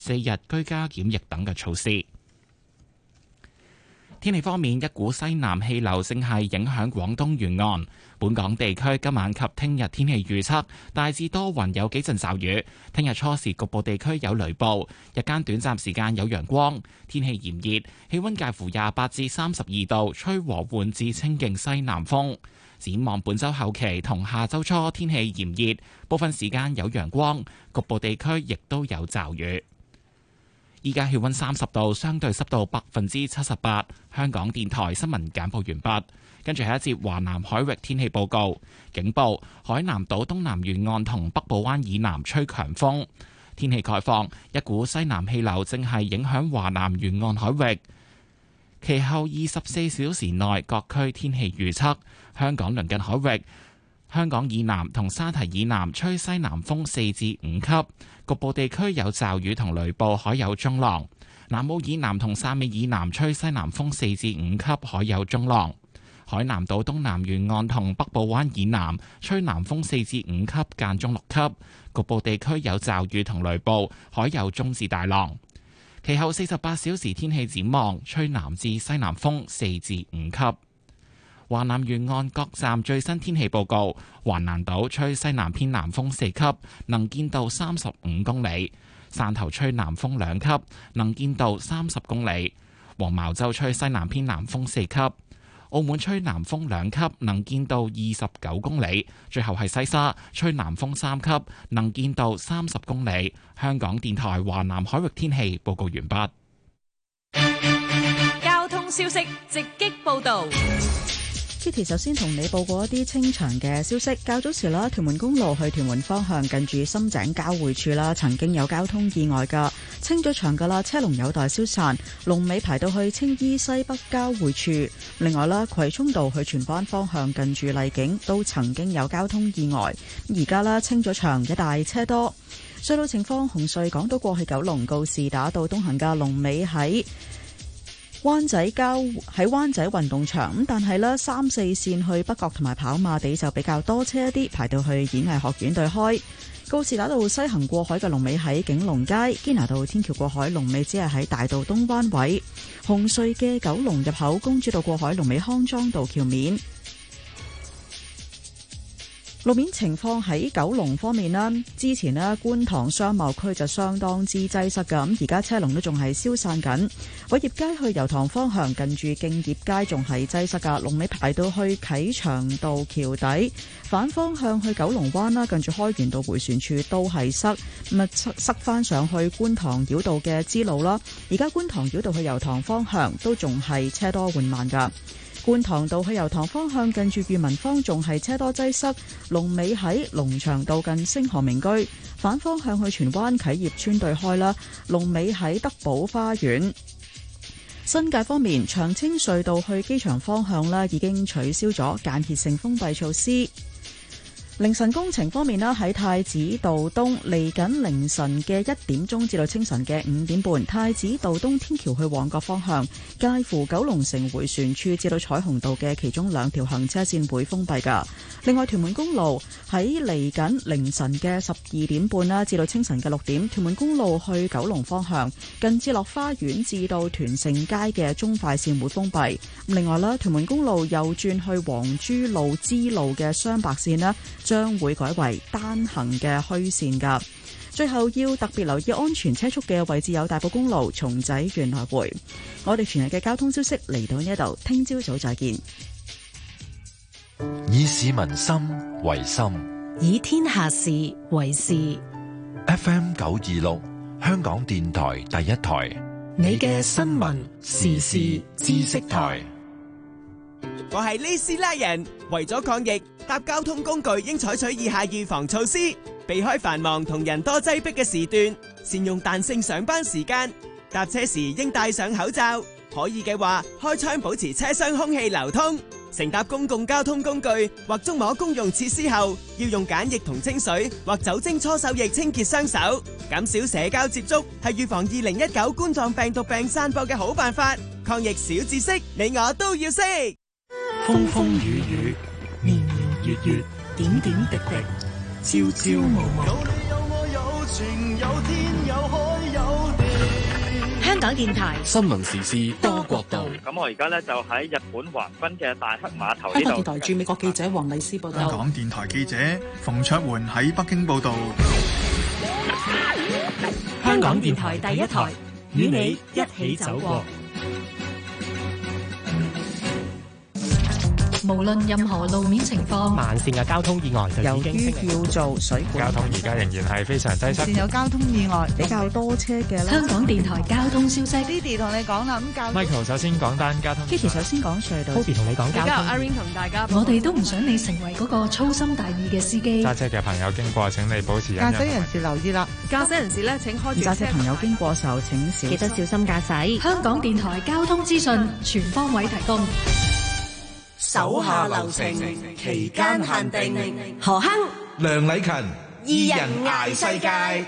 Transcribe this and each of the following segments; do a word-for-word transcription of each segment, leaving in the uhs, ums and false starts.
四日居家檢疫等嘅措施。天氣方面，一股西南氣流正係影響廣東沿岸。本港地區今晚及聽日天氣預測大致多雲，有幾陣驟雨。聽日初時局部地區有雷暴，日間短暫時間有陽光，天氣炎熱，氣溫介乎廿八至三十二度，吹和緩至清勁西南風。展望本週後期同下週初天氣炎熱，部分時間有陽光，局部地區亦都有驟雨。依家氣溫三十度，相對濕度百分之七十八。香港電台新聞簡報完畢，跟住係一節華南海域天氣報告。警報：海南島東南沿岸同北部灣以南吹強風。天氣概況：一股西南氣流正係影響華南沿岸海域。其後二十四小時內各區天氣預測：香港鄰近海域。香港以南同沙堤以南吹西南風四至五級，局部地區有驟雨同雷暴，海有中浪。南澳以南同汕尾以南吹西南風四至五級，海有中浪。海南島東南沿岸同北部灣以南吹南風四至五級，間中六級，局部地區有驟雨同雷暴，海有中至大浪。其後四十八小時天氣展望，吹南至西南風四至五級。華南沿岸各站最新天氣報告：橫瀾島吹西南偏南風四級，能見度三十五公里；汕頭吹南風兩級，能見度三十公里；黃茅洲吹西南偏南風四級；澳門吹南風兩級，能見度二十九公里；最後係西沙吹南風三級，能見度三十公里。香港電台華南海域天氣報告完畢。交通消息直擊報道。 Kitty 首先同你報告一啲清場嘅消息。較早時啦，屯門公路去屯門方向近住深井交匯處啦，曾經有交通意外噶，清咗場噶啦，車龍有待消散，龍尾排到去青衣西北交匯處。另外啦，葵涌道去荃灣方向近住荔景都曾經有交通意外，而家啦清咗場，一帶車多。隧道情況：紅隧港島過去九龍告士打道東行嘅龍尾喺灣仔交喺灣仔運動場，咁但係呢三四線去北角同埋跑馬地就比較多車一啲，排到去演藝學院對開。告士打道西行過海嘅龍尾喺景隆街，堅拿道天橋過海龍尾只係喺大道東灣位。紅隧嘅九龍入口公主道過海龍尾康莊道橋面。路面情況喺九龍方面啦，之前呢觀塘商貿區就相當之擠塞噶，咁而家車龍都仲係消散緊。偉業街去油塘方向近住敬業街仲係擠塞噶，龍尾排到去啟祥道橋底。反方向去九龍灣啦，近住開源道回旋處都係塞，咁啊塞塞翻上去觀塘繞道嘅支路啦。而家觀塘繞道去油塘方向都仲係車多緩慢噶。觀塘道去油塘方向近住裕民坊仲係車多擠塞，龍尾喺龍翔道近星河名居。反方向去荃灣啟業邨對開啦，龍尾喺德寶花園。新界方面，長青隧道去機場方向啦，已經取消咗間歇性封閉措施。凌晨工程方面啦，喺太子道東嚟緊凌晨嘅一點鐘至到清晨嘅五點半，太子道東天橋去旺角方向，介乎九龍城迴旋處至到彩虹道嘅其中兩條行車線會封閉噶。另外，屯門公路喺嚟緊凌晨嘅十二點半啦，至到清晨嘅六點，屯門公路去九龍方向，近置樂花園至到屯盛街嘅中快線會封閉。另外啦，屯門公路右轉去黃珠路支路嘅雙白線啦，將會改為單行嘅虛線噶。最後要特別留意安全車速嘅位置有大埔公路松仔園來回。我哋全日嘅交通消息嚟到呢度，聽朝早再見。 以市民心為心， 以天下事為事。 F M 九二六，香港電台第一台， 你嘅新聞時事知識台。 我係呢斯拉人，為咗抗疫，搭交通工具應採取以下預防措施：避開繁忙同人多擠迫嘅時段，善用彈性上班時間，搭車時應戴上口罩，可以嘅話開窗保持車廂空氣流通。乘搭公共交通工具或觸摸公用設施後，要用梘液同清水或酒精搓手液清潔雙手。減少社交接觸係預防二零一九冠狀病毒病散播嘅好辦法。抗疫小知識，你我都要識。 風風雨雨，年年月月，點點滴滴，朝朝暮暮。有你有我有情有天有海有香港電台新聞時事多角度。 咁我而家咧就喺日本橫濱嘅大黑碼頭香呢度。 港電台駐美國記者黃麗斯報道。 香港電台記者馮卓媛喺北京報道。 香港電台第一台，與你一起走過。無論任何路面情況， 慢線嘅交通意外就已經由於要做水管， 交通而家仍然係非常擠塞。 有交通意外比較多車嘅啦。 香港電台交通消息 Didi 同你講啦，咁教 Michael 首先講單交通 Kitty 首先講隧道 ，Kobe 同你講交通。 阿 Ring 同大家， 我哋都唔想你成為嗰個粗心大意嘅司機。 揸車嘅朋友經過請你保持駕駛人士留意啦，駕駛人士咧請開住。駕駛朋友經過時候請小記得小心駕駛。香港電台交通資訊全方位提供。 手下留情，期間限定。 何亨、 梁禮勤， 二人捱世界。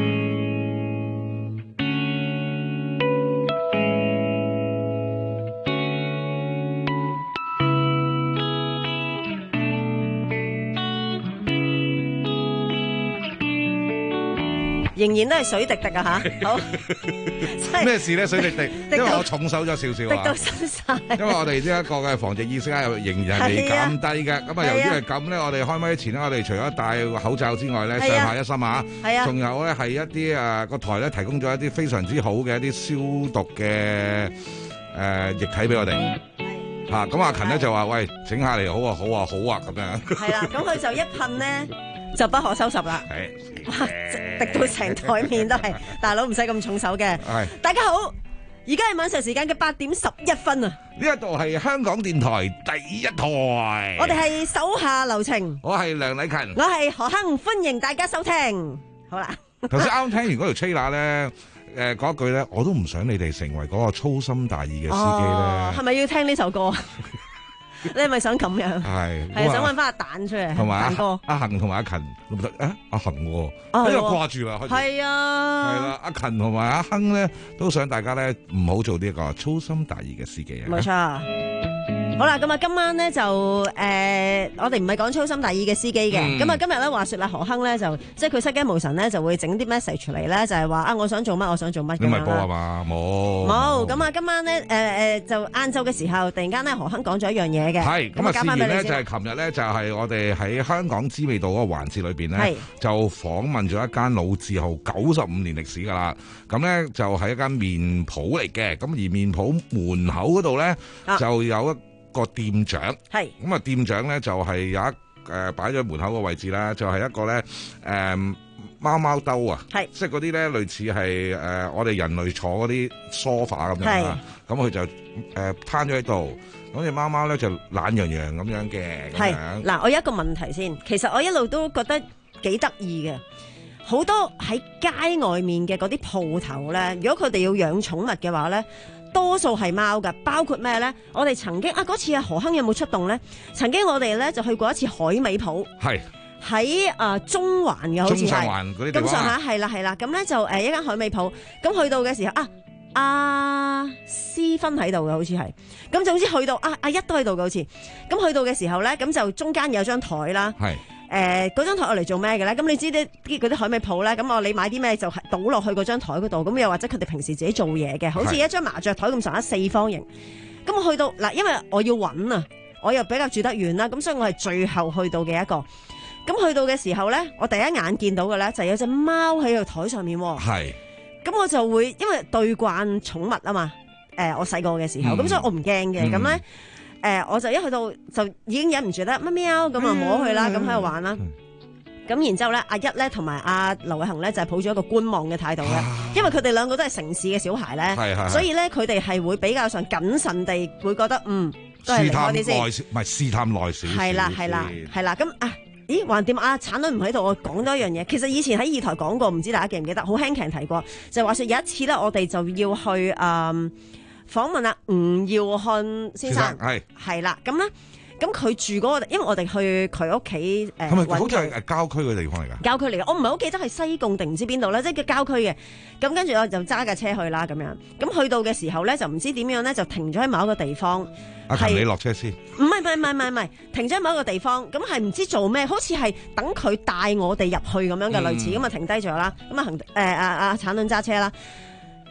仍然都係水滴滴啊吓，好咩事咧？水滴滴，因為我重手咗少少啊， 滴到濕晒。 因為我哋呢一個嘅防疫意識咧，仍然係未減低嘅。咁啊，由於係咁咧，我哋開咪前咧，我哋除咗戴口罩之外咧，上下一心啊， 係啊， 仲有咧係一啲誒個台咧提供咗一啲非常之好嘅一啲消毒嘅誒液體俾我哋。嚇，咁阿勤咧就話：喂，整下嚟好啊，好啊，好啊，咁樣。係啦，咁佢就一噴咧。就不可收拾啦！哇，滴到成台面都係，大佬唔使咁重手嘅。大家好，而家係晚上時間嘅八點十一分啊！ 呢一度係香港電台第一台， 我哋係手下留情， 我係梁禮勤， 我係何亨，歡迎大家收聽。好啦， 頭先啱啱聽完嗰條吹喇咧，誒嗰一句咧，我都唔想你哋成為嗰個粗心大意嘅司機咧。 哦，係咪要聽呢首歌？你係咪想咁樣？ 係係想揾翻阿蛋出嚟， 同埋蛋哥、 阿恒同埋阿勤，啊阿恒喎，喺度掛住啦， 係啊， 係啦，阿勤同埋阿亨咧，都想大家咧唔好做呢一個粗心大意嘅司機啊！ 冇錯。好啦，咁啊，今晚咧就誒、呃，我哋唔係講粗心大意嘅司機嘅，咁啊、嗯，今日咧話說啦，何亨咧就即係佢失驚無神咧，就會整啲 message 出嚟咧，就係話啊，我想做乜，我想做乜咁樣啦。你咪播啊嘛，冇冇。咁啊，今晚咧誒誒，就晏晝嘅時候，突然間咧何亨講咗一樣嘢嘅。 係咁啊，事緣咧就係琴日咧就係我哋喺香港知味道嗰個環節裏邊咧，就訪問咗一間老字號九十五年歷史噶啦。咁咧就係一間麵鋪嚟嘅，咁而麵鋪門口嗰度咧就有一個店長，係咁啊！店長咧就係有一誒擺咗門口個位置啦，就係、是、一個咧誒貓貓兜啊，係即係嗰啲咧類似係誒、呃、我哋人類坐嗰啲梳化咁樣啦。咁佢就誒攤咗喺度，咁隻貓貓咧就懶洋洋咁樣嘅。係嗱，我有一個問題先，其實我一路都覺得幾得意嘅，好多喺街外面嘅嗰啲鋪頭咧，如果佢哋要養寵物嘅話咧。多數係貓噶，包括咩咧？我哋曾經啊，嗰次啊何亨有冇出動咧？曾經我哋咧就去過一次海味鋪，係喺啊中環嘅，好似係中上環嗰啲地方。咁上下係啦係啦，咁咧就誒、呃、一間海味鋪，咁去到嘅時候啊，阿思芬喺度嘅，好似係，咁總之去到啊阿一都喺度嘅，好似，咁去到嘅時候咧，咁就中間有張台啦，係。誒嗰張台我嚟做咩嘅咧？咁你知啲啲嗰啲海味鋪咧，咁我你買啲咩就倒落去嗰張台嗰度，咁又或者佢哋平時自己做嘢嘅，好似一張麻雀台咁上下四方形。咁我去到嗱，因為我要揾啊，我又比較住得遠啦，咁所以我係最後去到嘅一個。咁去到嘅時候咧，我第一眼見到嘅咧就係有隻貓喺個台上面喎。係。咁我就會因為對慣寵物啊嘛，誒我細個嘅時候，咁、嗯、所以我唔驚嘅，咁咧、嗯。誒、呃，我就一去到就已經忍唔住啦，乜喵咁啊摸佢啦，咁喺度玩啦。咁、嗯、然之後咧，阿一咧同埋阿劉偉恒咧就係、是、抱咗一個觀望嘅態度嘅，啊、因為佢哋兩個都係城市嘅小孩咧，所以咧佢哋係會比較上謹慎地會覺得嗯都係離開啲先， 唔係試探內少。係啦係啦係啦，咁啊，咦橫掂啊產女唔喺度，我講多一樣嘢。其實以前喺二台講過，唔知大家記唔記得？好輕輕提過，就話說有一次咧，我哋就要去誒。嗯訪問啊吳耀漢先生係係啦，咁咧咁佢住嗰個，因為我哋去佢屋企誒，係咪好似係郊區嘅地方嚟㗎？ 郊區嚟嘅，我唔係好記得係西貢定唔知邊度咧，即係叫郊區嘅。咁跟住我就揸架車去啦，咁樣咁去到嘅時候咧，就唔知點樣咧，就停咗喺某一個地方。 阿勤，你落車先。 唔係唔係唔係唔係，停咗喺某一個地方，咁係唔知做咩，好似係等佢帶我哋入去咁樣嘅類似，咁啊停低咗啦，咁啊行誒阿阿產卵揸車啦。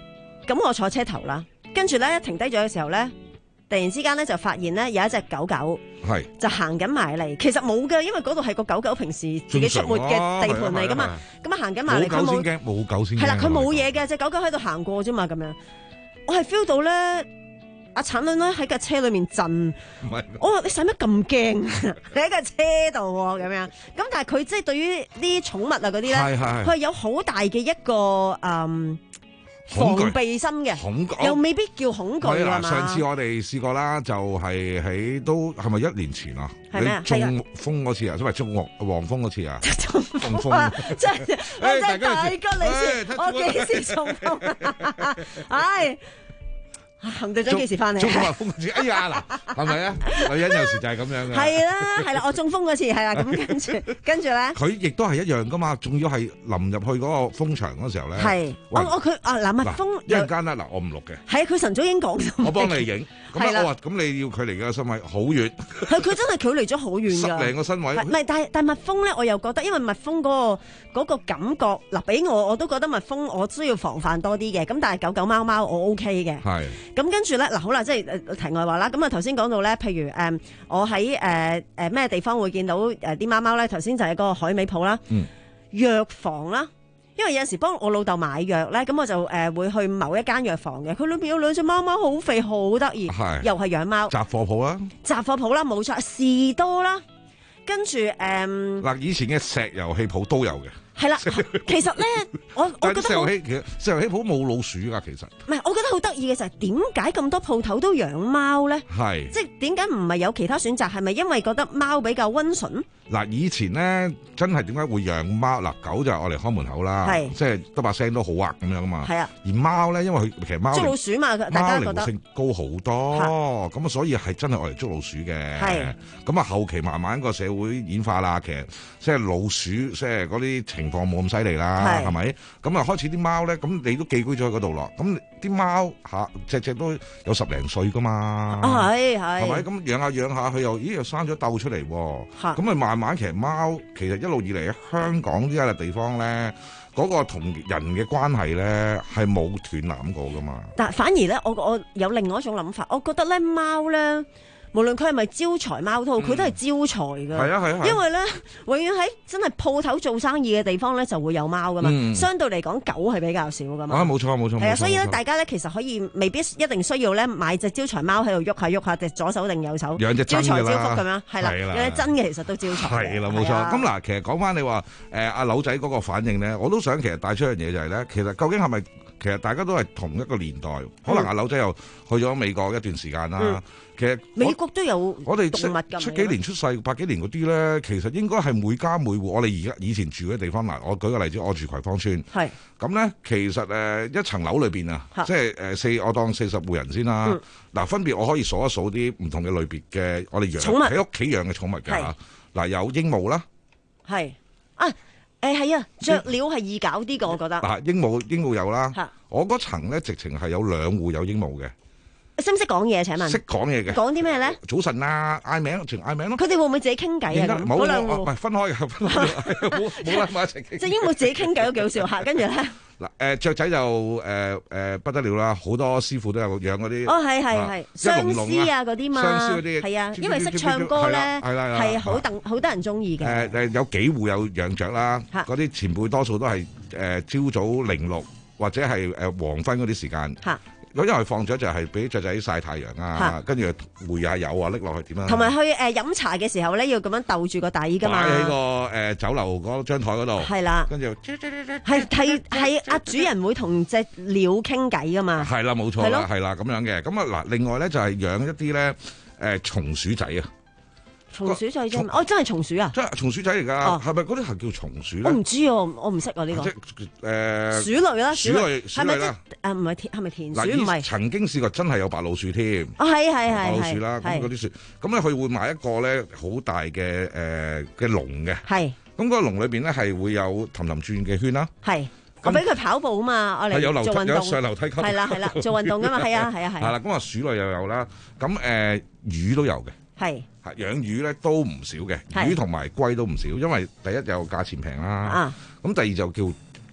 咁我坐車頭啦，跟住咧停低咗嘅時候咧，突然之間咧就發現咧有一隻狗狗係就行緊埋嚟，其實冇嘅，因為嗰度係個狗狗平時自己出沒嘅地盤嚟噶嘛，咁啊行緊埋嚟， 冇狗先驚，冇狗先驚， 係啦，佢冇嘢嘅，隻狗狗喺度行過啫嘛，咁樣，我係 feel 到咧，阿產卵咧喺架車裏面震，我話你使乜咁驚？你喺架車度喎，咁樣，咁但係佢即係對於啲寵物啊嗰啲咧，佢係有好大嘅一個嗯。防備心嘅，又未必叫恐懼啊嘛。 上次我哋試過啦，就係喺都係咪一年前啊？ 係咩啊？ 中風嗰次啊，即係中黃蜂嗰次啊？ 中風啊！真係我真係大吉利是，我幾時中風啊？唉！行隊長幾時翻嚟？ 中風嗰次，哎呀嗱，係咪啊？女人有時就係咁樣嘅。係啦，係啦，我中風嗰次係啦，咁跟住跟住咧， 佢亦都係一樣噶嘛，仲要係臨入去嗰個蜂場嗰時候咧。係， 我我佢啊嗱，蜜蜂一陣間啦，嗱，我唔錄嘅。係佢晨早已經講咗。 我幫你影。咁我話咁你要距離嘅身位好遠。 係佢真係距離咗好遠㗎。 十零個身位。 唔係，但係但係蜜蜂咧，我又覺得，因為蜜蜂嗰個嗰個感覺嗱，俾我我都覺得蜜蜂我需要防範多啲嘅。咁但係狗狗貓貓我 OK 嘅。係。咁跟住咧嗱。好啦，即係誒題外話啦。咁啊頭先講到咧，譬如誒、呃、我喺誒誒咩地方會見到誒啲貓貓咧？頭先就係嗰個海味鋪啦，嗯、藥房啦。因為有陣時幫我老豆買藥咧，咁我就誒、呃、會去某一間藥房嘅。佢裏邊有兩隻貓貓，好肥，好得意，又係養貓。雜貨鋪啦，雜貨鋪啦，冇錯，士多啦。跟住誒嗱， 以前嘅石油氣鋪都有嘅。 係啦，其實咧，我我覺得石油氣其實石油氣鋪冇老鼠㗎，其實。 唔係，我覺得好得意嘅就係點解咁多鋪頭都養貓咧？係，即係點解唔係有其他選擇？係咪因為覺得貓比較温順？ 嗱，以前咧真係點解會養貓？嗱，狗就係我嚟看門口啦，即係得把聲都好啊咁樣啊嘛。係啊，而貓咧，因為佢其實貓捉老鼠嘛，大家覺得貓靈活性高好多，咁啊，所以係真係我嚟捉老鼠嘅。係，咁啊，後期慢慢個社會演化啦，其實即係老鼠即係嗰啲情況冇咁犀利啦，係咪？咁啊，開始啲貓咧，咁你都寄居咗喺嗰度咯。咁啲貓嚇隻隻都有十零歲噶嘛，係係，係咪？咁養下養下，佢又咦又生咗竇出嚟喎。咁啊慢慢其實貓其實一路以嚟喺香港呢一個地方咧，嗰個同人嘅關係咧係冇斷纜過噶嘛。 但反而咧，我我有另外一種諗法，我覺得咧貓咧。無論佢係咪招財貓都好，佢、嗯、都係招財噶。係啊係啊，因為咧，永遠喺真係鋪頭做生意嘅地方咧，就會有貓噶嘛。嗯、相對嚟講，狗係比較少噶嘛。啊，冇錯冇錯。係啊，所以咧，大家咧其實可以未必一定需要咧買隻招財貓喺度喐下喐下，隻左手定右手。養隻招財招福咁樣，係啦，有啲真嘅其實都招財。係啦，冇錯。咁嗱，其實講翻你話誒阿柳仔嗰個反應咧，我都想其實帶出一樣嘢就係、是、咧，其實究竟係咪其實大家都係同一個年代？嗯、可能阿柳仔又去咗美國一段時間啦。嗯其實美國都有我哋出幾年出世八幾年嗰啲咧，其實應該係每家每戶。我哋而家以前住嘅地方嗱，我舉個例子，我住葵芳村，係咁咧。其實誒、呃、一層樓裏邊啊，即係誒四我當四十戶人先啦。嗱、嗯，分別我可以數一數啲唔同嘅類別嘅我哋養喺屋企養嘅寵物㗎嚇。嗱，有鸚鵡啦，係啊誒係啊，雀鳥係易搞啲嘅，我覺得嗱，鸚鵡鸚鵡有啦，我嗰層咧直情係有兩戶有鸚鵡嘅。 識唔識講嘢？請問識講嘢嘅，講啲咩咧？早晨啊，嗌名，全嗌名咯。 佢哋會唔會自己傾偈啊？ 冇兩戶唔係分開嘅，分開冇冇啦，埋一齊傾。 即係鸚鵡自己傾偈都幾好笑嚇，跟住咧嗱誒雀仔就誒誒不得了啦，好多師傅都有養嗰啲。 哦，係係係，相思啊嗰啲嘛， 相思嗰啲係啊，因為識唱歌咧係好鄧好多人中意嘅。 誒誒有幾戶有養雀啦，嗰啲前輩多數都係誒朝早零六或者係誒黃昏嗰啲時間。咁因為放咗就係俾雀仔曬太陽啊，跟住回下油啊，拎落去點樣？ 同埋去誒飲茶嘅時候咧，要咁樣逗住個底噶嘛。 擺喺個誒酒樓嗰張台嗰度。係啦，跟住係係係阿主人會同隻鳥傾偈噶嘛。係啦，冇錯啦，係啦咁樣嘅。咁啊嗱，另外咧就係養一啲咧誒松鼠仔啊。松鼠仔啫，哦，真係松鼠啊！ 真係松鼠仔嚟㗎，係咪嗰啲係叫松鼠咧？ 我唔知啊，我唔識啊呢個。即係誒鼠類啦，鼠類，係咪即係誒唔係田係咪田鼠？唔係。 曾經試過真係有白老鼠添。 哦，係係係白老鼠啦，咁嗰啲樹，咁咧佢會買一個咧好大嘅誒嘅籠嘅。係。咁嗰個籠裏邊咧係會有氹氹轉嘅圈啦。係。我俾佢跑步啊嘛，我嚟做運動。有上樓梯級。係啦係啦，做運動㗎嘛，係啊係啊係。係啦，咁啊鼠類又有啦，咁誒魚都有嘅。係，係養魚咧都唔少嘅，魚同埋龜都唔少，因為第一有價錢平啦，咁、啊、第二就叫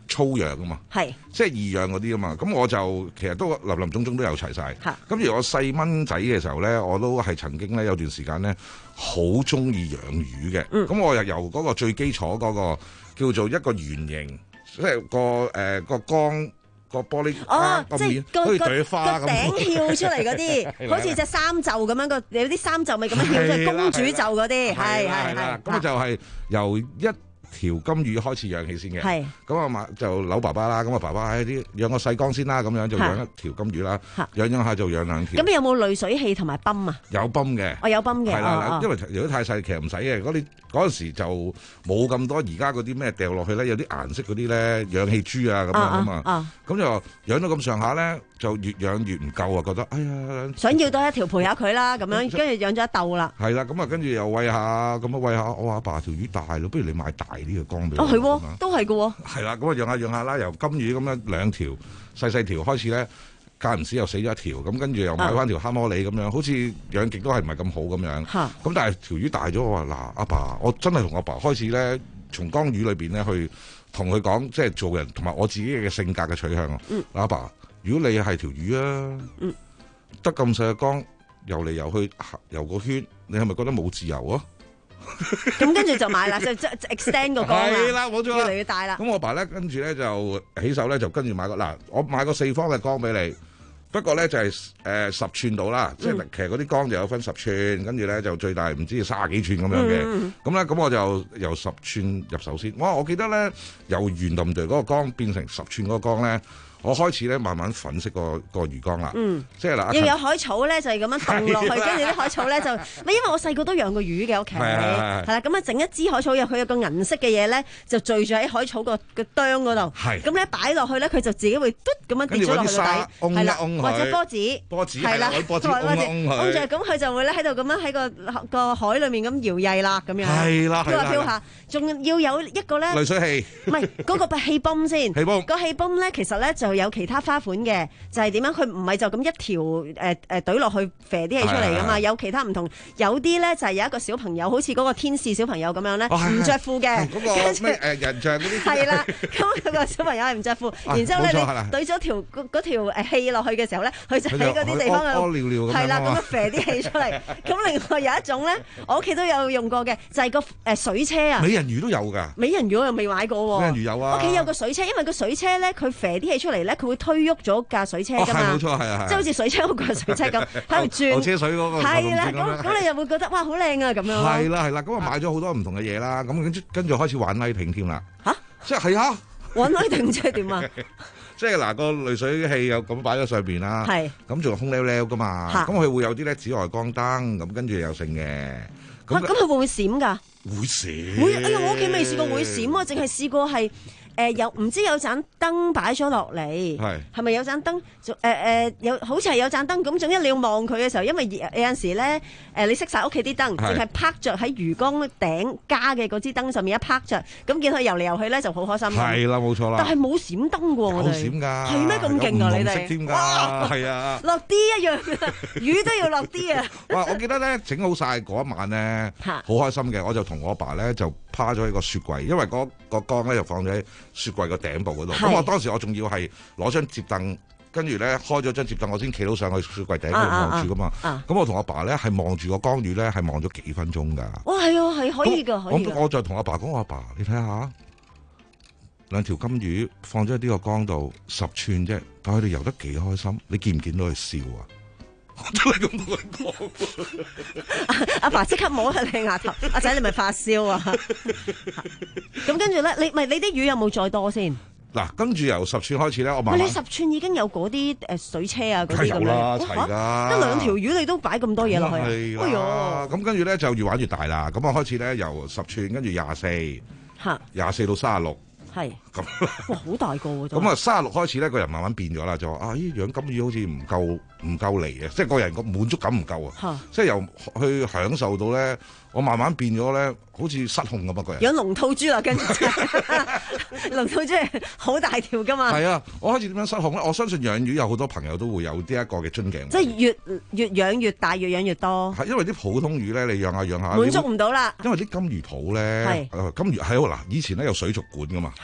粗養啊嘛， 係即係易養嗰啲啊嘛。咁我就其實都林林總總都有齊晒。咁而我細蚊仔嘅時候咧，我都係曾經咧有段時間咧好中意養魚嘅。咁、嗯、我又由嗰個最基礎嗰個叫做一個圓形，即係個誒、呃、個缸。個玻璃哦，即係個個個花頂翹出嚟嗰啲，好似隻三袖咁樣個，有啲三袖咪咁樣翹出嚟，公主袖嗰啲，係係係。 咁就係由一條金魚開始養起先嘅，咁啊嘛就扭爸爸啦，咁啊爸爸喺啲養個細缸先啦，咁樣就養一條金魚啦，養養下就養兩條。 咁有冇濾水器同埋泵啊？ 有泵嘅， 我有泵嘅， 係啦，因為如果太細其實唔使嘅，嗰啲嗰陣時就冇咁多而家嗰啲咩掉落去咧，有啲顏色嗰啲咧氧氣珠啊咁樣啊嘛，咁就養到咁上下咧，就越養越唔夠啊，覺得哎呀， 想要多一條陪下佢啦，咁樣跟住養咗一竇啦。 係啦，咁啊跟住又餵下，咁啊餵下，我話阿爸條魚大咯，不如你買大啲嘅缸俾我。 哦，係喎，都係嘅喎。 係啦，咁啊養下養下啦，由金魚咁樣兩條細細條開始咧，間唔時又死咗一條，咁跟住又買翻條黑魔里咁樣，好似養極都係唔係咁好咁樣。咁、啊、但係條魚大咗，我話嗱，阿爸，我真係同阿爸開始咧，從缸魚裏邊咧去同佢講，即係做人同埋我自己嘅性格嘅取向。嗯，阿爸，如果你係條魚啊，嗯，得咁細嘅缸游嚟游去游個圈，你係咪覺得冇自由啊？ 咁跟住就買啦，就即 extend 個缸啦， 係啦，冇錯啦， 越嚟越大啦。 咁我爸咧跟住咧就起手咧就跟住買個嗱，我買個四方嘅缸俾你，不過咧就係誒十寸到啦，即係其實嗰啲缸就有分十寸，跟住咧就最大唔知三十幾寸咁樣嘅。咁咧咁我就由十寸入手先。哇！我記得咧由圓冧隊嗰個缸變成十寸嗰個缸咧。我開始咧慢慢粉飾個個魚缸啦，嗯，即係嗱， 要有海草咧就係咁樣凍落去，跟住啲海草咧就，咪因為我細個都養過魚嘅屋企，係啦，咁啊整一支海草入佢有個銀色嘅嘢咧，就聚住喺海草個個哚嗰度，係，咁咧擺落去咧佢就自己會嘟咁樣跌咗落去個底，係啦，或者波子， 波子係啦， 波子， 或者咁就咁佢就會咧喺度咁樣喺個個海裡面咁搖曳啦，咁樣， 係啦， 飄下飄下，仲要有一個咧， 濾水器， 唔係嗰個氣泵先， 氣泵， 個氣泵咧其實咧就。有其他花款嘅，就係點樣？佢唔係就咁一條誒誒懟落去肥啲氣出嚟噶嘛？有其他唔同，有啲咧就係有一個小朋友，好似嗰個天使小朋友咁樣咧，唔着褲嘅。嗰個咩誒人像嗰啲？係啦，咁佢個小朋友係唔着褲，然之後咧你懟咗條嗰條誒氣落去嘅時候咧，佢就喺嗰啲地方度係啦，咁樣肥啲氣出嚟。咁另外有一種咧，我屋企都有用過嘅，就係個誒水車啊。 美人魚都有㗎。美人魚我又未買過喎。 美人魚有啊。 屋企有個水車，因為個水車咧，佢肥啲氣出嚟。咧佢會推喐咗架水車㗎嘛， 冇錯係啊， 即係好似水車嗰個水車咁喺度轉， 車水嗰個係啦，咁咁你又會覺得哇好靚啊咁樣， 係啦係啦，咁我買咗好多唔同嘅嘢啦，咁跟住跟住開始玩拉艇添啦，嚇，即係係啊， 玩拉艇即係點啊？ 即係嗱個濾水器又咁擺咗上邊啦，係，咁仲空溜溜㗎嘛，咁佢會有啲咧紫外光燈，咁跟住又剩嘅， 咁咁佢會唔會閃㗎？ 會閃， 會，哎呀我屋企未試過會閃啊，淨係試過係。誒有唔知有盞燈擺咗落嚟，係係咪有盞燈？誒誒有好似係有盞燈咁，總之你要望佢嘅時候，因為有陣時咧誒你熄晒屋企啲燈，淨係拍着喺魚缸頂加嘅嗰支燈上面一拍着，咁見佢游嚟游去咧就好開心。 係啦，冇錯啦。 但係冇閃燈喎，我哋冇閃㗎， 係咩咁勁啊？你哋添㗎，係啊， 落啲一樣嘅魚都要落啲啊！ 哇！我記得咧整好晒嗰一晚咧，好開心嘅，我就同我阿爸咧就趴咗喺個雪櫃，因為嗰個缸咧就放咗喺雪櫃個頂部嗰度，咁我當時我仲要係攞張摺凳，跟住咧開咗張摺凳，我先企到上去雪櫃頂度望住噶嘛。咁、啊啊啊、我同阿爸咧係望住個缸魚咧，係望咗幾分鐘㗎。哇，係啊，係可以㗎，可以㗎。我我就同阿爸講：我阿爸，你睇下兩條金魚放咗喺呢個缸度十寸啫，但係佢哋游得幾開心，你見唔見到佢笑啊？我都係咁同佢講。 阿爸即刻摸下你額頭，阿仔你咪發燒啊！咁跟住咧，你咪你啲魚有冇再多先？ 嗱，跟住由十寸開始咧，我慢慢你十寸已經有嗰啲誒水車啊，嗰啲咁樣。 係啦，齊㗎。 得兩條魚你都擺咁多嘢落去啊！ 哎呀，咁跟住咧就越玩越大啦。咁我開始咧由十寸，跟住廿四，嚇，廿四到三十六。係咁，哇！好大個喎，咁啊，三十六開始咧，個人慢慢變咗啦，就話啊，咦，養金魚好似唔夠唔夠嚟嘅，即係個人個滿足感唔夠啊，即係由去享受到咧，我慢慢變咗咧，好似失控咁啊個人。養龍吐珠啦，跟住龍吐珠係好大條噶嘛。 係啊，我開始點樣失控咧？我相信養魚有好多朋友都會有呢一個嘅樽頸。 即係越越養越大，越養越多。 係因為啲普通魚咧，你養下養下， 滿足唔到啦。 因為啲金魚鋪咧，金魚係嗱，以前咧有水族館噶嘛。同埋金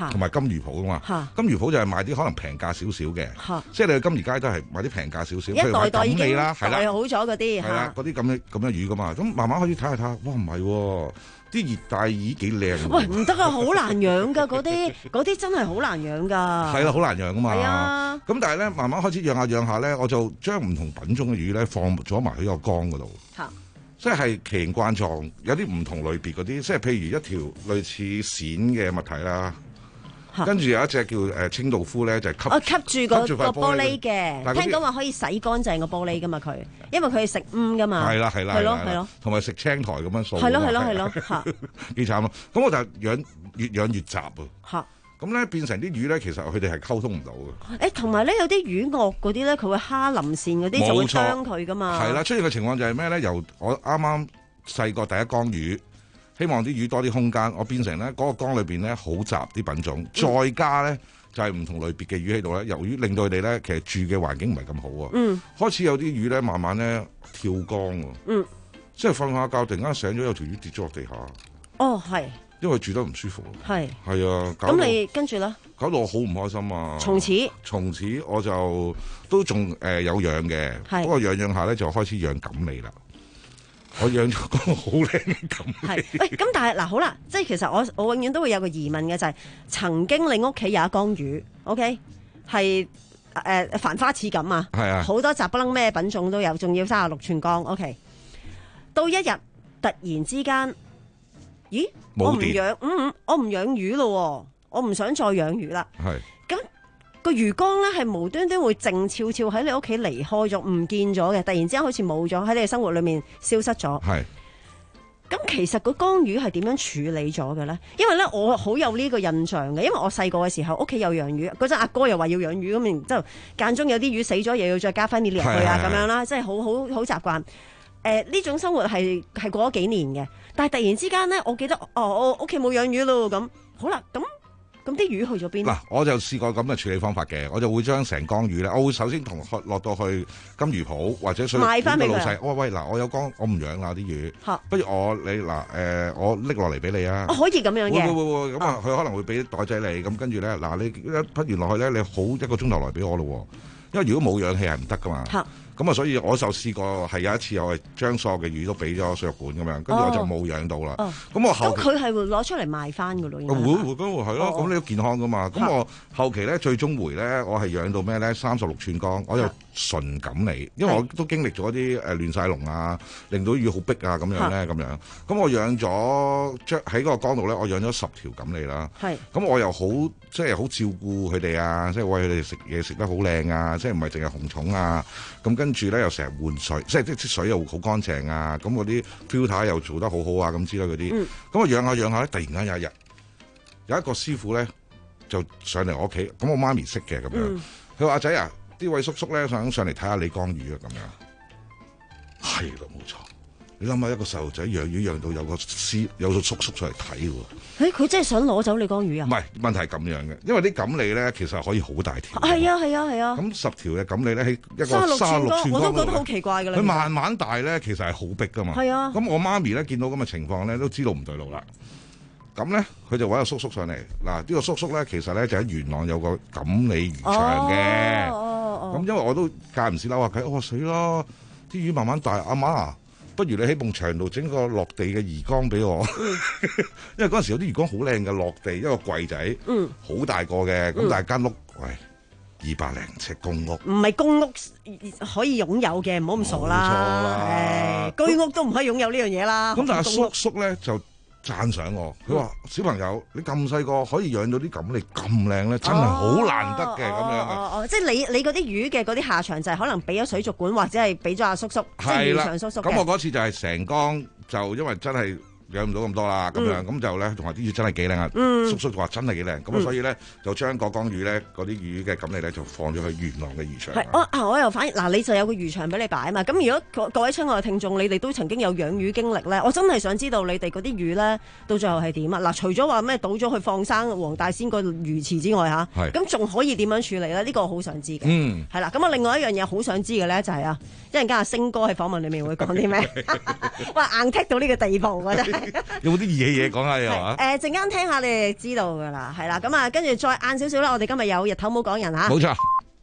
金魚鋪啊嘛，金魚鋪就係賣啲可能平價少少嘅，即係你去金魚街都係買啲平價少少， 一袋袋已經啦，係啦， 好咗嗰啲， 係啦，嗰啲咁嘅咁嘅魚噶嘛，咁慢慢開始睇下睇下，哇唔係喎，啲熱帶魚幾靚， 喂唔得啊，好難養噶嗰啲，嗰啲真係好難養噶， 係啦，好難養噶嘛， 係啊， 咁但係咧慢慢開始養下養下咧，我就將唔同品種嘅魚咧放咗埋喺個缸嗰度。即係奇形怪狀，有啲唔同類別嗰啲，即係譬如一條類似鱔嘅物體啦，跟住有一隻叫誒清道夫咧，就係、是、吸哦吸住個住個玻璃嘅，聽講話可以洗乾淨個玻璃噶嘛佢，因為佢係食烏噶嘛， 係啦係啦係咯係咯， 同埋食青苔咁樣掃， 係咯係咯係咯嚇， 幾慘咯！咁我就養越養越雜啊嚇。 咁咧變成啲魚咧，其實佢哋係溝通唔到嘅。 誒，同埋咧有啲魚鱷嗰啲咧，佢會蝦臨線嗰啲就會傷佢噶嘛。係啦，出現嘅情況就係咩咧？由我啱啱細個第一缸魚，希望啲魚多啲空間，我變成咧嗰個缸裏邊咧好雜啲品種，再加咧就係唔同類別嘅魚喺度咧。由於令到佢哋咧其實住嘅環境唔係咁好啊。嗯。開始有啲魚咧慢慢咧跳缸喎。嗯。即係瞓下覺，突然間醒咗有條魚跌咗落地下。 哦，係。因為住得唔舒服， 係係啊， 咁你跟住咧， 搞到我好唔開心啊！ 從此， 從此我就都仲誒有養嘅，不過養養下咧就開始養錦鯉啦。我養咗個好靚嘅錦鯉。 係，喂，咁但係嗱好啦，即係其實我我永遠都會有個疑問嘅就係、是，曾經你屋企有一缸魚 ，OK， 係誒、呃、繁花似錦啊，係啊，好多雜不楞咩品種都有，仲要三十六寸缸 ，OK， 到一日突然之間。咦，我唔養，嗯嗯，我唔養魚咯，我唔想再養魚啦。係，咁個魚缸咧係無端端會靜悄悄喺你屋企離開咗，唔見咗嘅，突然之間好似冇咗喺你嘅生活裏面消失咗。係，咁其實個缸魚係點樣處理咗嘅咧？因為咧我好有呢個印象嘅，因為我細個嘅時候屋企有養魚，嗰陣阿哥又話要養魚，咁然之後間中有啲魚死咗，又要再加翻啲料入去啊，咁樣啦，即係好好好習慣。誒、呃、呢種生活係係過咗幾年嘅，但係突然之間咧，我記得哦，我屋企冇養魚咯，咁好啦，咁咁啲魚去咗邊？嗱， 我就試過咁嘅處理方法嘅，我就會將成缸魚咧，我會首先同落到去金魚鋪或者水賣翻俾老細。喂喂，嗱，我有缸，我唔養啦啲魚，不如我你嗱誒、呃，我拎落嚟俾你啊！ 我可以咁樣嘅， 會會會咁啊，佢可能會俾袋仔你，咁跟住咧嗱，你一匹完落去咧，你好一個鐘頭來俾我咯，因為如果冇氧氣係唔得噶嘛。咁啊，所以我就試過係有一次，我係將所有嘅魚都俾咗水族館咁樣，跟住我就冇養到啦。咁、哦、我後咁佢係會攞出嚟賣翻噶咯？會會咁會係咯，咁、哦、你都健康噶嘛？咁我後期咧最終回咧，我係養到咩咧？三十六寸缸，我又純錦鯉，因為我都經歷咗啲誒亂晒籠啊，令到魚好逼啊咁樣咧咁樣。咁我養咗將喺嗰個缸度咧，我養咗十條錦鯉啦。係。咁我又好即係好照顧佢哋啊，即係餵佢哋食嘢食得好靚啊，即係唔係淨係紅蟲啊。咁跟住咧又成日換水，即係啲水又好乾淨啊！咁嗰啲 filter 又做得好好啊！咁之類嗰啲，咁、嗯、我養下養下咧，突然間有一日，有一個師傅咧就上嚟我屋企，咁我媽咪識嘅咁樣，佢話阿仔啊，啲位叔叔咧想上嚟睇下你缸魚啊咁樣，係啦冇錯。你諗下一個細路仔養魚養到有個師有個叔叔上嚟睇喎， 誒佢真係想攞走你缸魚啊？ 唔係，問題係咁樣嘅，因為啲錦鯉咧其實可以好大條。 係啊係啊係啊！咁十條嘅錦鯉咧喺一個三十六寸缸， 我都覺得好奇怪㗎啦。 佢慢慢大咧，其實係好逼㗎嘛。係啊。咁我媽咪咧見到咁嘅情況咧，都知道唔對路啦。咁咧佢就揾個叔叔上嚟，嗱呢個叔叔咧其實咧就喺元朗有個錦鯉魚場嘅。哦哦哦。咁因為我都間唔時扭下計，我話死啦，啲魚慢慢大，阿媽。不如你喺埲牆度整個落地嘅魚缸俾我，因為嗰陣時有啲魚缸好靚嘅落地，一個櫃仔，嗯，好大個嘅，咁、嗯、但係間屋，喂，二百零尺公屋， 唔係公屋可以擁有嘅，唔好咁傻啦，冇錯啦，居屋都唔可以擁有呢樣嘢啦。 咁但係叔叔咧就讚賞我，佢話、嗯、小朋友你咁細個可以養到啲錦鯉咁靚咧，真係好難得嘅咁、哦、樣嘅。 哦哦，即係你你嗰啲魚嘅嗰啲下場就係可能俾咗水族館或者係俾咗阿叔叔，即係魚場叔叔。 咁我嗰次就係成缸就因為真係養唔到咁多啦，咁、嗯、樣咁就咧同埋啲魚真係幾靚啊！叔叔話真係幾靚，咁、嗯、所以咧就將嗰缸魚咧嗰啲魚嘅錦鯉咧就放咗去元朗嘅魚場。係我啊，我又反而嗱，你就有個魚場俾你擺啊嘛。咁如果各，各位親愛嘅聽眾，你哋都曾經有養魚經歷咧，我真係想知道你哋嗰啲魚咧到最後係點啊？嗱，除咗話咩倒咗去放生黃大仙個魚池之外嚇，咁仲可以點樣處理咧？呢、呢個我好想知嘅。嗯，係啦。咁啊，另外一樣嘢好想知嘅咧就係、是、啊，一陣間阿星哥喺訪問裡面會講啲咩？哇，硬踢到呢個地步嘅真係。 有冇啲嘢嘢講下又啊？ 誒，陣間聽下你哋知道㗎啦，係啦，咁啊，跟住再晏少少啦，我哋今日有日頭冇講人嚇。 冇錯。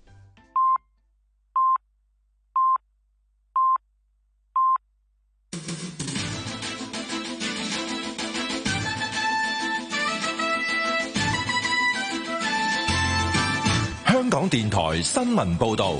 香港電台新聞報導。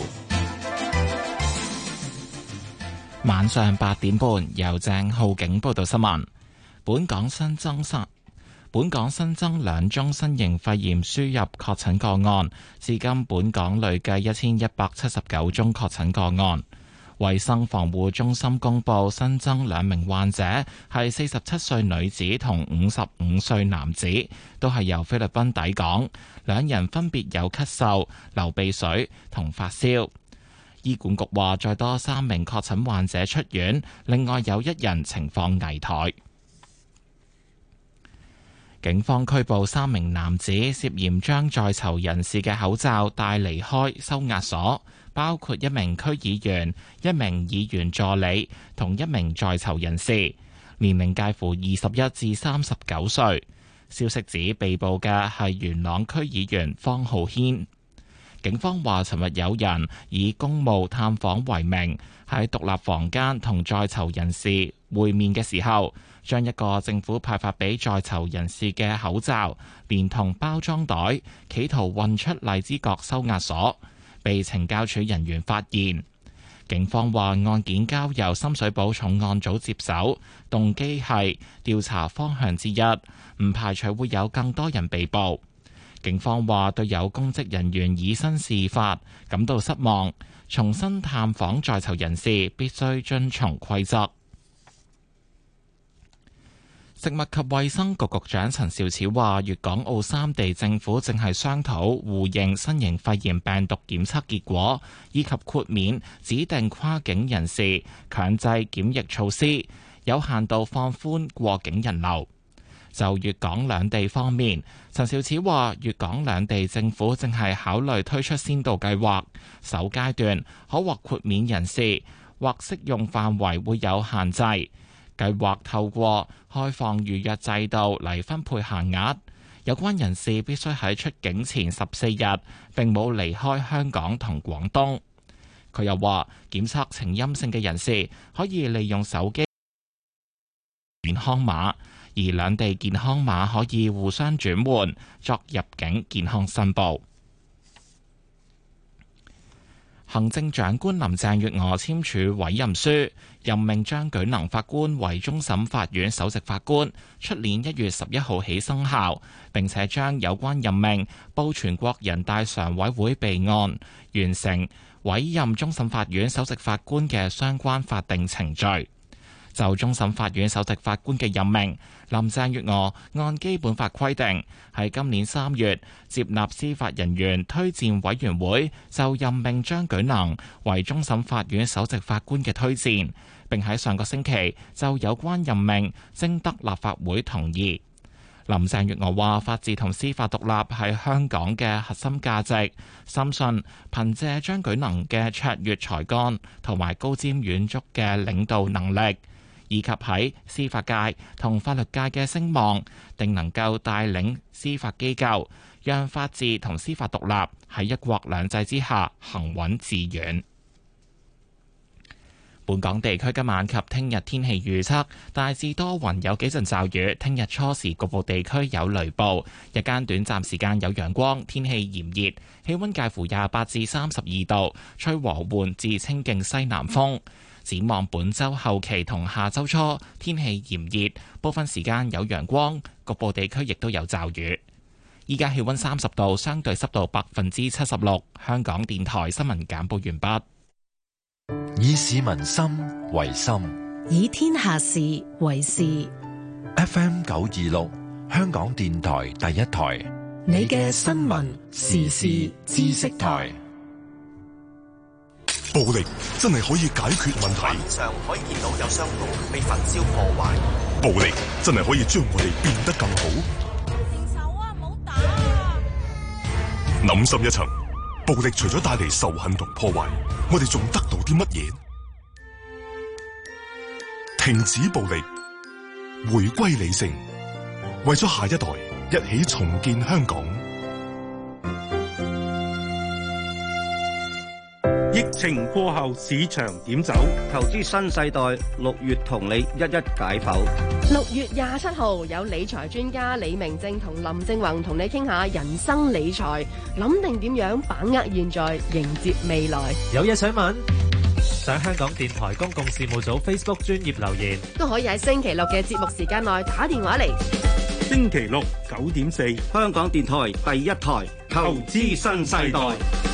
晚上八點半，由鄭浩景報道新聞。本港新增三，本港新增兩宗新型肺炎輸入確診個案，至今本港累計一千一百七十九宗確診個案。衛生防護中心公布新增兩名患者，係四十七歲女子同五十五歲男子，都係由菲律賓抵港，兩人分別有咳嗽、流鼻水同發燒。醫管局話再多三名確診患者出院，另外有一人情況危殆。警方拘捕三名男子，涉嫌將在囚人士嘅口罩帶離開收押所，包括一名區議員、一名議員助理同一名在囚人士，年齡介乎二十一至三十九歲。消息指被捕嘅係元朗區議員方浩軒。警方話，尋日有人以公務探訪為名，喺獨立房間同在囚人士會面嘅時候，將一個政府派發俾在囚人士嘅口罩，連同包裝袋，企圖運出荔枝角收押所，被懲教署人員發現。警方話，案件交由深水埗重案組接手，動機係調查方向之一，唔排除會有更多人被捕。警方話對有公職人員以身試法感到失望，重新探訪在囚人士必須遵從規則。食物及衛生局局長陳肇始話，粵港澳三地政府正係商討互認新型肺炎病毒檢測結果，以及豁免指定跨境人士強制檢疫措施，有限度放寬過境人流。就粵港兩地方面，陳肇始話，粵港兩地政府正係考慮推出先導計劃，首階段可獲豁免人士或適用範圍會有限制。計劃透過開放預約制度嚟分配限額，有關人士必須喺出境前十四日並冇離開香港同廣東。佢又話，檢測呈陰性嘅人士可以利用手機健康碼，而兩地健康碼可以互相轉換作入境健康申報。行政長官林鄭月娥簽署委任書，任命張舉能法官為終審法院首席法官，出年一月十一號起生效，並且將有關任命報全國人大常委會備案，完成委任終審法院首席法官嘅相關法定程序。就終審法院首席法官嘅任命，林鄭月娥按基本法規定，喺今年三月接納司法人員推薦委員會就任命張舉能為終審法院首席法官嘅推薦，並喺上個星期就有關任命徵得立法會同意。林鄭月娥話，法治同司法獨立係香港嘅核心價值，深信憑借張舉能嘅卓越才幹同埋高瞻遠矚嘅領導能力，以及喺司法界同法律界嘅聲望，定能夠帶領司法機構，讓法治同司法獨立喺一國兩制之下行穩致遠。本港地區今晚及聽日天氣預測，大致多雲，有幾陣驟雨。聽日初時局部地區有雷暴，日間短暫時間有陽光，天氣炎熱，氣溫介乎廿八至三十二度，吹和緩至清勁西南風。展望本週後期同下週初，天氣炎熱，部分時間有陽光，局部地區亦都有驟雨。依家氣溫三十度，相對濕度百分之七十六。香港電台新聞簡報完畢。 以市民心為心， 以天下事為事。 F M 九二六，香港電台第一台， 你嘅新聞時事知識台。 暴力真係可以解決問題。 面上可以見到有商鋪被焚燒破壞。 暴力真係可以將我哋變得更好。 停手啊！唔好打啊！ 諗深一層，暴力除咗帶嚟仇恨同破壞，我哋仲得到啲乜嘢？停止暴力， 回歸理性，為咗下一代一起重建香港。 疫情過後市場點走？ 投資新世代六月同你一一解剖。 六月廿七號有理財專家李明正同林正宏同你傾下人生理財，諗定點樣把握現在，迎接未來。 有嘢想問？上香港電台公共事務組 Facebook 專頁留言， 都可以喺星期六嘅節目時間內打電話嚟。 星期六九點四， 香港電台第一台投資新世代。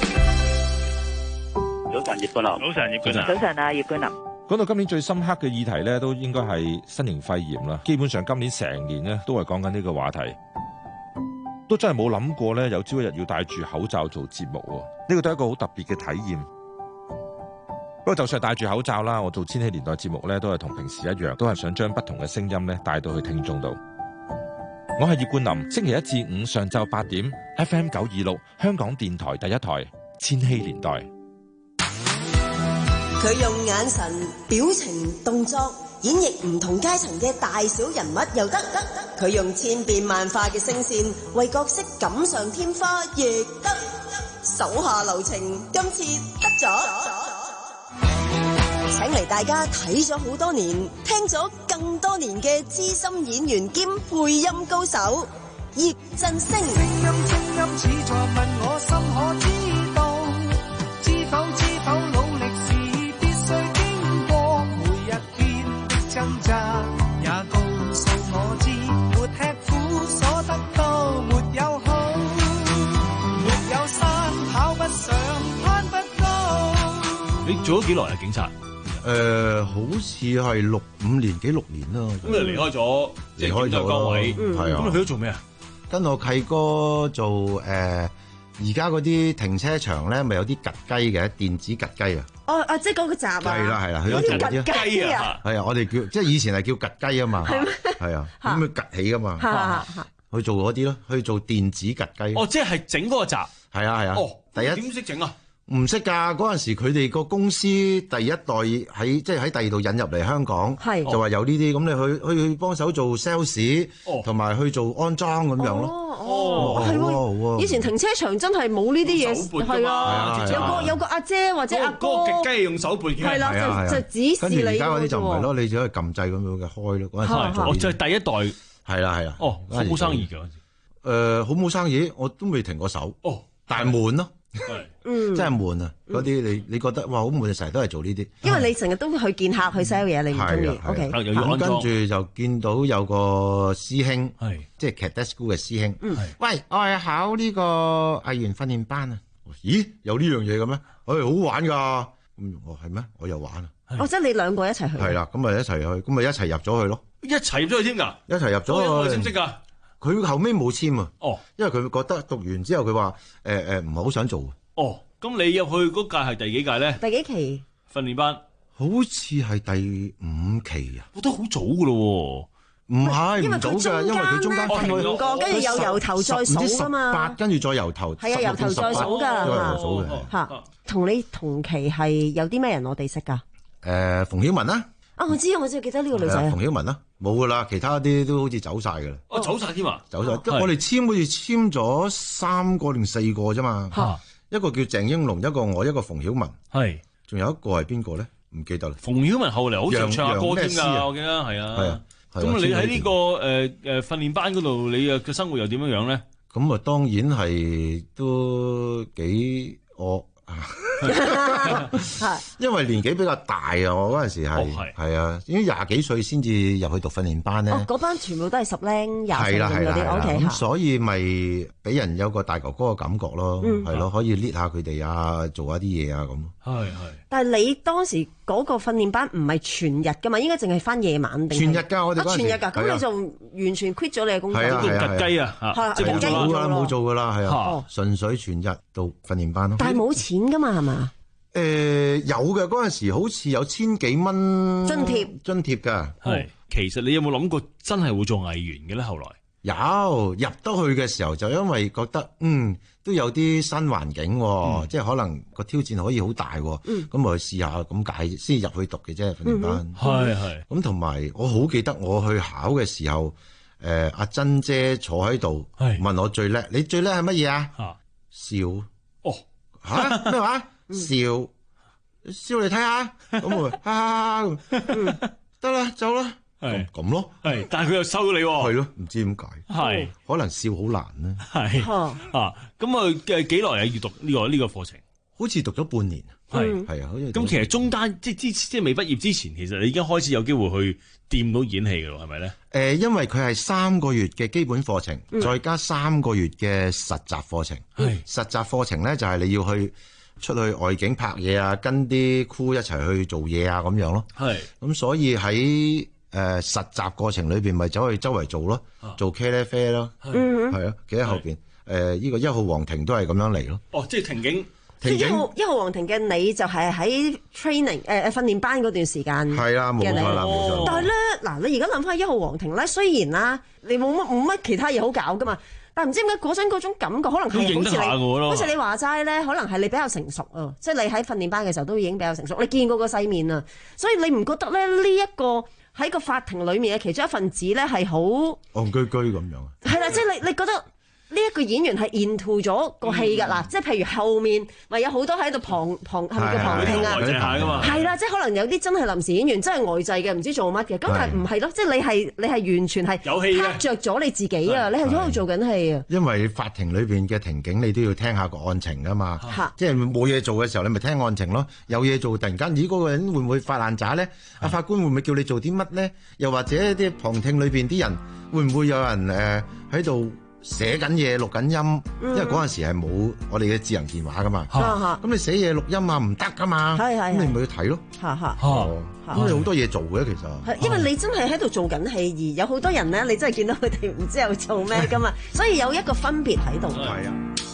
早晨，葉冠霖。 早晨，葉冠霖。 早晨啊，葉冠霖。 講到今年最深刻嘅議題咧，都應該係新型肺炎啦。基本上今年成年咧都係講緊呢個話題，都真係冇諗過咧有朝一日要戴住口罩做節目喎。呢個都係一個好特別嘅體驗。不過就算係戴住口罩啦，我做千禧年代節目咧，都係同平時一樣，都係想將不同嘅聲音咧帶到去聽眾度。我係葉冠霖，星期一至五上晝八點 F M 九二六香港電台第一台千禧年代。 佢用眼神、表情、動作演繹唔同階層嘅大小人物又得，佢用千變萬化嘅聲線為角色錦上添花亦得，手下留情，今次得咗。請嚟大家睇咗好多年，聽咗更多年嘅資深演員兼配音高手葉振聲。聲音聲音似在問我心可知道，知否知否努力是必須經過，每一天的掙扎也告訴我知，沒吃苦所得到沒有好，沒有山跑不上攀不高。 你做咗幾耐啊，警察？ 誒、呃，好似係六五年幾六年啦。 咁你離開咗， 離開咗崗位，係、嗯、啊。咁你去咗做咩啊？ 跟我契哥做誒，而家嗰啲停車場咧，咪有啲吉雞嘅電子吉雞啊？ 哦啊，即係嗰個閘啊！ 係啦係啦， 有啲吉雞啊！ 係啊，我哋叫即係以前係叫吉雞啊嘛，係啊，咁佢吉起噶嘛，去做嗰啲咯，去做電子吉雞。 哦，即係整嗰個閘。係啊係啊。 哦， 第一點識整啊？ 唔識㗎，嗰陣時佢哋個公司第一代喺即係喺第二度引入嚟香港，就話有呢啲，咁你去去幫手做 sales，同埋去做安裝咁樣咯。 哦，係喎，以前停車場真係冇呢啲嘢，係啊，有個有個阿姐或者阿哥， 嗰個吉雞用手背嘅， 係啦，就就指示你。 跟住而家嗰啲就唔係咯，你只可以撳掣咁樣嘅開咯。嗰陣時哦，就係第一代，係啦係啦。 哦，好冇生意㗎。 誒，好冇生意，我都未停過手。哦，但係悶咯。 嗯， 真係悶啊！嗰啲你你覺得哇好悶，成日都係做呢啲。 因為你成日都去見客去 sell 嘢，你唔中意。O K， 咁跟住就見到有個師兄，即係 Cadet School 嘅師兄。嗯，喂，我係考呢個藝員訓練班啊。咦，有呢樣嘢嘅咩？誒，好玩㗎。咁我係咩？我又玩啊。 哦，即係你兩個一齊去。 係啦，咁咪一齊去，咁咪一齊入咗去咯。 一齊入咗去添㗎？ 一齊入咗去。 識唔識㗎？ 佢後尾冇簽啊！ 哦，因為佢覺得讀完之後佢話誒誒唔係好想做。 哦，咁你入去嗰屆係第幾屆咧？ 第幾期訓練班？ 好似係第五期啊！ 我覺得好早噶咯喎， 唔係唔早㗎，因為佢中間分開個，跟住又由頭再數啊嘛。 八跟住再由頭， 係啊，由頭再數㗎嚇。數嘅嚇，同你同期係有啲咩人我哋識㗎？ 誒，馮曉文啦。 啊，我知我只記得呢個女仔。 馮曉文啦，冇噶啦，其他啲都好似走晒噶啦。 哦，走晒添啊！ 走晒，我哋簽好似簽咗三個定四個啫嘛。一個叫鄭英龍，一個我，一個馮曉文。係，仲有一個係邊個咧？唔記得啦。 馮曉文後嚟好似唱下歌添㗎，我記得係啊。係啊。咁你喺呢個誒誒訓練班嗰度，你嘅生活又點樣樣咧？ 咁啊，當然係都幾惡。因為年紀比較大啊，我嗰陣時係係啊，已經廿幾歲先至入去讀訓練班咧。 哦，嗰班全部都係十零廿歲嗰啲，O K。 咁所以咪俾人有個大哥哥嘅感覺咯，係咯，可以 lead 下佢哋啊，做下啲嘢啊咁。係係。 但係你當時嗰個訓練班唔係全日噶嘛，應該淨係翻夜晚定？ 全日㗎，我哋嗰陣時。全日㗎，咁你就完全 quit 咗你嘅工作。 係啊係啊。 吉雞啊， 即係冇做㗎啦，冇做㗎啦，係啊，純粹全日到訓練班咯。 但係冇錢㗎嘛，係嘛？ 誒、呃、有嘅，嗰陣時好似有千幾蚊津貼津貼㗎。 係，其實你有冇諗過真係會做藝員嘅咧？後來有入得去嘅時候，就因為覺得嗯都有啲新環境、哦嗯，即係可能個挑戰可以好大、哦，咁、嗯、我去試下咁解先入去讀嘅啫訓練班。 係係咁同埋我好記得我去考嘅時候，誒、呃、阿珍姐坐喺度問我最叻，你最叻係乜嘢啊？笑哦嚇咩話？笑笑嚟睇下，咁我哈哈哈得啦走啦。咁咁咯， 係，但係佢又收你喎， 係咯，唔知點解， 係， 可能笑好難咧， 係啊，咁啊嘅幾耐啊？要讀呢個呢個課程， 好似讀咗半年，係係啊，好似咁其實中間即係之即係未畢業之前，其實你已經開始有機會去掂到演戲嘅咯，係咪咧？ 誒，因為佢係三個月嘅基本課程， 嗯、 再加三個月嘅實習課程， 係實習課程咧就係你要去出去外景拍嘢啊，跟啲 crew 一齊去做嘢啊咁樣咯，係，咁所以喺誒、呃、實習過程裏邊，咪走去周圍做咯，啊、做茄喱啡咯，係啊，企喺後邊。誒呢個一號皇庭都係咁樣嚟咯。 哦，即係庭警。 即係一號一號皇庭嘅你就係喺 training 誒、呃、訓練班嗰段時間。 係啦，冇錯啦，冇錯。 但係咧，嗱你而家諗翻一號皇庭咧，雖然啦，你冇乜冇乜其他嘢好搞噶嘛，但係唔知點解嗰陣嗰種感覺，可能係好似你好似你話齋咧，可能係你比較成熟啊，即係你喺訓練班嘅時候都已經比較成熟，你見過個世面啊，所以你唔覺得咧呢一、這個？喺個法庭裏面嘅其中一份子咧，係好戇居居咁樣。 係啦，即係你你覺得呢一個演員係 into 咗個戲㗎啦，即係譬如後面咪有好多喺度旁旁係咪叫旁聽啊？係啦，即係可能有啲真係臨時演員真係呆滯嘅，唔知做乜嘅。咁但係唔係咯？即係你係你係完全係有戲嘅，着咗你自己啊！你係喺度做緊戲啊！ 因為法庭裏邊嘅庭警，你都要聽下個案情㗎嘛。即係冇嘢做嘅時候，你咪聽案情咯。有嘢做，突然間咦嗰個人會唔會發爛渣咧？阿法官會唔會叫你做啲乜咧？又或者啲旁聽裏邊啲人會唔會有人誒喺度？寫緊嘢錄緊音，因為嗰陣時係冇我哋嘅智能電話噶嘛，咁、啊、你寫嘢錄音啊唔得噶嘛，咁你咪去睇咯，咁你好多嘢做嘅其實， 因為你真係喺度做緊戲，而有好多人咧，你真係見到佢哋唔知又做咩噶嘛，所以有一個分別喺度。係啊。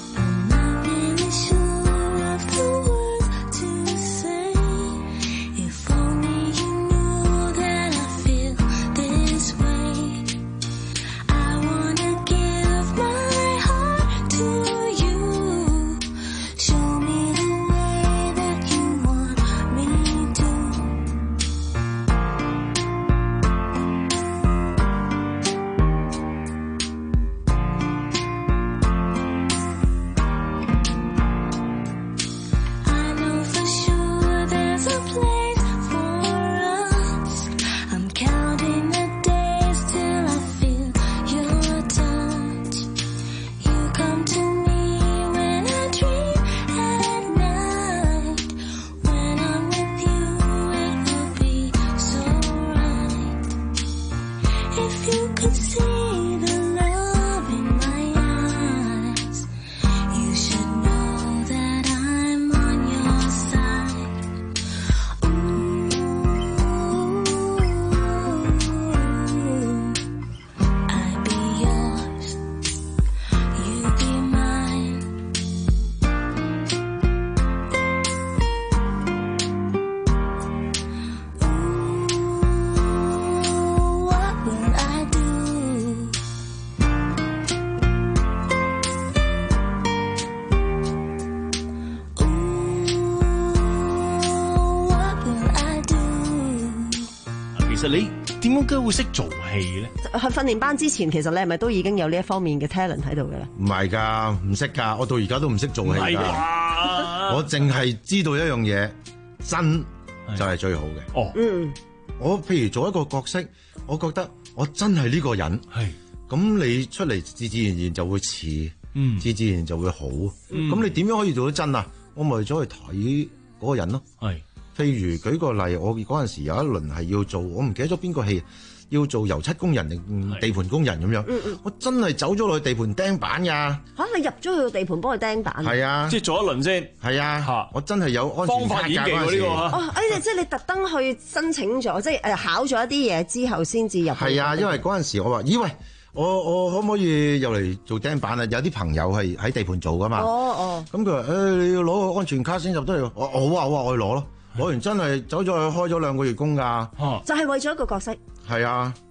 其實你點解會識做戲咧？ 去訓練班之前，其實你係咪都已經有呢一方面嘅 talent 喺度嘅咧？ 唔係㗎，唔識㗎，我到而家都唔識做戲㗎。我淨係知道一樣嘢，真就係最好嘅。哦，嗯，我譬如做一個角色，我覺得我真係呢個人，係咁你出嚟自自然然就會似，嗯，自自然然就會好。咁、嗯、你點樣可以做到真啊？我咪走去睇嗰個人咯。係。譬如舉個例，我嗰陣時有一輪係要做，我唔記得咗邊個戲，要做油漆工人定地盤工人咁樣。嗯嗯，我真係走咗落去地盤釘板㗎。嚇、啊！你入咗去個地盤幫佢釘板？係啊，即係做一輪先。係啊，我真係有安全卡㗎嗰陣時。方法演技喎呢個。哦，哎即係你特登去申請咗，即係誒考咗一啲嘢之後先至入。係啊，因為嗰陣時我話，咦喂，我我可唔可以入嚟做釘板啊？有啲朋友係喺地盤做㗎嘛。哦哦。咁佢話誒你要攞個安全卡先入得嚟。我我好啊好啊，我去攞咯。攞完真係走咗去開咗兩個月工㗎，就係為咗一個角色。係啊，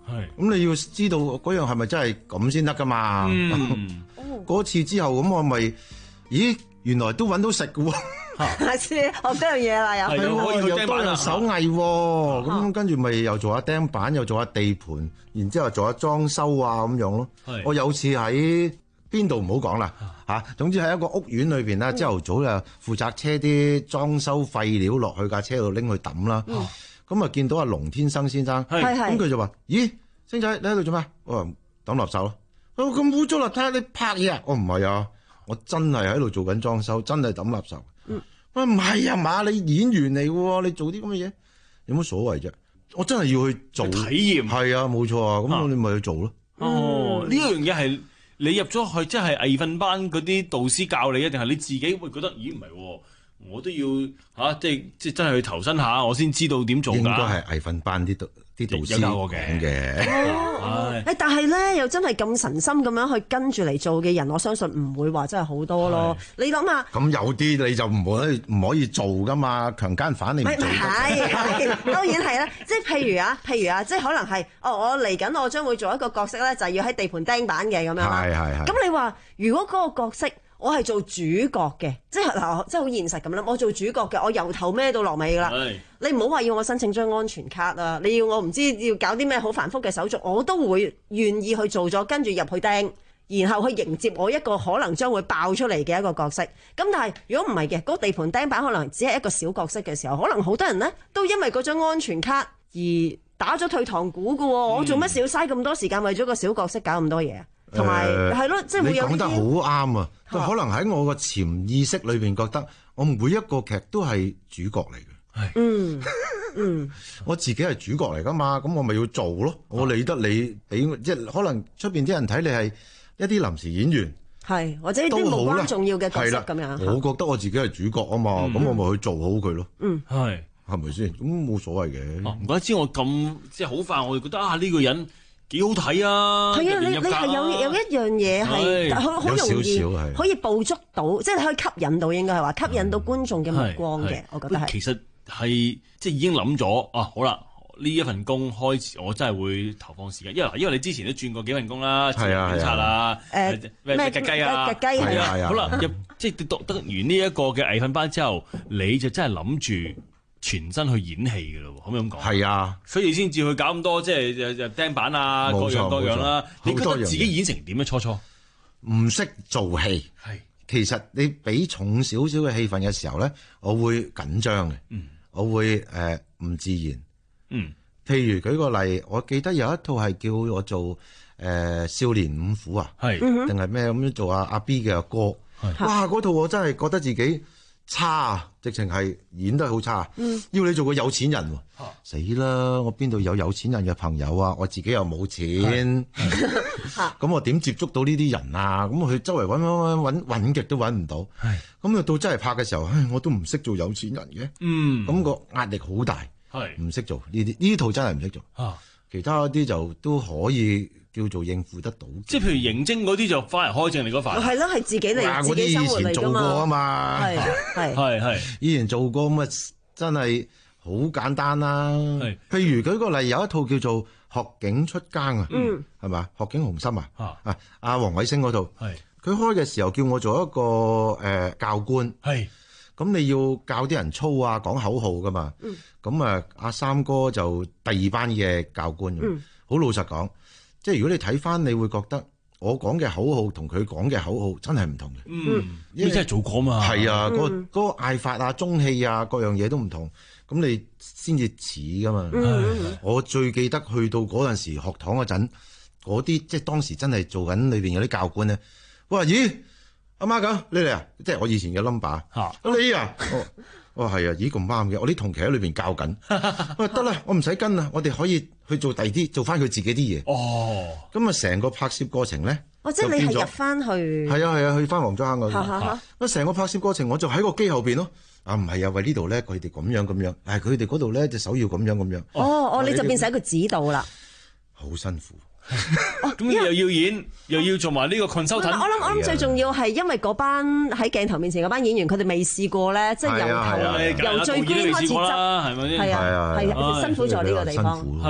咁你要知道嗰樣係咪真係咁先得噶嘛？嗰、嗯、次之後咁我咪，咦，原來都揾到食嘅喎。 下次學多樣嘢啦，又係喎，又多樣手藝喎。咁、啊、跟住咪又做下釘板，又做下地盤，然之後做下裝修啊咁樣咯。我有次喺邊度唔好講啦嚇，總之喺一個屋苑裏邊啦，朝、嗯、頭早就負責車啲裝修廢料落去架車度拎去抌啦。咁、嗯、啊見到阿龍天生先生，咁佢就話：咦，星仔你喺度做咩？我話抌垃圾咯。佢話咁污糟啦，睇下你拍嘢啊！我唔係啊，我真係喺度做緊裝修，真係抌垃圾。嗯，喂唔係啊嘛，你演員嚟喎，你做啲咁嘅嘢有乜所謂啫？我真係要去做體驗，係啊，冇錯啊，咁你咪去做咯。 哦，呢一樣嘢係你入咗去，即係藝訓班嗰啲導師教你，一定係你自己會覺得，咦唔係喎，我都要嚇，即係即係真係去投身下，我先知道點做㗎。應該係藝訓班啲導啲導師講嘅。 哦，誒，但係咧又真係咁神心咁樣去跟住嚟做嘅人，我相信唔會話真係好多咯。你諗下， 咁有啲你就唔可以唔可以做㗎嘛？強姦犯你唔做得。 係係，當然係啦。即係譬如啊，譬如啊，即係可能係哦，我嚟緊我將會做一個角色咧，就係要喺地盤釘板嘅咁樣啦。係係係。咁你話如果嗰個角色，我係做主角嘅，即係嗱，即係好現實咁啦。我做主角嘅，我由頭孭到落尾噶啦。你唔好話要我申請張安全卡啊，你要我唔知要搞啲咩好繁複嘅手續，我都會願意去做咗，跟住入去釘，然後去迎接我一個可能將會爆出嚟嘅一個角色。咁但係如果唔係嘅，嗰個地盤釘板可能只係一個小角色嘅時候，可能好多人呢都因為嗰張安全卡而打咗退堂鼓噶。嗯、我做乜事要嘥咁多時間為咗個小角色搞咁多嘢？同埋係咯，即係會有啲。你講得好啱啊！ 可能喺我個潛意識裏邊覺得，我每一個劇都係主角嚟嘅。係，嗯嗯，我自己係主角嚟噶嘛，咁我咪要做咯。我理得你俾即係可能出邊啲人睇你係一啲臨時演員， 係或者啲無關重要嘅角色咁樣。 我覺得我自己係主角啊嘛，咁、嗯、我咪去做好佢咯。嗯，係係咪先？咁冇所謂嘅。唔怪得知我咁即係好快，我就覺得啊呢、呢個人。幾好睇啊！係啊，你你係有有一樣嘢係好好容易可以捕捉到，即係可以吸引到，應該係話吸引到觀眾嘅目光嘅。我覺得係。其實係即係已經諗咗啊！好啦，呢一份工開始，我真係會投放時間，因為因為你之前都轉過幾份工啦，係啊，警察啦，誒咩咩吉雞啊，吉雞係啊，好啦，入即係讀得完呢一個嘅藝訓班之後，你就真係諗住。全身去演戲嘅咯，可唔可以咁講？係啊，所以先至去搞咁多，即係誒釘板啊，各樣各樣啦。你覺得自己演成點咧？初初唔識做戲，係其實你俾重少少嘅戲份嘅時候咧，我會緊張嘅，嗯，我會誒唔、呃、自然，嗯。譬如舉個例，我記得有一套係叫我做誒、呃、少年五虎啊，係定係咩咁樣做阿阿 B 嘅阿哥，哇！嗰套我真係覺得自己。差啊！直情係演得好差，嗯、要你做個有錢人喎，死啦、啊！我邊度有有錢人嘅朋友啊？我自己又冇錢，咁我點接觸到呢啲人啊？咁我去周圍揾揾揾揾極都揾唔到，咁啊到真係拍嘅時候，唉，我都唔識做有錢人嘅，咁、嗯、個壓力好大，唔識做呢啲呢套真係唔識做，啊、其他啲就都可以。叫做應付得到，即係譬如刑偵嗰啲就翻嚟開正嚟嗰塊，係咯，係自己嚟自己生活嚟㗎嘛。我啲以前做過啊嘛，係係係係，以前做過咁啊，真係好簡單啦。係，譬如舉個例，有一套叫做《學警出更》啊，嗯，係咪啊？《學警紅心》啊，啊，阿黃偉星嗰套，係佢開嘅時候叫我做一個誒、呃、教官，係咁你要教啲人操啊，講口號㗎嘛，嗯，咁啊，阿三哥就第二班嘅教官，嗯，好老實講。即係如果你睇翻，你會覺得我講嘅口號同佢講嘅口號真係唔同嘅。嗯，因為你真係做過嘛？係啊，嗰、嗯嗰個嗰個嗌法啊、中氣啊，各樣嘢都唔同，咁你先至似噶嘛。嗯、我最記得去到嗰陣時學堂嗰陣，嗰啲即係當時真係做緊裏邊有啲教官咧。哇！咦，阿媽咁你嚟啊？即係我以前嘅 number。嚇！你啊？哦，係啊！咦，咁啱嘅，我啲同期喺裏邊教緊。喂，得啦，我唔使跟啦，我哋可以去做第二啲，做翻佢自己啲嘢。哦，咁啊，成個拍攝過程咧，哦，即係你係入翻去，係啊係啊，去翻黃竹坑嗰度。咁成個拍攝過程，我就喺個機後邊咯。啊，唔係啊，喂呢度咧，佢哋咁樣咁樣，係佢哋嗰度咧隻手要咁樣咁樣。哦哦，你就變成一個指導啦。好辛苦。咁你又要演，又要做埋呢個 consultant。我諗我諗最重要係因為嗰班喺鏡頭面前嗰班演員，佢哋未試過咧，即係由頭由最邊開始執，係咪先？係啊係啊，辛苦咗呢個地方。係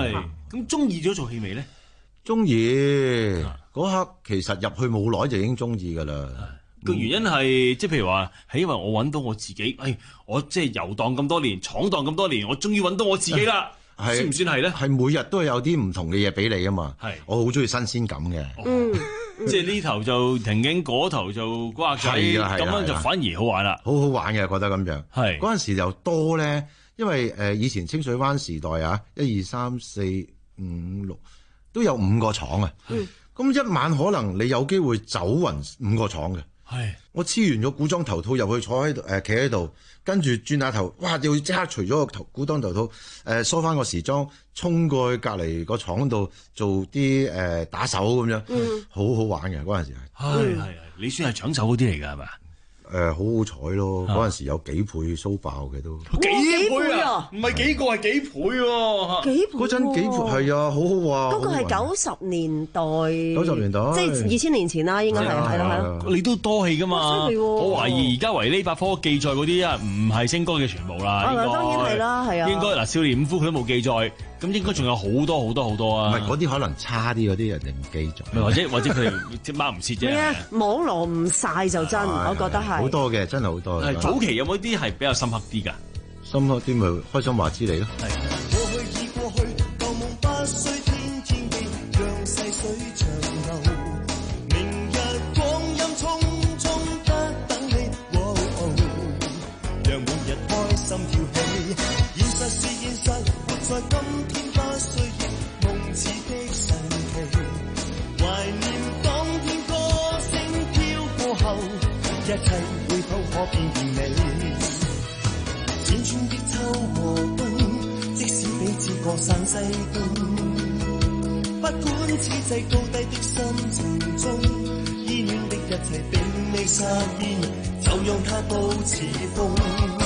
咁中意咗做戲未咧？ 中意嗰刻其實入去冇耐就已經中意㗎啦。 個原因係即係譬如話係因為我揾到我自己，誒我即係遊蕩咁多年，闖蕩咁多年，我終於揾到我自己啦。算唔算係咧？ 係每日都有啲唔同嘅嘢俾你啊嘛。 係， 我好中意新鮮感嘅。 嗯，即係呢頭就婷景，嗰頭就瓜仔，咁樣就反而好玩啦。 好好玩嘅，覺得咁樣。 係嗰陣時又多咧，因為誒以前清水灣時代啊，一二三四五六都有五個廠啊。嗯，咁一晚可能你有機會走勻五個廠嘅。 係， 我黐完咗古裝頭套入去坐喺度，誒企喺度，跟住轉下頭，哇！要即刻除咗個頭古裝頭套，誒梳翻個時裝，衝過去隔離個廠度做啲誒、呃、打手咁樣，嗯、好好玩嘅嗰陣時係。 係係係，你算係搶手嗰啲嚟㗎係嘛？ 誒、呃、好好彩咯！嗰陣時有幾倍蘇爆嘅都幾倍啊！唔係幾個係幾倍喎？ 幾倍嗰陣幾倍係啊，好好喎！ 嗰個係九十年代， 九十年代即係二千年前啦，應該係係啦係啦。 你都多戲㗎嘛？我懷疑而家維呢百科記載嗰啲啊，唔係星哥嘅全部啦。 當然係啦，係啊。 應該嗱，少年五夫佢都冇記載。咁應該仲有好多好多好多啊！ 唔係嗰啲可能差啲嗰啲人哋唔記咗， 或者或者佢哋即掹唔切啫。 係啊，網羅唔晒就真，我覺得係好多嘅，真係好多。 係早期有冇啲係比較深刻啲㗎？ 深刻啲咪開心華之你咯。 過去已過去，舊夢不需天天記，讓細水長流。明日光陰匆匆不等你，哦哦、讓每日開心跳起。現實是現實。在今天不需要夢似的神奇，懷念當天歌聲飄過後，一切會否可變完美？輾轉的秋和冬，即使彼此各散西東，不管此際高低的心情中，依戀的一切並未實現，就讓它保持風。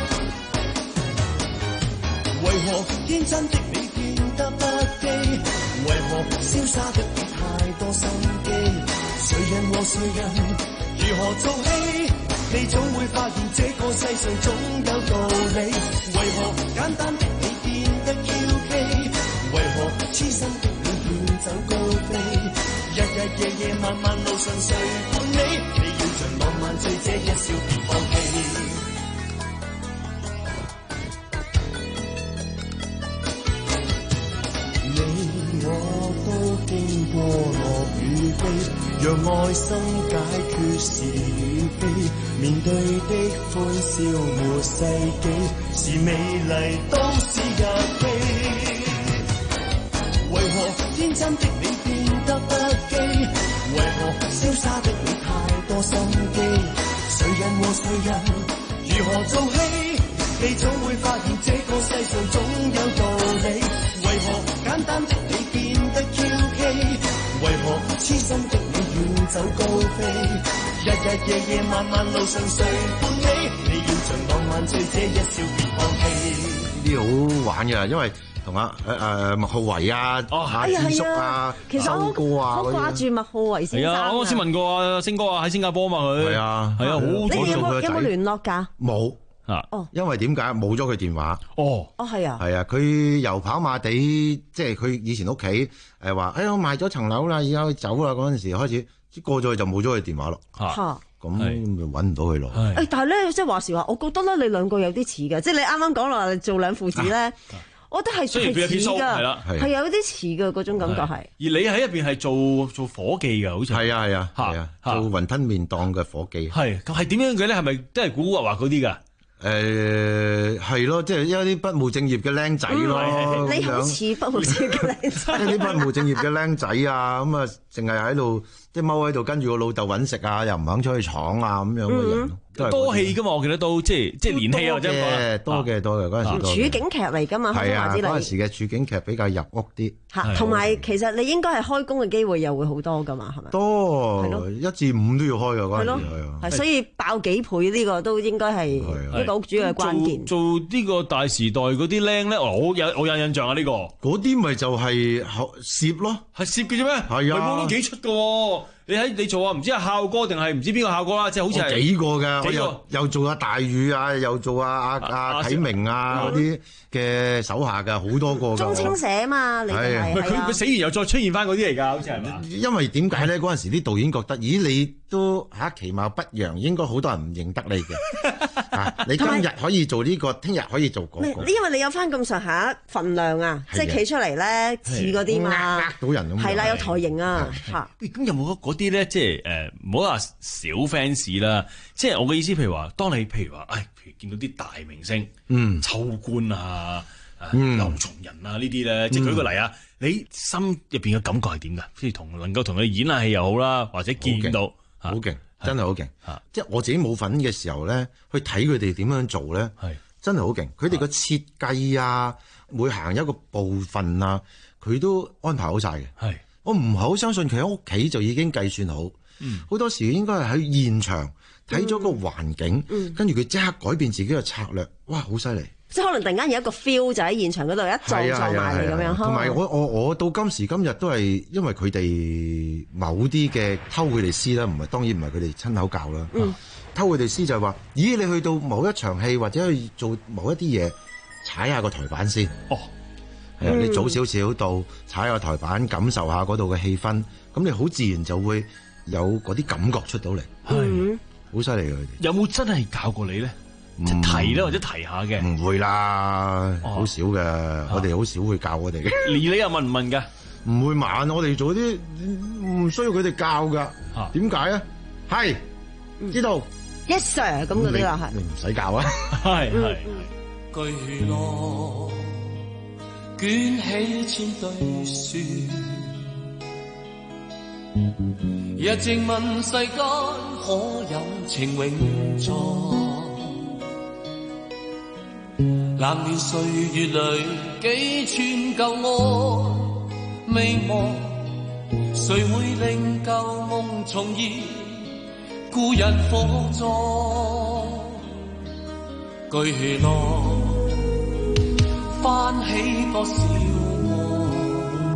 為何天真的你變得不羈？為何瀟灑的你太多心機？誰人和誰人如何做戲？你總會發現這個世上總有道理。為何簡單的你變得嬌氣？為何痴心的你遠走高飛？日日夜夜漫漫路上誰伴你？你要像浪漫醉者一笑別放棄。我都經過樂與悲，讓愛心解決是與非，面對的歡笑沒世紀，是美麗都是日記。為何天真的你變得不羈？為何瀟灑的你太多心機？誰人和誰人如何做戲？你總會發現這個世上總有道理。為何簡單的你變得嬌氣？為何痴心的你遠走高飛？日日夜夜漫漫路上誰伴你？你要像浪漫醉者一笑別放棄。 呢啲好玩嘅，因為同阿誒誒麥浩維啊、阿智叔啊、修哥啊， 我掛住麥浩維先生。 係啊，我先問過啊，星哥啊，喺新加坡嘛佢。係啊， 係啊，好。 你有冇有冇聯絡㗎？ 冇。 啊， 哦， 因為點解冇咗佢電話？ 哦， 哦係啊， 係啊，佢由跑馬地，即係佢以前屋企誒話，哎呀我賣咗層樓啦，而家走啦嗰陣時開始，過咗去就冇咗佢電話咯。 嚇， 咁咪揾唔到佢咯。 誒，但係咧，即係話時話，我覺得咧，你兩個有啲似嘅，即係你啱啱講落做兩父子咧，我覺得係係似㗎，係啦，係有啲似嘅嗰種感覺係。而你喺入邊係做做夥計㗎，好似係啊係啊係啊，做雲吞麵檔嘅夥計。 係，咁係點樣嘅咧？係咪都係古古惑惑嗰啲㗎？ 誒係咯，即係一啲不務正業嘅僆仔咯， 嗯、你好似不務正業嘅僆仔， 一啲不務正業嘅僆仔啊，咁啊，淨係喺度即係踎喺度跟住個老豆揾食啊，又唔肯出去闖啊，咁樣嘅人。嗯多戲噶嘛，我記得都即係即係連戲啊，真係多嘅多嘅嗰陣時多。 處境劇嚟㗎嘛， 係啊， 嗰陣時嘅處境劇比較入屋啲。 嚇，同埋其實你應該係開工嘅機會又會好多㗎嘛，係咪？ 多，係咯，一至五都要開㗎嗰陣時係啊。 係，所以爆幾倍呢個都應該係一個好主要嘅關鍵。 做呢個大時代嗰啲僆咧，我有我有印象啊呢個。 嗰啲咪就係攝咯， 係攝嘅啫咩？ 係啊， 冇都幾出㗎喎。 你喺你做啊，唔知係孝哥定係唔知邊個孝哥啦，即係好似係幾個㗎，我幾個又又做阿大宇啊，又做阿阿阿啟明啊嗰啲嘅手下㗎，好多個㗎。 中青社嘛，你哋係佢佢死完又再出現翻嗰啲嚟㗎，好似係嘛？ 因為點解咧？嗰陣時啲導演覺得，咦，你都嚇其貌不揚，應該好多人唔認得你嘅。啊，你今日可以做呢個，聽日可以做嗰個。 因為你有翻咁上下份量啊，即係企出嚟咧似嗰啲嘛， 呃呃到人咁。 係啦，有台型啊嚇。 咁有冇嗰啲咧？即係誒，唔好話小 fans 啦。即係我嘅意思，譬如話，當你譬如話，誒，譬如見到啲大明星，嗯，秋官啊，誒，劉松仁啊呢啲咧，即係舉個例啊，你心入邊嘅感覺係點㗎？即係同能夠同佢演下戲又好啦，或者見到好勁，真係好勁。即係我自己冇份嘅時候咧，去睇佢哋點樣做咧，真係好勁。佢哋個設計啊，每行一個部分啊，佢都安排好晒嘅。係，我唔係好相信佢喺屋企就已經計算好。嗯，好多時應該係喺現場睇咗個環境，跟住佢即刻改變自己嘅策略。哇，好犀利！ 即係可能突然間有一個 feel 就喺現場嗰度一撞撞埋嚟咁樣。 同埋我我我到今時今日都係因為佢哋某啲嘅偷佢哋師啦，唔係當然唔係佢哋親口教啦。嗯，偷佢哋師就係話：咦，你去到某一場戲或者去做某一啲嘢，踩下個台板先。哦，係啊，你早少少到踩下台板，感受下嗰度嘅氣氛，咁你好自然就會有嗰啲感覺出到嚟。係，好犀利嘅佢哋。 有冇真係教過你咧？即提咧或者提下嘅？ 唔會啦，好少嘅。我哋好少會教我哋嘅。 而你又問唔問㗎？ 唔會問，我哋做啲唔需要佢哋教㗎。點解啊？係知道 ，yes sir 咁嗰啲啦係。 你唔使教啊。 係係。 巨浪捲起千堆雪，日靜問世間可有情永在？冷暖歲月裏幾串舊愛未忘，誰會令舊夢重現故人火葬？巨浪翻起多少夢，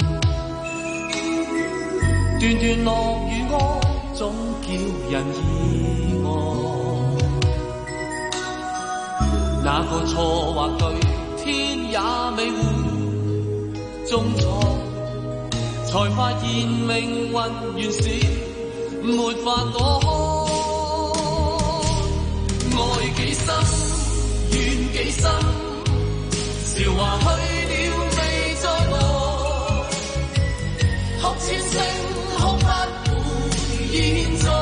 段段落雨歌總叫人意外。那個錯或對，天也未會中錯，才發現命運原是沒法躲。愛幾深，怨幾深，韶華去了未再來，哭千聲哭不回現在。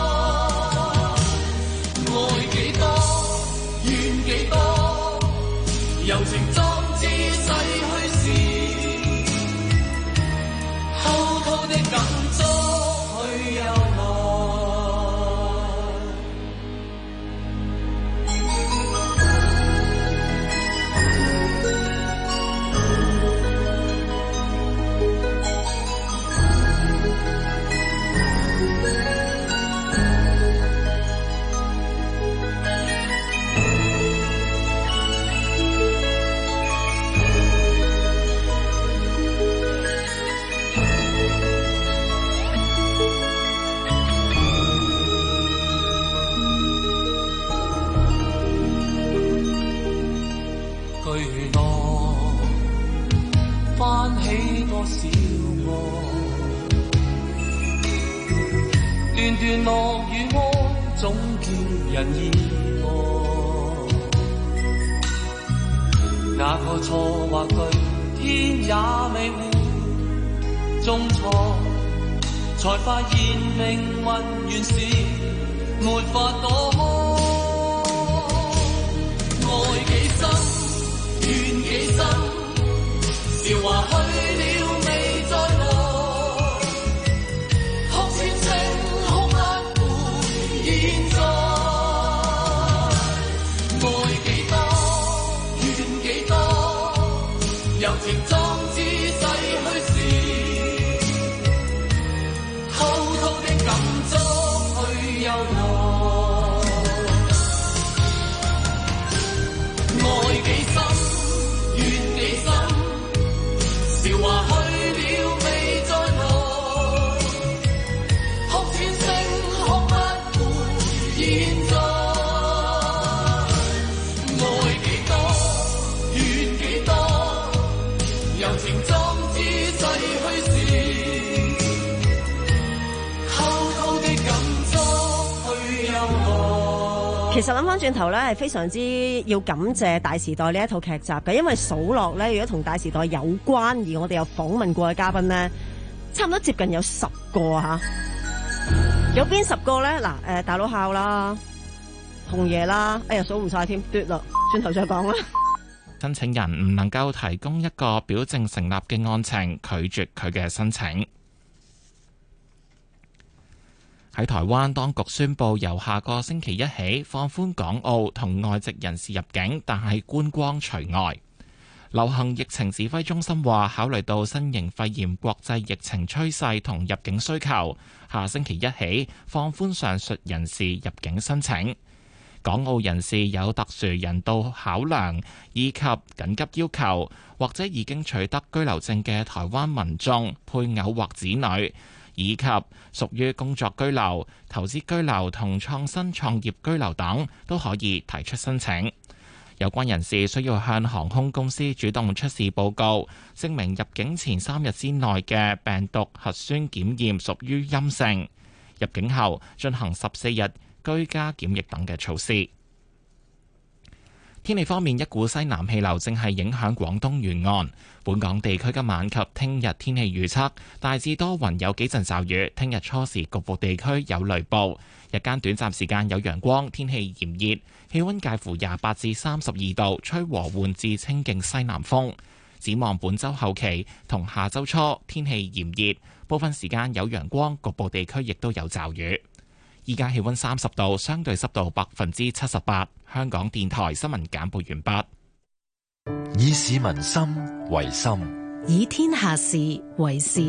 柔情壯志逝去時，偷偷的感觸去又來。段段落雨歌總叫人意外，那個錯或對，天也未會中錯，才發現命運原是沒法躲。愛幾深，怨幾深，韶華去了未再來。柔情壯志逝去時，偷偷的感觸去又來。愛幾深，怨幾深，韶華去了未再來。哭其實諗翻轉頭咧，係非常之要感謝《大時代》呢一套劇集嘅，因為數落咧，如果同《大時代》有關，而我哋有訪問過嘅嘉賓咧，差唔多接近有十個啊嚇。有邊十個咧？嗱，誒大佬孝啦、紅爺啦，哎呀數唔晒添，嘟啦，轉頭再講啦。 申請人唔能夠提供一個表證成立嘅案情，拒絕佢嘅申請。喺台灣，當局宣布由下個星期一起放寬港澳同外籍人士入境，但係觀光除外。流行疫情指揮中心話，考慮到新型肺炎國際疫情趨勢同入境需求，下星期一起放寬上述人士入境申請。港澳人士有特殊人道考量以及緊急要求，或者已經取得居留證嘅台灣民眾、配偶或子女，以及屬於工作居留、投資居留同創新創業居留等，都可以提出申請。有關人士需要向航空公司主動出示報告，證明入境前三日之內嘅病毒核酸檢驗屬於陰性，入境後進行十四日居家檢疫等嘅措施。天氣方面，一股西南氣流正係影響廣東沿岸。本港地區今晚及聽日天氣預測大致多雲，有幾陣驟雨。聽日初時局部地區有雷暴，日間短暫時間有陽光，天氣炎熱，氣溫介乎廿八至三十二度，吹和緩至清勁西南風。展望本週後期同下週初天氣炎熱，部分時間有陽光，局部地區亦都有驟雨。依家氣溫三十度，相對濕度百分之七十八。香港電台新聞簡報完畢。 以市民心為心， 以天下事為事。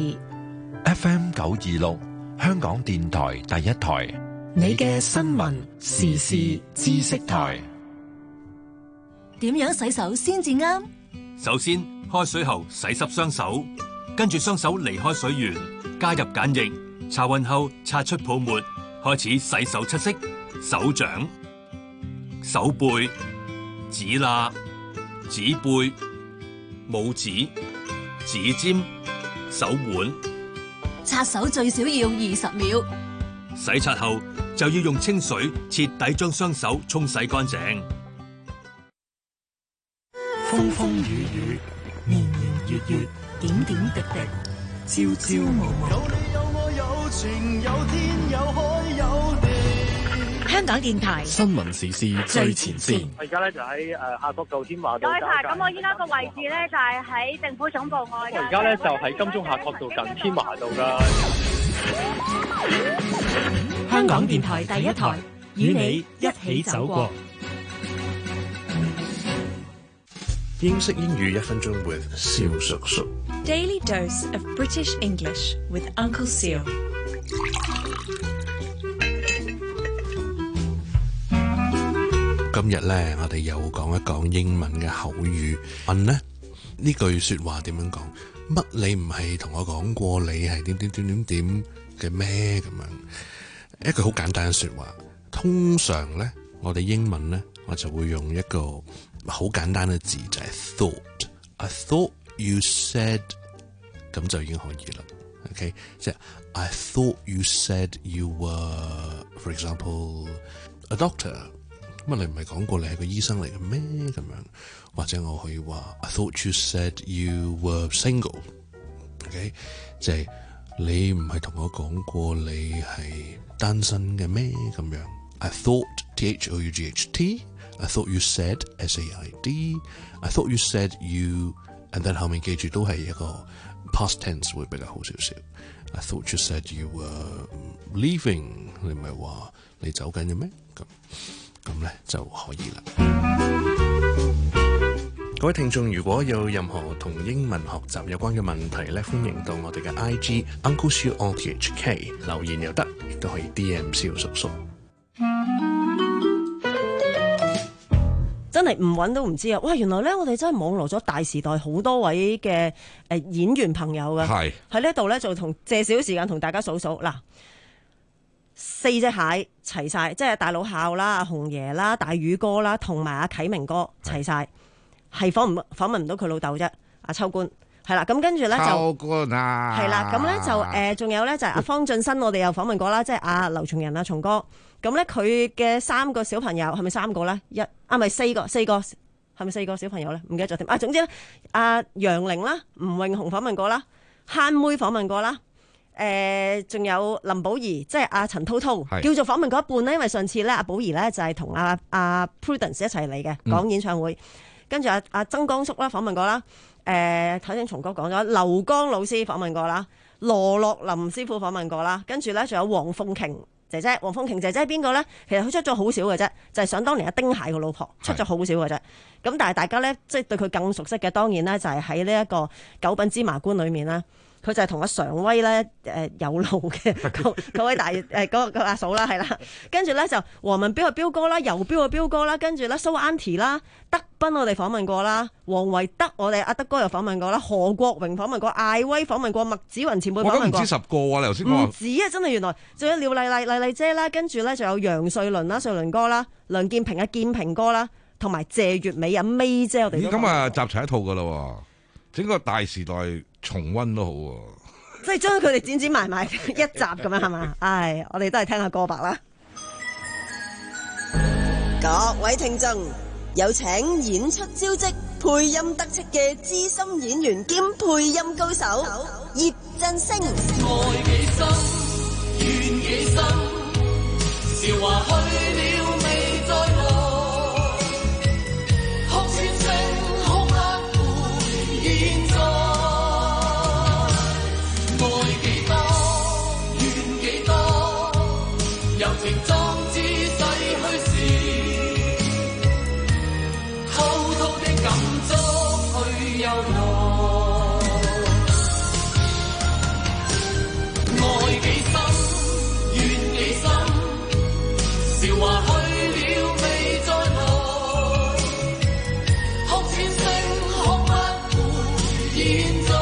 F M 九二六，香港電台第一台， 你嘅新聞時事知識台。點樣洗手先至啱？ 首先，開水後洗濕雙手，跟住雙手離開水源，加入鹼液，擦勻後擦出泡沫，開始洗手七式：手掌、手背、指罅、指背、拇指、指尖、手腕。 擦手最少要二十秒。 洗刷後就要用清水徹底將雙手沖洗乾淨。 風風雨雨，年年月月，點點滴滴，朝朝暮暮。 有你有我有情有天有海有地。 香港電台新聞時事最前線。 我而家咧就喺誒夏慤道天華道。 各位查，咁我依家個位置咧就係喺政府總部外。 我而家咧就喺金鐘夏慤道近天華道噶。 香港電台第一台，與你一起走過。 英式英語一分鐘 with 蕭叔叔。 Daily dose of British English with Uncle Seal。 今日咧，我哋又講一講英文嘅口語。問呢呢句說話點樣講？乜你唔係同我講過你係點點點點點嘅咩？咁樣一句好簡單嘅說話。通常咧，我哋英文咧，我就會用一個好簡單嘅字，就係 thought。I thought you said， 咁就已經可以啦。OK， 即係 I thought you said you were, for example, a doctor。乜你唔係講過你係個醫生嚟嘅咩？咁樣，或者我可以話 I thought you said you were single。OK， 即係你唔係同我講過你係單身嘅咩？咁樣 I thought T H O U G H T I thought you said S A I D I thought you said you and then 後面記住都係一個 past tense 會比較好少少。I thought you said you were leaving， 你唔係話你走緊嘅咩？咁咁咧就可以啦。各位聽眾，如果有任何同英文學習有關嘅問題咧，歡迎到我哋嘅 I G Uncle Siu O T H K 留言又得，亦都可以 D M 蕭叔叔。 真係唔揾都唔知啊！哇，原來咧我哋真係網羅咗大時代好多位嘅誒演員朋友嘅，係喺呢度咧就同借少少時間同大家數數嗱。四隻蟹齊晒，即係大佬孝啦、阿紅爺啦、大宇哥啦，同埋阿啟明哥齊晒，係訪唔訪問唔到佢老豆啫。阿秋官係啦，咁跟住咧就秋官啊， 係啦，咁咧就誒，仲、呃、有咧就係、是、阿方進新，我哋又訪問過啦，即係阿劉松仁啊，松哥。咁咧佢嘅三個小朋友係咪三個咧？一啊，咪四個，四個係咪四個小朋友咧？唔記得咗添。啊，總之咧，阿楊玲啦、吳詠紅訪問過啦，慳妹訪問過啦。誒、呃，仲有林保怡，即係阿陳滔滔，叫做訪問過一半咧，因為上次咧阿保怡咧就係同阿阿 Prudence 一齊嚟嘅講演唱會，跟住阿阿曾江叔啦訪問過啦。誒頭先松哥講咗，劉江老師訪問過啦，羅樂林師傅訪問過啦，跟住咧仲有黃鳳瓊姐姐，黃鳳瓊姐姐係邊個咧？其實佢出咗好少嘅啫，就係、是、想當年阿丁蟹個老婆出咗好少嘅啫。咁但係大家咧即係對佢更熟悉嘅，當然咧就係喺呢一個九品芝麻官裏面啦。佢就係同阿常威咧誒有路嘅嗰位大誒嗰個阿嫂啦，係啦，跟住咧就黃文彪係彪哥啦，游彪係彪哥啦，跟住咧蘇 Auntie 啦，德斌我哋訪問過啦，黃維德我哋阿德哥又訪問過啦，何國榮訪問過，艾威訪問過，麥子雲前輩訪問過， 我唔止十個啊！你頭先講唔止啊，真係原來仲有廖麗麗麗麗姐啦，跟住咧仲有楊瑞麟啦，瑞麟哥啦，梁建平啊建平哥啦，同埋謝月美啊 May 姐我哋都咁啊集齊一套噶啦，整個大時代重溫都好喎， 即係將佢哋剪剪埋埋一集咁樣係嘛？唉，我哋都係聽下歌白啦。 各位聽眾，有請演出招積、配音得戚嘅資深演員兼配音高手葉振聲。 愛幾深，怨幾深，韶華去了未再來，哭千聲，哭不回現在。柔情壯志逝去時，滔滔的感觸去又來。愛幾深，怨幾深，韶華去了未再來。哭千聲，哭不回現在。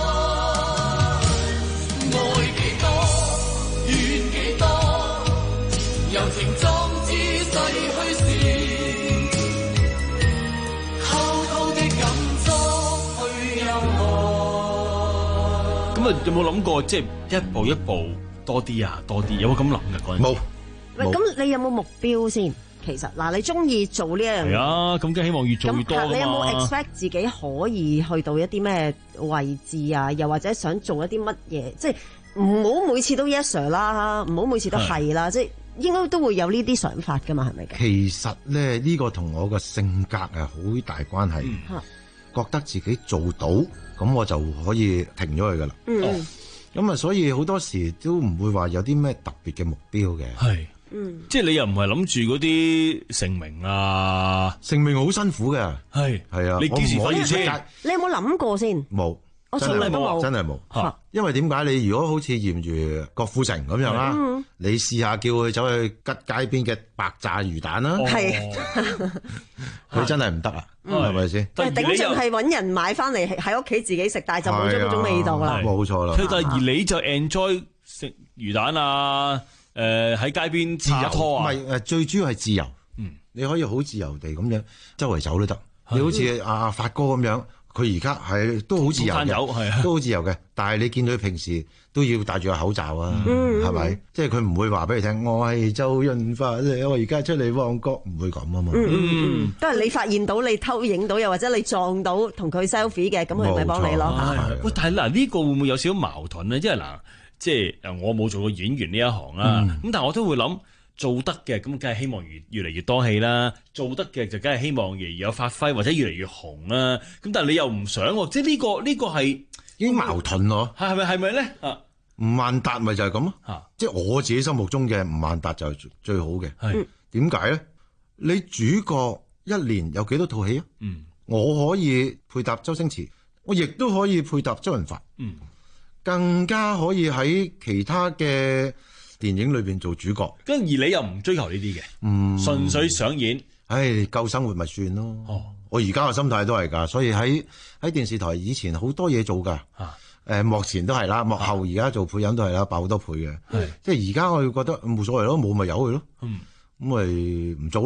愛幾多，怨幾多。柔情壯志逝去時，滔滔的感觸去又來。 咁啊，有冇諗過即係一步一步多啲啊？多啲有冇咁諗嘅嗰陣？冇。 喂，咁你有冇目標先？其實嗱，你中意做呢一樣嘢， 係啊，咁梗係希望越做越多㗎嘛。 你有冇 expect 自己可以去到一啲咩位置啊？又或者想做一啲乜嘢？即係唔好每次都 yes sir 啦，唔好每次都係啦，即係。應該都會有呢啲想法噶嘛，係咪？ 其實咧，呢、這個同我個性格係好大關係。嗯、覺得自己做到，咁我就可以停咗佢噶啦。嗯，咁啊，所以好多時都唔會話有啲咩特別嘅目標嘅。 係，嗯，即係你又唔係諗住嗰啲成名啊？ 成名好辛苦嘅，係係啊。 你幾時可以出街？ 你有冇諗過先？ 冇。 我從來都冇， 真係冇。因為點解你如果好似嫌住郭富城咁樣啦，嗯、你試下叫佢走去吉街邊嘅白炸魚蛋啦，係、哦，佢真係唔得啊，係咪先？ 但係頂盡係揾人買翻嚟喺屋企自己食，但係就冇咗嗰種味道啦。 冇錯啦。 但係而你就 enjoy 食魚蛋啊，誒、呃、喺街邊自由拖啊， 唔係誒，最主要係自由。嗯，你可以好自由地咁樣周圍走都得。你好似阿發哥咁樣。佢而家係都好自由嘅，都好自由嘅。但係你見到佢平時都要戴住個口罩啊，係咪、嗯？即係佢唔會話俾你聽，我係周潤發，我而家出嚟旺角，唔會咁啊嘛。嗯嗯，都係你發現到你偷影到，又或者你撞到同佢 selfie 嘅，咁佢咪幫你咯。 喂，但係嗱呢個會唔會有少少矛盾咧？因為嗱，即係誒我冇做過演員呢一行啊，咁、嗯、但係我都會諗。做得嘅咁，梗係希望越越嚟越多戲啦。做得嘅就梗係希望越嚟越有發揮，或者越嚟越紅啦。咁但係你又唔想喎，即係呢個呢個係已經矛盾咯。 係係咪係咪咧？啊， 吳孟達咪就係咁咯。即係我自己心目中嘅吳孟達就係最好嘅。係點解咧？你主角一年有幾多套戲啊？嗯，我可以配搭周星馳，我亦都可以配搭周潤發。嗯，更加可以喺其他嘅電影裏邊做主角， 跟而你又唔追求呢啲嘅，嗯，純粹想演， 唉，夠生活咪算咯。哦，我而家嘅心態都係㗎，所以喺喺電視台以前好多嘢做㗎，啊，誒幕前都係啦，幕後而家做配音都係啦，爆好多倍嘅，係，即係而家我會覺得冇所謂咯，冇咪由佢咯，嗯，咁咪唔做咯。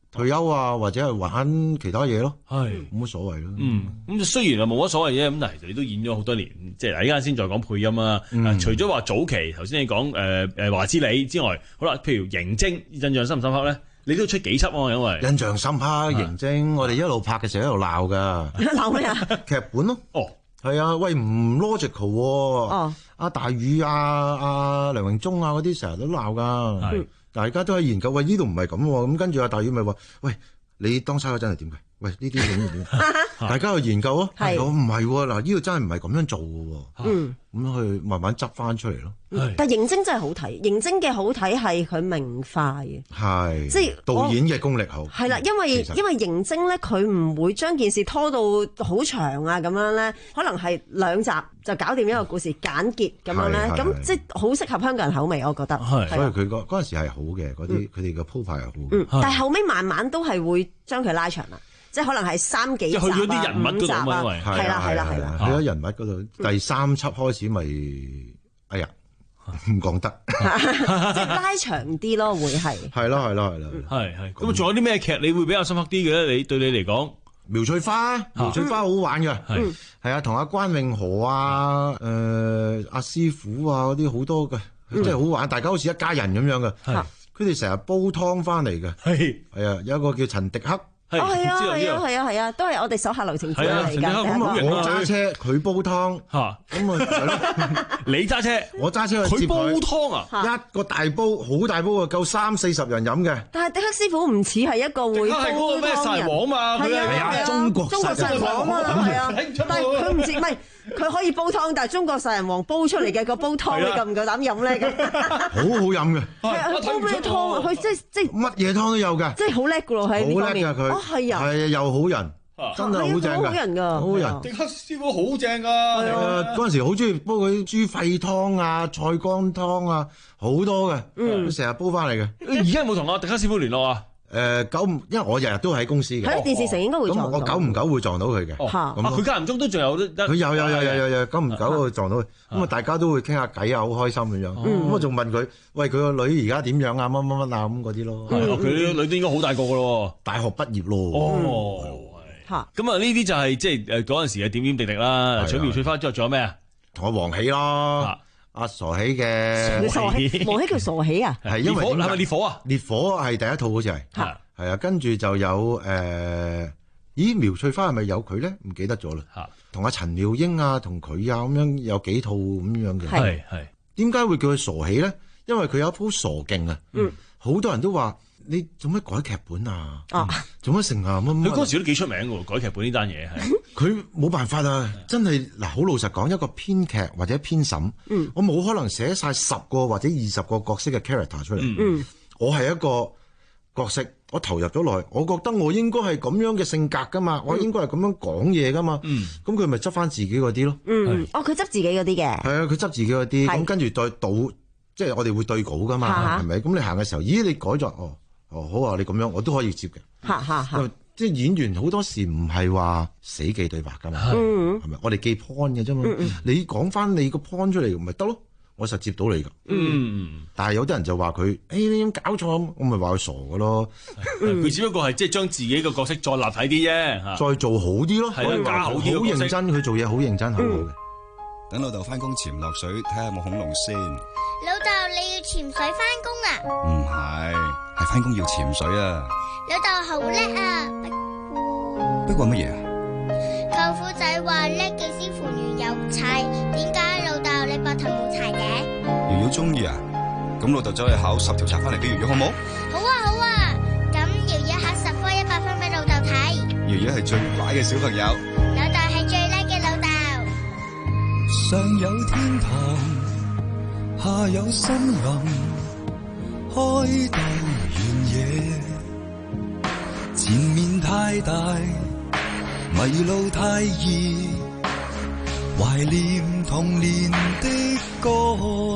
退休啊，或者係玩其他嘢咯， 係冇乜所謂咯。 嗯，咁雖然係冇乜所謂啫，咁但係其實你都演咗好多年，即係嗱，依家先再講配音啊。 嗯啊除咗話早期頭先你講誒誒華之理之外，好啦，譬如刑偵印象深唔深刻咧？你都出幾輯啊？因為印象深刻，刑偵我哋一路拍嘅時候一路鬧噶， 鬧咩啊？ 劇本咯。 哦， 係啊，喂唔 logical 喎。 哦， 阿大宇、阿阿梁榮忠啊嗰啲成日都鬧噶。 係。 大家都喺研究，喂呢度唔係咁喎，咁跟住阿大宇咪話，喂你當差嗰陣係點嘅？喂呢啲點點？大家去研究啊，我唔係喎，嗱呢度真係唔係咁樣做嘅喎， 嗯， 咁去慢慢執翻出嚟咯。 但係刑偵真係好睇，刑偵嘅好睇係佢明快嘅， 係即係導演嘅功力好。 係啦，因為因為刑偵咧，佢唔會將件事拖到好長啊，咁樣咧，可能係兩集就搞掂一個故事，簡潔咁樣咧，咁即係好適合香港人口味，我覺得。 係，所以佢嗰嗰陣時係好嘅，嗰啲佢哋嘅鋪排係好。 嗯，但係後尾慢慢都係會將佢拉長啦。即係可能係三幾集啊， 去咗啲人物嗰度啊， 係啦係啦係啦， 去咗人物嗰度，第三輯開始咪，哎呀唔講得， 即係拉長啲咯，會係。 係咯係咯係咯， 係係。咁仲有啲咩劇你會比較深刻啲嘅咧？你對你嚟講， 苗翠花，苗翠花好玩嘅，係係啊，同阿關詠荷啊，誒阿師傅啊嗰啲好多嘅，真係好玩，大家好似一家人咁樣嘅。佢哋成日煲湯翻嚟嘅，係係啊，有一個叫陳迪克。 哦，係啊，係啊，係啊，係啊，都係我哋手下留情者嚟㗎。 咁我揸車，佢煲湯嚇， 咁啊， 你揸車， 我揸車去接佢。 佢煲湯啊， 一個大煲，好大煲啊，夠三四十人飲嘅。 但係迪克師傅唔似係一個會煲湯嘅人。 殺人王嘛， 係啊，係啊，中國中國殺人王啊，係啊，但係佢唔似，唔係佢可以煲湯，但係中國殺人王煲出嚟嘅個煲湯，你夠唔夠膽飲咧？咁好好飲嘅。 係啊，佢煲咩湯啊？佢即係即係乜嘢湯都有㗎。 即係好叻㗎咯，喺呢方面。 好叻㗎佢。 哦，係啊。 係啊，又好人。真係好正㗎， 好人㗎， 好人。 迪克師傅好正㗎， 係啊！嗰陣時好中意煲嗰啲豬肺湯啊、菜乾湯啊，好多嘅，佢成日煲翻嚟嘅。 而家有冇同阿迪克師傅聯絡啊？ 誒，久唔，因為我日日都喺公司嘅。 喺電視城應該會撞到。 咁我久唔久會撞到佢嘅。 嚇！ 咁佢間唔中都仲有得。 佢有有有有有有，久唔久會撞到佢。咁啊，大家都會傾下偈啊，好開心咁樣。咁我仲問佢：喂，佢個女而家點樣啊？乜乜乜啊？咁嗰啲咯。 佢啲女都應該好大個㗎咯， 大學畢業咯。 哦。咁啊，呢啲就係即係誒嗰陣時嘅點點滴滴啦。除咗苗翠花之外，仲有咩啊？ 同阿黃喜咯，阿傻喜嘅。 傻喜，黃喜叫傻喜啊？ 係因為係咪烈火啊？ 烈火係第一套好似係。係係啊，跟住就有誒，咦？苗翠花係咪有佢咧？唔記得咗啦。嚇，同阿陳妙英啊，同佢啊咁樣有幾套咁樣嘅。 係係。點解會叫佢傻喜咧？因為佢有一鋪傻勁啊。嗯。好多人都話。你做乜改劇本啊？啊，做乜成啊？乜乜？ 佢嗰時都幾出名嘅喎，改劇本呢單嘢係。 佢冇辦法啊！真係嗱，好老實講，一個編劇或者編審，嗯，我冇可能寫晒十個或者二十個角色嘅 character 出嚟。嗯，我係一個角色，我投入咗落去，我覺得我應該係咁樣嘅性格噶嘛，我應該係咁樣講嘢噶嘛。嗯，咁佢咪執翻自己嗰啲咯。 嗯，哦，佢執自己嗰啲嘅。係啊，佢執自己嗰啲，咁跟住再倒，即係我哋會對稿噶嘛，係咪？咁你行嘅時候，咦？你改咗哦。哦，好啊！你咁樣我都可以接嘅。 嚇嚇嚇！ 即係演員好多時唔係話死記對白㗎嘛，係咪？我哋記 point 嘅啫嘛。你講翻你個 point 出嚟咪得咯，我實接到你㗎。嗯，但係有啲人就話佢，誒你咁搞錯，我咪話佢傻㗎咯。 佢只不過係即係將自己個角色再立體啲啫， 再做好啲咯。 係加好啲。 好認真，佢做嘢好認真，好好嘅。 等老豆翻工潛落水，睇下有冇恐龍先。 老豆，你要潛水翻工啊？ 唔係，係翻工要潛水啊。 老豆好叻啊， 不過不過乜嘢啊？ 舅父仔話叻嘅師傅要有柴，點解老豆你膊頭冇柴嘅？ 瑤瑤中意啊，咁老豆走去考十條柴翻嚟俾瑤瑤好冇？ 好啊好啊，咁瑤瑤考十科一百分俾老豆睇。 瑤瑤係最乖嘅小朋友。 老豆係最叻嘅老豆。 上有天堂，下有森林，開到原野。前面太大，迷路太易，懷念童年的歌。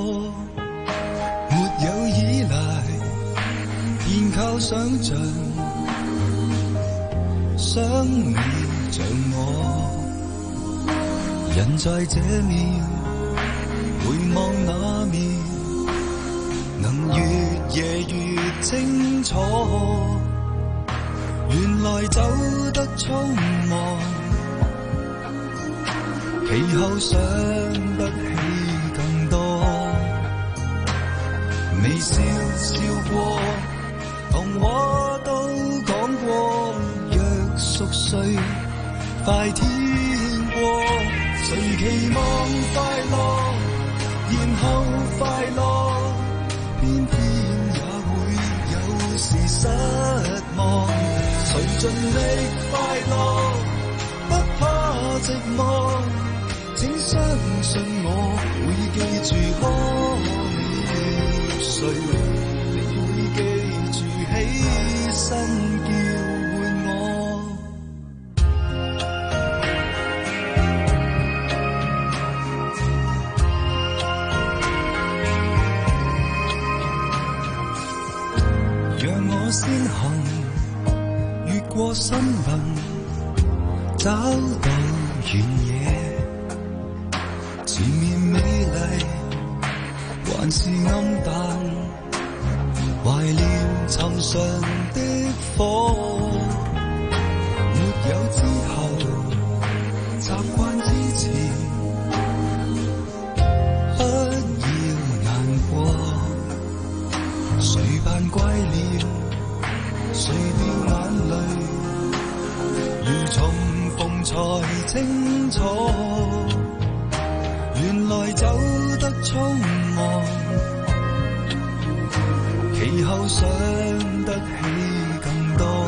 沒有依賴，便靠想像，想你像我。人在這面，回望那面，能越夜越清楚。 原來走得匆忙，其後想得起更多。微笑笑過，同我都講過，若熟睡快天過。誰期望快樂，然後快樂，偏偏也會有時失望。誰盡力快樂，不怕寂寞，請相信我會記住可你入睡，你會記住起身叫喚我。讓我先行越過森林，找到原野，前面美麗還是暗淡，懷念尋常的火，沒有之後，習慣之前，不要難過，誰扮怪臉，誰掉眼淚，如重逢才清楚，原來走得匆忙，其後想得起更多。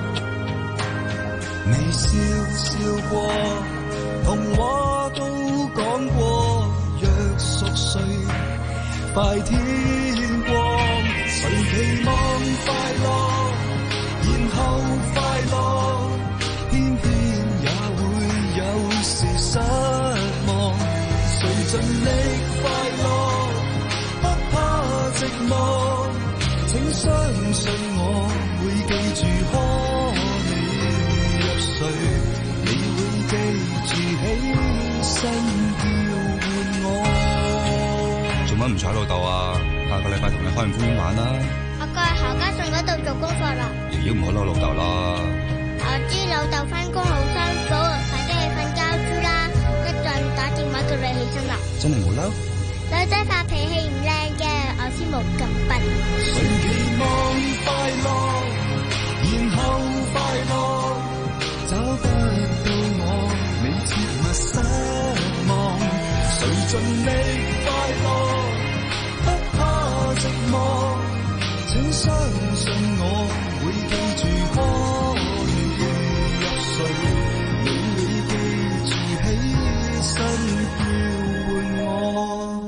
微笑笑過，同我都講過，若熟睡快天光。誰期望快樂，然後快樂，偏偏也會有時失望。誰盡力快樂，不怕寂寞，請相信我會記住可你入睡，你會記住起身叫喚我。 做乜唔睬老豆啊？下個禮拜同你開完公園玩啦。 我過去何家順嗰度做功課啦。 瑤瑤唔好嬲老豆啦。 我知老豆返工好辛苦，快啲去瞓覺豬啦，一陣打電話叫你起身啦。 真係冇嬲？ 女仔發脾氣唔靚嘅，我先冇咁笨。 誰期望快樂，然後快樂，找不到我，你切勿失望。誰盡力快樂，不怕寂寞，請相信我會記住可你入睡，你會記住起身叫喚我。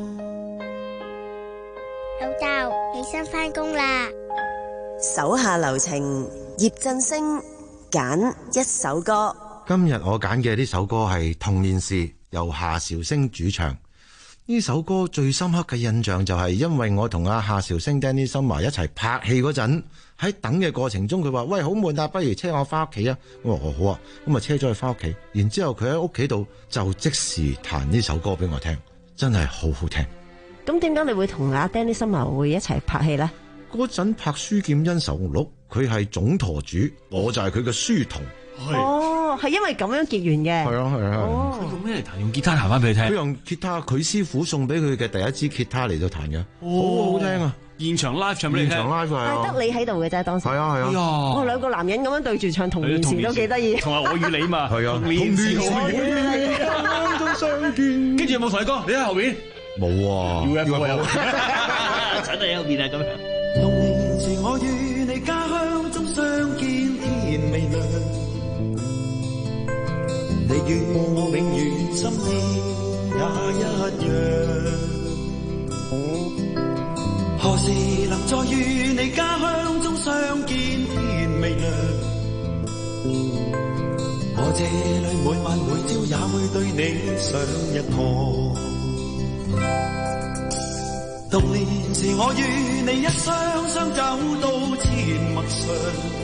老豆，起身返工啦！ 手下留情，葉振聲揀一首歌。 今日我揀嘅呢首歌係《童年時》，由夏韶聲主唱。呢首歌最深刻嘅印象就係因為我同阿夏韶聲 Danny Summer 一齊拍戲嗰陣，喺等嘅過程中，佢話：喂，好悶啊，不如車我翻屋企啊！我話：好啊，咁啊車咗佢翻屋企。然之後佢喺屋企度就即時彈呢首歌俾我聽，真係好好聽。 咁點解你會同阿 Danny Summer 會一齊拍戲呢？ 嗰陣拍《書劍恩仇錄》，佢係總舵主，我就係佢嘅書童。 哦，係因為咁樣結緣嘅。 係啊係啊。 哦，佢用咩嚟彈？用吉他彈翻俾你聽。 佢用吉他，佢師傅送俾佢嘅第一支吉他嚟到彈嘅，好好聽啊！ 現場 live 唱俾你聽。現場 live 係啊。 係得你喺度嘅啫，當時。 係啊係啊。 我兩個男人咁樣對住唱《童年時》都幾得意。 同埋我與你嘛。 係啊。 童年時我與你啱中相見。 跟住有冇同你講？你喺後邊。 冇啊。 要一個有。陳喺後邊啊咁樣。 童年時我與你家鄉中相見，天未亮。你與我永遠心意也一樣，何時能再與你家鄉中相見？天未亮，我這裏每晚每朝也會對你上一課。童年時我與你一雙雙走到阡陌上，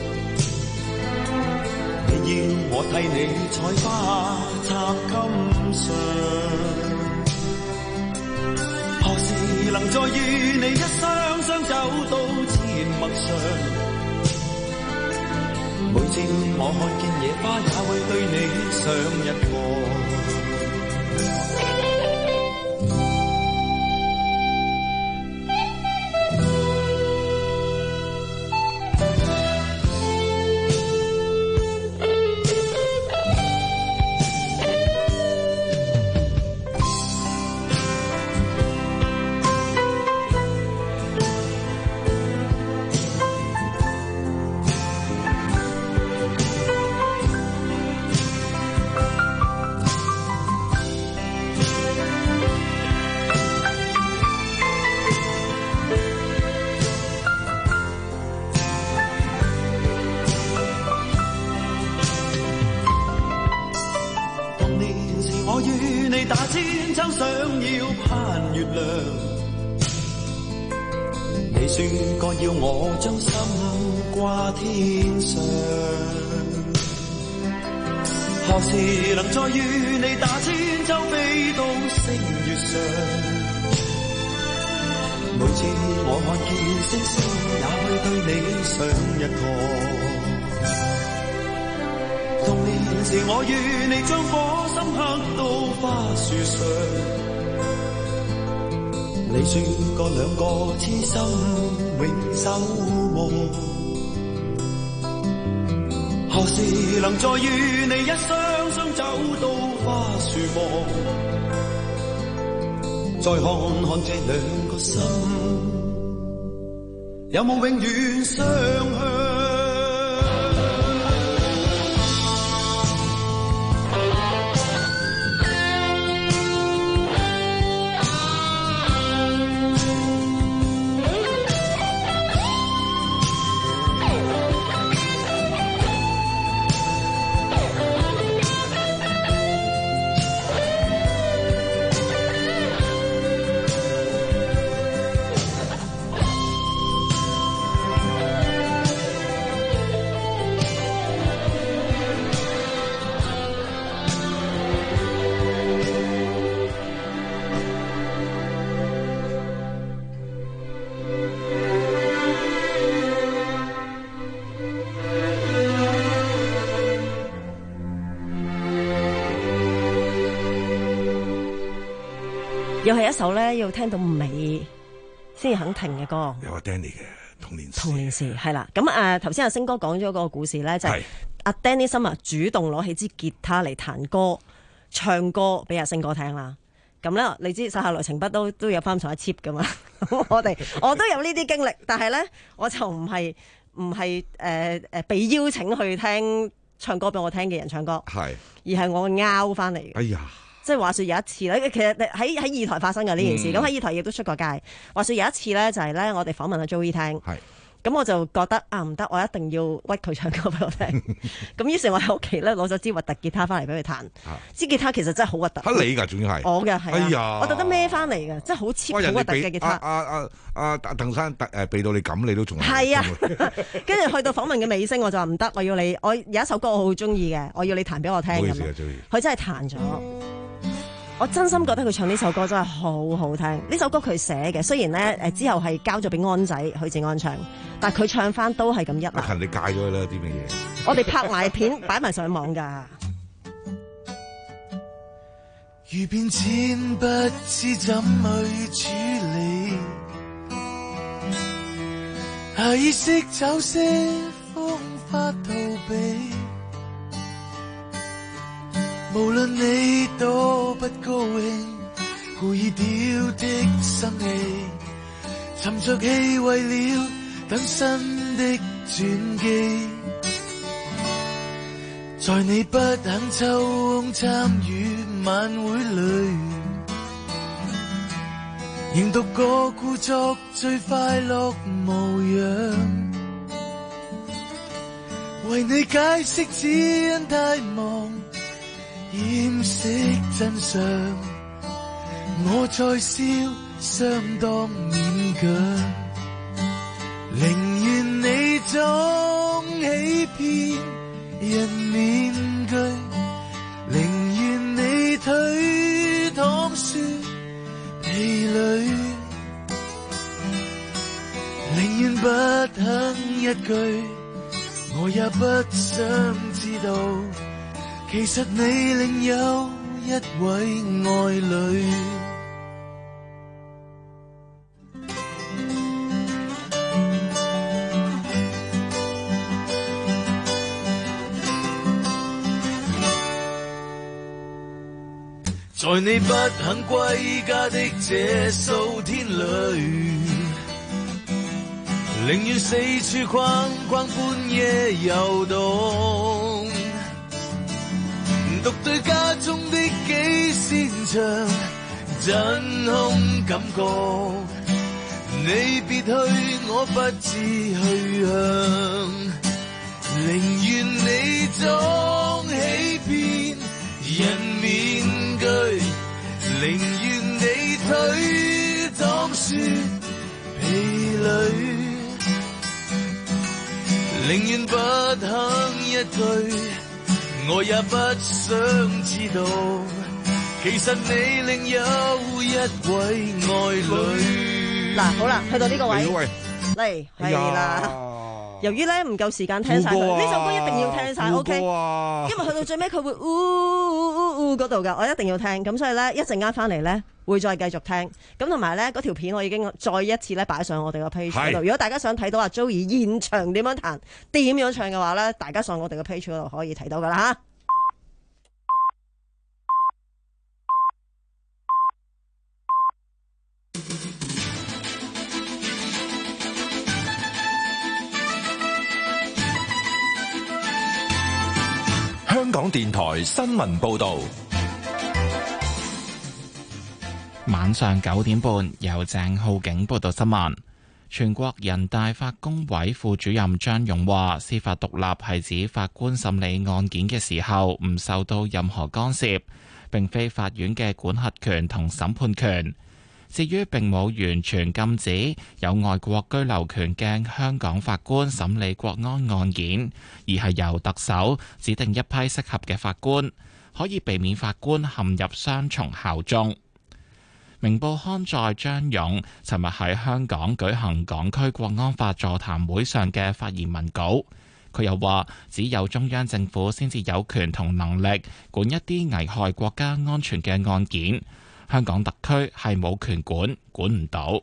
你要我替你採花插襟上，何時能再與你一雙雙走到阡陌上？ 每次我看見野花，也會對你想一個。要我將心掛天上，何時能再與你打千秋飛到星月上？每次我看見星星，也會對你想一個。童年時我與你將火心刻到花樹上。你說過兩個痴心永守望，何時能再與你一雙雙走到花樹望？再看看這兩個心，有冇永遠相向？ 又係一首咧要聽到尾先至肯停嘅歌。 有阿 Danny 嘅童年時。 童年時係啦，咁誒頭先阿星哥講咗嗰個故事咧，就係阿 Danny Summer主動攞起支吉他嚟彈歌、唱歌俾阿星哥聽啦。咁咧，你知撒下來情筆都都有翻上一 cheap 噶嘛？我哋我都有呢啲經歷，但係咧我就唔係唔係誒誒被邀請去聽唱歌俾我聽嘅人唱歌，係而係我拗翻嚟嘅。哎呀！即係話說有一次咧，其實喺喺二台發生嘅呢件事，咁喺二台亦都出過街。話說有一次咧，就係咧我哋訪問阿 Joey 聽，咁我就覺得啊唔得，我一定要屈佢唱歌俾我聽。咁於是我喺屋企咧攞咗支核突吉他翻嚟俾佢彈。支吉他其實真係好核突。嚇你㗎，仲要係我嘅係。哎呀！我特登孭翻嚟嘅，真係好 cheap 好核突嘅吉他。 阿阿阿阿鄧生誒俾到你咁，你都仲係啊！跟住去到訪問嘅尾聲，我就話唔得，我要你，我有一首歌我好中意嘅，我要你彈俾我聽。唔好意思啊，Joey。佢真係彈咗。我真心覺得佢唱呢首歌真係好好聽。呢首歌佢寫嘅，雖然咧誒之後係交咗俾安仔許志安唱，但係佢唱翻都係咁一流。阿勤你戒咗佢啦啲乜嘢？我哋拍埋片擺埋上網㗎。 遇變遷不知怎去處理，下意識找些方法逃避。無論你多不高興，故意丟的生氣，沉着氣為了等新的轉機。在你不肯抽空參與晚會裏，仍獨個故作最快樂模樣。為你解釋只因太忙，掩飾真相，我再笑相當勉強，寧願你裝起騙人面具，寧願你推搪說疲累，寧願不肯一句我我也不想知道，其實你另有一位愛侶。在你不肯歸家的這數天裏，寧願四處框框半夜遊動，獨對家中的幾扇牆，真空感覺。你別去，我不知去向，寧願你裝起片人面具，寧願你推搪說疲累，寧願不肯一句，我也不想知道，其實你另有一位愛侶。 嗱，好啦，去到呢個位， 喂嚟係啦。由於咧唔夠時間聽晒佢，呢首歌一定要聽晒 ，OK？ 因為去到最尾佢會嗚嗚嗚嗰度㗎，我一定要聽。咁所以咧一陣間翻嚟咧會再繼續聽。咁同埋咧嗰條片我已經再一次咧擺上我哋個 page 嗰度。如果大家想睇到阿 Joey 現場點樣彈、點樣唱嘅話咧，大家上我哋個 page 嗰度可以睇到㗎啦嚇。 香港電台新聞報道， 晚上九點半由鄭浩景報道新聞。全國人大法工委副主任張勇話，司法獨立係指法官審理案件嘅時候唔受到任何干涉，並非法院嘅管轄權同審判權。至於並冇完全禁止有外國居留權嘅香港法官審理國安案件，而係由特首指定一批適合嘅法官，可以避免法官陷入雙重效忠。明報刊載張勇尋日喺香港舉行港區國安法座談會上嘅發言文稿，佢又話只有中央政府先至有權同能力管一啲危害國家安全嘅案件。香港特區係冇權管，管唔到。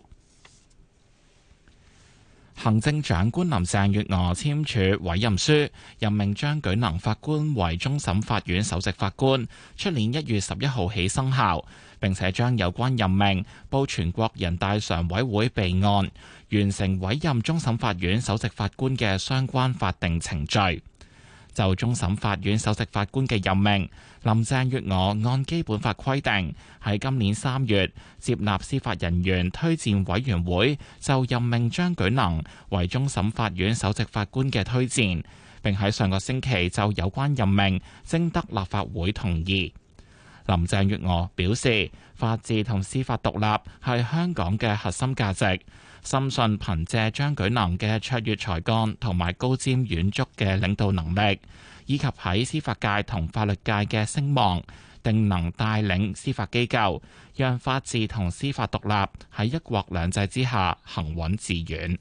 行政長官林鄭月娥簽署委任書，任命張舉能法官為終審法院首席法官，出年一月十一號起生效，並且將有關任命報全國人大常委會備案，完成委任終審法院首席法官嘅相關法定程序。就終審法院首席法官嘅任命，林鄭月娥按基本法規定，喺今年三月接納司法人員推薦委員會就任命張舉能為終審法院首席法官嘅推薦，並喺上個星期就有關任命徵得立法會同意。林鄭月娥表示，法治同司法獨立係香港嘅核心價值，深信憑借張舉能嘅卓越才幹同埋高瞻遠矚嘅領導能力，以及喺司法界同法律界嘅聲望，定能帶領司法機構，讓法治同司法獨立喺一國兩制之下行穩致遠。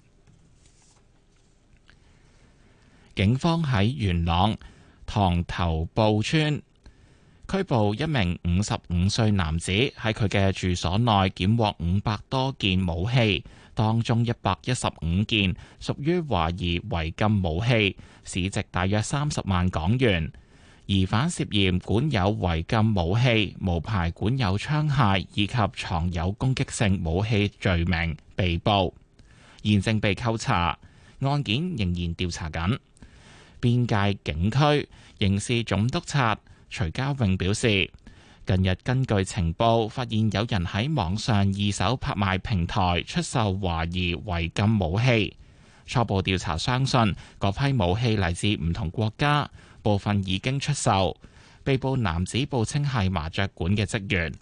警方喺元朗塘頭埔村拘捕一名五十五歲男子，喺佢嘅住所內檢獲五百多件武器，當中一百一十五件屬於懷疑違禁武器，市值大約三十萬港元。疑犯涉嫌管有違禁武器、無牌管有槍械以及藏有攻擊性武器罪名被捕，現正被扣查，案件仍然調查緊。邊界警區刑事總督察徐家穎表示，近日根據情報發現有人喺網上二手拍賣平台出售懷疑違禁武器，初步調查相信嗰批武器嚟自唔同國家，部分已經出售。被捕男子報稱係麻雀館嘅職員。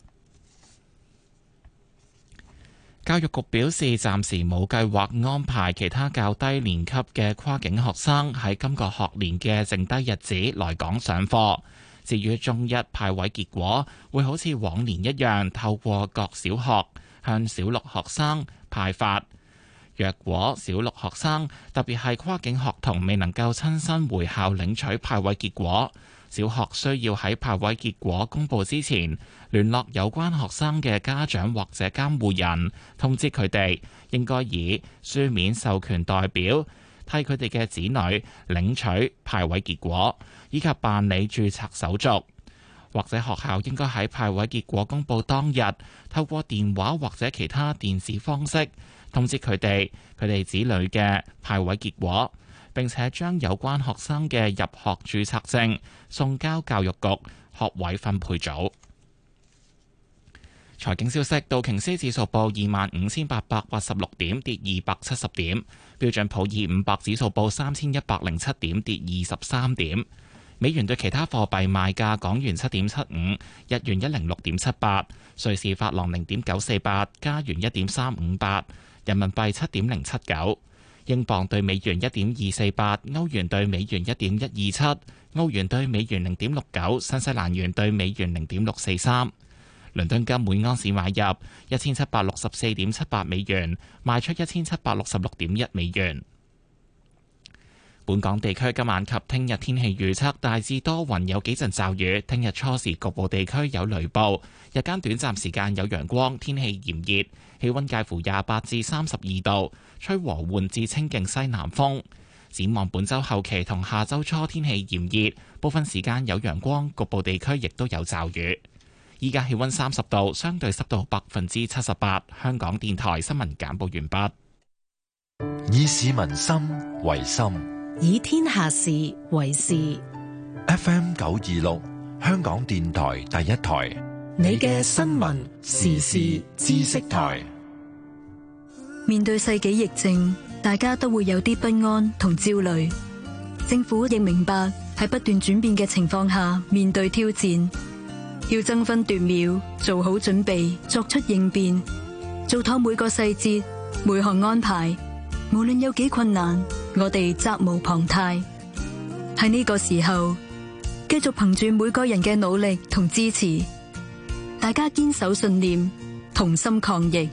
教育局表示，暫時冇計劃安排其他較低年級嘅跨境學生喺今個學年嘅剩低日子來港上課。至於中一派位結果，會好似往年一樣透過各小學向小六學生派發。 若果小六學生，特別係跨境學童未能夠親身回校領取派位結果，小學需要喺派位結果公佈之前，聯絡有關學生嘅家長或者監護人，通知佢哋應該以書面授權代表替佢哋嘅子女領取派位結果，以及辦理註冊手續。或者學校應該喺派位結果公佈當日，透過電話或者其他電子方式通知佢哋佢哋子女嘅派位結果，並且將有關學生嘅入學註冊證送交教育局學位分配組。財經消息，道瓊斯指數報二萬五千八百八十六點，跌二百七十點；標準普爾五百指數報三千一百零七點，跌二十三點。美元對其他貨幣賣價：港元七點七五，日元一零六點七八，瑞士法郎零點九四八，加元一點三五八，人民幣七點零七九，英鎊對美元一點二四八，歐元對美元一點一二七，澳元對美元零點六九，新西蘭元對美元零點六四三。倫敦金每安士買入一千七百六十四點七八美元，賣出一千七百六十六點一美元。本港地區今晚及聽日天氣預測大致多雲，有幾陣驟雨。聽日初時局部地區有雷暴，日間短暫時間有陽光，天氣炎熱，氣溫介乎廿八至三十二度，吹和緩至清勁西南風。展望本週後期同下週初天氣炎熱，部分時間有陽光，局部地區亦都有驟雨。依家氣溫三十度，相對濕度百分之七十八。香港電台新聞簡報完畢。 以市民心為心， 以天下事為事。 F M 九二六，香港電台第一台， 你嘅新聞時事知識台。 面對世紀疫症，大家都會有啲不安同焦慮。政府亦明白喺不斷轉變嘅情況下面對挑戰，要爭分奪秒做好準備，作出應變，做妥每個細節，每項安排。無論有幾困難，我哋責無旁貸。喺呢個時候，繼續憑住每個人嘅努力同支持，大家堅守信念，同心抗疫。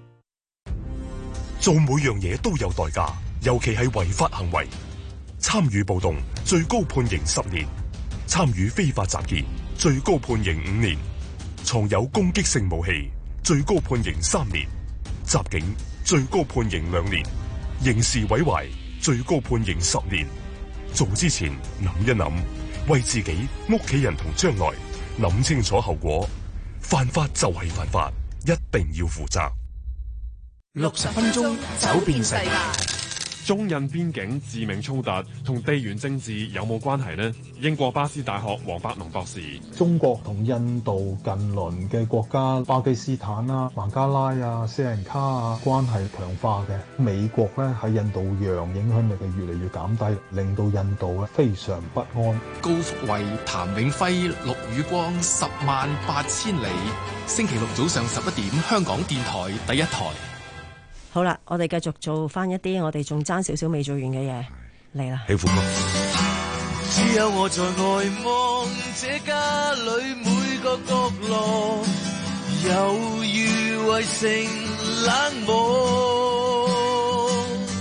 做每樣嘢都有代價，尤其係違法行為。參與暴動，最高判刑十年；參與非法集結，最高判刑五年；藏有攻擊性武器，最高判刑三年；襲警，最高判刑兩年。刑事毀壞，最高判刑十年。做之前諗一諗，為自己、屋企人同將來諗清楚後果。犯法就係犯法，一定要負責。 六十分鐘走遍世界。 中印邊境致命衝突同地緣政治有冇關係呢？英國巴斯大學黃伯農博士： 中國同印度近鄰嘅國家巴基斯坦啊、孟加拉啊、斯里蘭卡啊關係強化嘅，美國咧喺印度洋影響力嘅越嚟越減低，令到印度咧非常不安。 高福慧、譚永輝、陸宇光，十萬八千里。星期六早上十一點，香港電台第一台。 好啦，我哋繼續做翻一啲我哋仲爭少少未做完嘅嘢嚟啦。 喜歡嗎？ 只有我在外望這家裏每個角落，猶如圍城冷漠。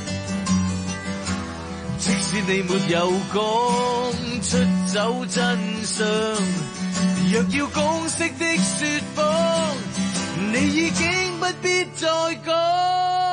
即使你沒有講出走真相，若要公式的說謊，你已經不必再講。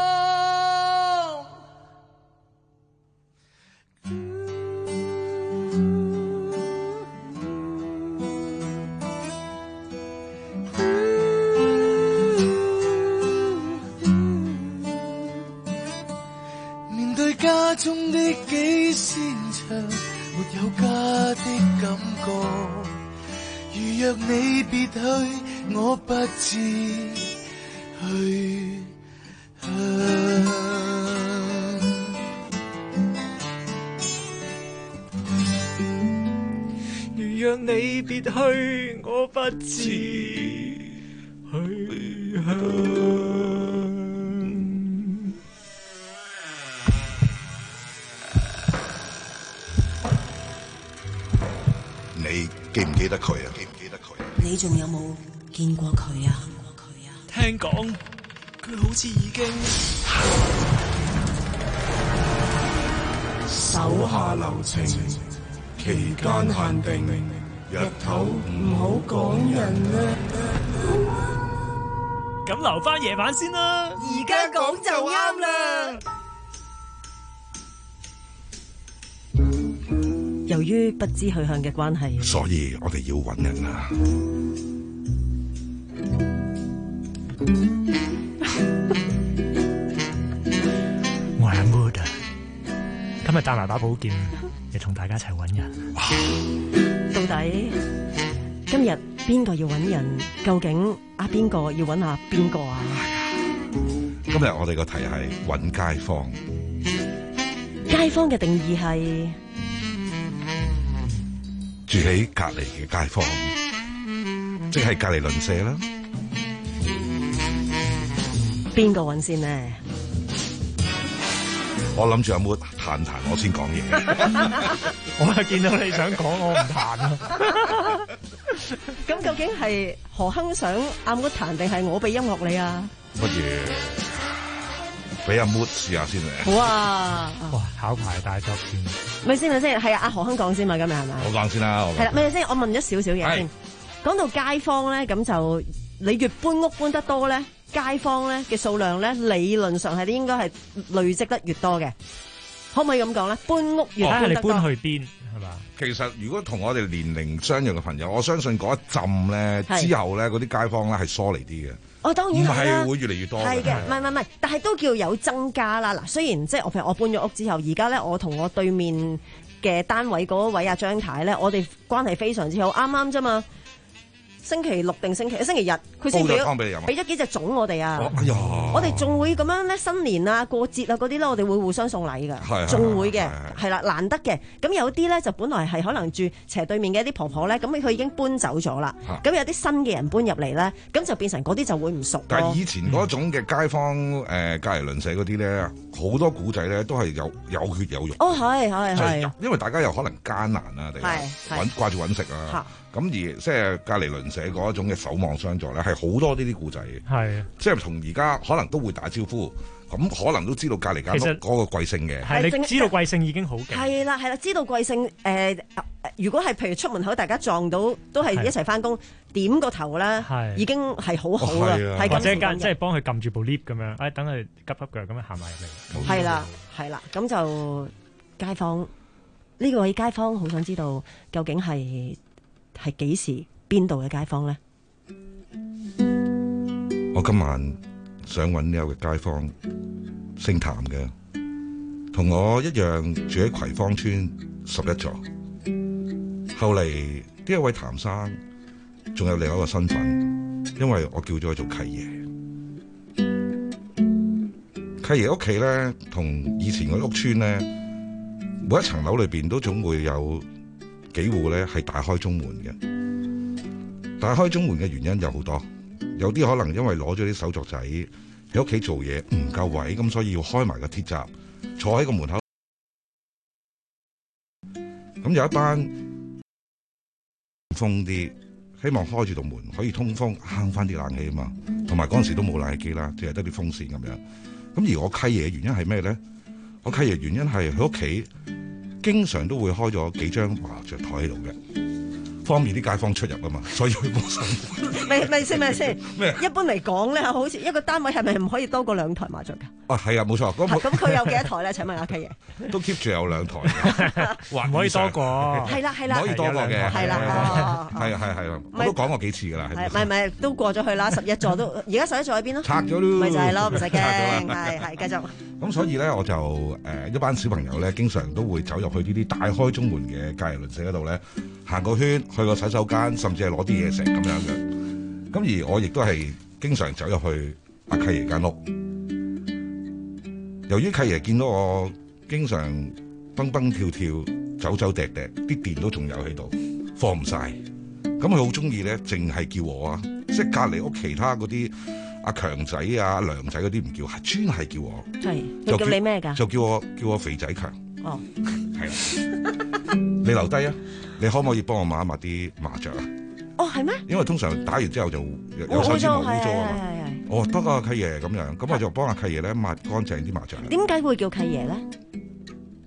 面對家中的幾扇牆，沒有家的感覺。如若你別去，我不知去向。如若你別去，我不知去向。 你記唔記得佢啊？記唔記得佢？ 你仲有冇見過佢啊？ 聽講佢好似已經手下留情，期間限定，日頭唔好講人啦。 咁留翻夜晚先啦。 而家講就啱啦。 由於不知去向嘅關係， 所以我哋要揾人啊！ 我係阿 Mood 啊，今日帶埋把寶劍，又同大家一齊揾人。 到底今日邊個要揾人？究竟阿邊個要揾阿邊個啊？ 今日我哋個題係揾街坊。 街坊嘅定義係住喺隔離嘅街坊，即係隔離鄰舍啦。 邊個揾先呢？ 我諗住阿 Mood 彈彈我先講嘢。 我係見到你想講，我唔彈啊。 咁究竟係何亨想阿 Mood 彈，定係我俾音樂你啊？ 不如俾阿 Mood 試下先嚟。 好啊！ 哇，考牌大作戰。 咪先咪先，係阿何亨講先嘛？今日係咪？ 我講先啦。 係啦，咪先，我問咗少少嘢先。講到街坊咧，咁就你越搬屋搬得多咧，街坊咧嘅數量咧，理論上係應該係累積得越多嘅。可唔可以咁講咧？搬屋越搬得多。 睇下你搬去邊係嘛？ 其實如果同我哋年齡相若嘅朋友，我相信嗰一陣咧之後咧，嗰啲街坊咧係疏離啲嘅。 哦，當然係啦， 唔係會越嚟越多嘅。 係嘅，唔係唔係唔係，但係都叫有增加啦。嗱，雖然即係我譬如我搬咗屋之後，而家咧我同我對面嘅單位嗰位阿張太咧，我哋關係非常之好，啱啱啫嘛。星期六定星期星期日，佢先俾咗俾咗幾隻粽我哋啊！ 哎呀， 我哋仲會咁樣咧，新年啊、過節啊嗰啲咧，我哋會互相送禮㗎，仲會嘅，係啦，難得嘅。咁有啲咧就本來係可能住斜對面嘅一啲婆婆咧，咁佢已經搬走咗啦。咁有啲新嘅人搬入嚟咧，咁就變成嗰啲就會唔熟。 但係以前嗰種嘅街坊誒、呃、隔離鄰舍嗰啲咧，好多古仔咧都係有有血有肉。 哦，係係係， 因為大家又可能艱難啊，定係揾掛住揾食啊。咁而即係隔離鄰舍嗰一種嘅守望相助咧，係好多呢啲故仔嘅。 係， 即係同而家可能都會打招呼，咁可能都知道隔離間屋嗰個貴姓嘅。 係，你知道貴姓已經好勁。 係啦係啦，知道貴姓誒、呃，如果係譬如出門口大家撞到都係一齊翻工，點個頭咧，已經係好好啦。係或者間即係幫佢撳住部 lift 咁樣，誒等佢急急腳咁樣行埋入嚟。 係啦係啦，咁就街坊呢、呢個位街坊好想知道究竟係。係幾時邊度嘅街坊咧？ 我今晚想揾呢個街坊，姓譚嘅，同我一樣住喺葵芳村十一座。後嚟呢一位譚生仲有另一個身份，因為我叫咗佢做契爺。契爺屋企咧，同以前嗰啲屋村咧，每一層樓裏邊都總會有幾戶咧係大開中門嘅，大開中門嘅原因有好多，有啲可能因為攞咗啲手作仔喺屋企做嘢唔夠位，咁所以要開埋個鐵閘，坐喺個門口。咁有一班風啲，希望開住道門可以通風，慳翻啲冷氣啊嘛。同埋嗰陣時都冇冷氣機啦，淨係得啲風扇咁樣。咁而我契爺嘅原因係咩咧？我契爺原因係佢屋企經常都會開咗幾張麻雀台喺度嘅，方便啲街坊出入啊嘛，所以佢幫手。 咪咪先咪先，咩？一般嚟講咧，好似一個單位係咪唔可以多過兩台麻雀㗎？ 啊，係啊，冇錯。 咁佢有幾多台咧？請問阿契爺。 都 keep 住有兩台， 還唔可以多過？ 係啦係啦， 可以多過嘅。係啦， 係啊係係啊，我都講過幾次㗎啦。 係咪咪都過咗去啦？十一座都，而家十一座喺邊咯？ 拆咗咯。 咪就係咯，唔使驚，係係繼續。 咁所以咧，我就誒、呃、一班小朋友咧，經常都會走入去呢啲大開中門嘅隔離鄰舍嗰度咧，行個圈，去個洗手間，甚至係攞啲嘢食咁樣嘅。咁而我亦都係經常走入去阿契爺間屋。由於契爺見到我經常蹦蹦跳跳、走走趯趯，啲電都仲有喺度，放唔晒。咁佢好中意咧，淨係叫我啊，即係隔離屋其他嗰啲。阿強仔啊、阿梁仔嗰啲唔叫，係專係叫我。係， 就叫你咩㗎？ 就叫我叫我肥仔強。 哦， 係啊，你留低啊！你可唔可以幫我抹一抹啲麻雀啊？ 哦，係咩？ 因為通常打完之後就有手指毛污糟啊嘛。哦，得啊，契爺咁樣，咁我就幫阿契爺咧抹乾淨啲麻雀。 點解會叫契爺咧？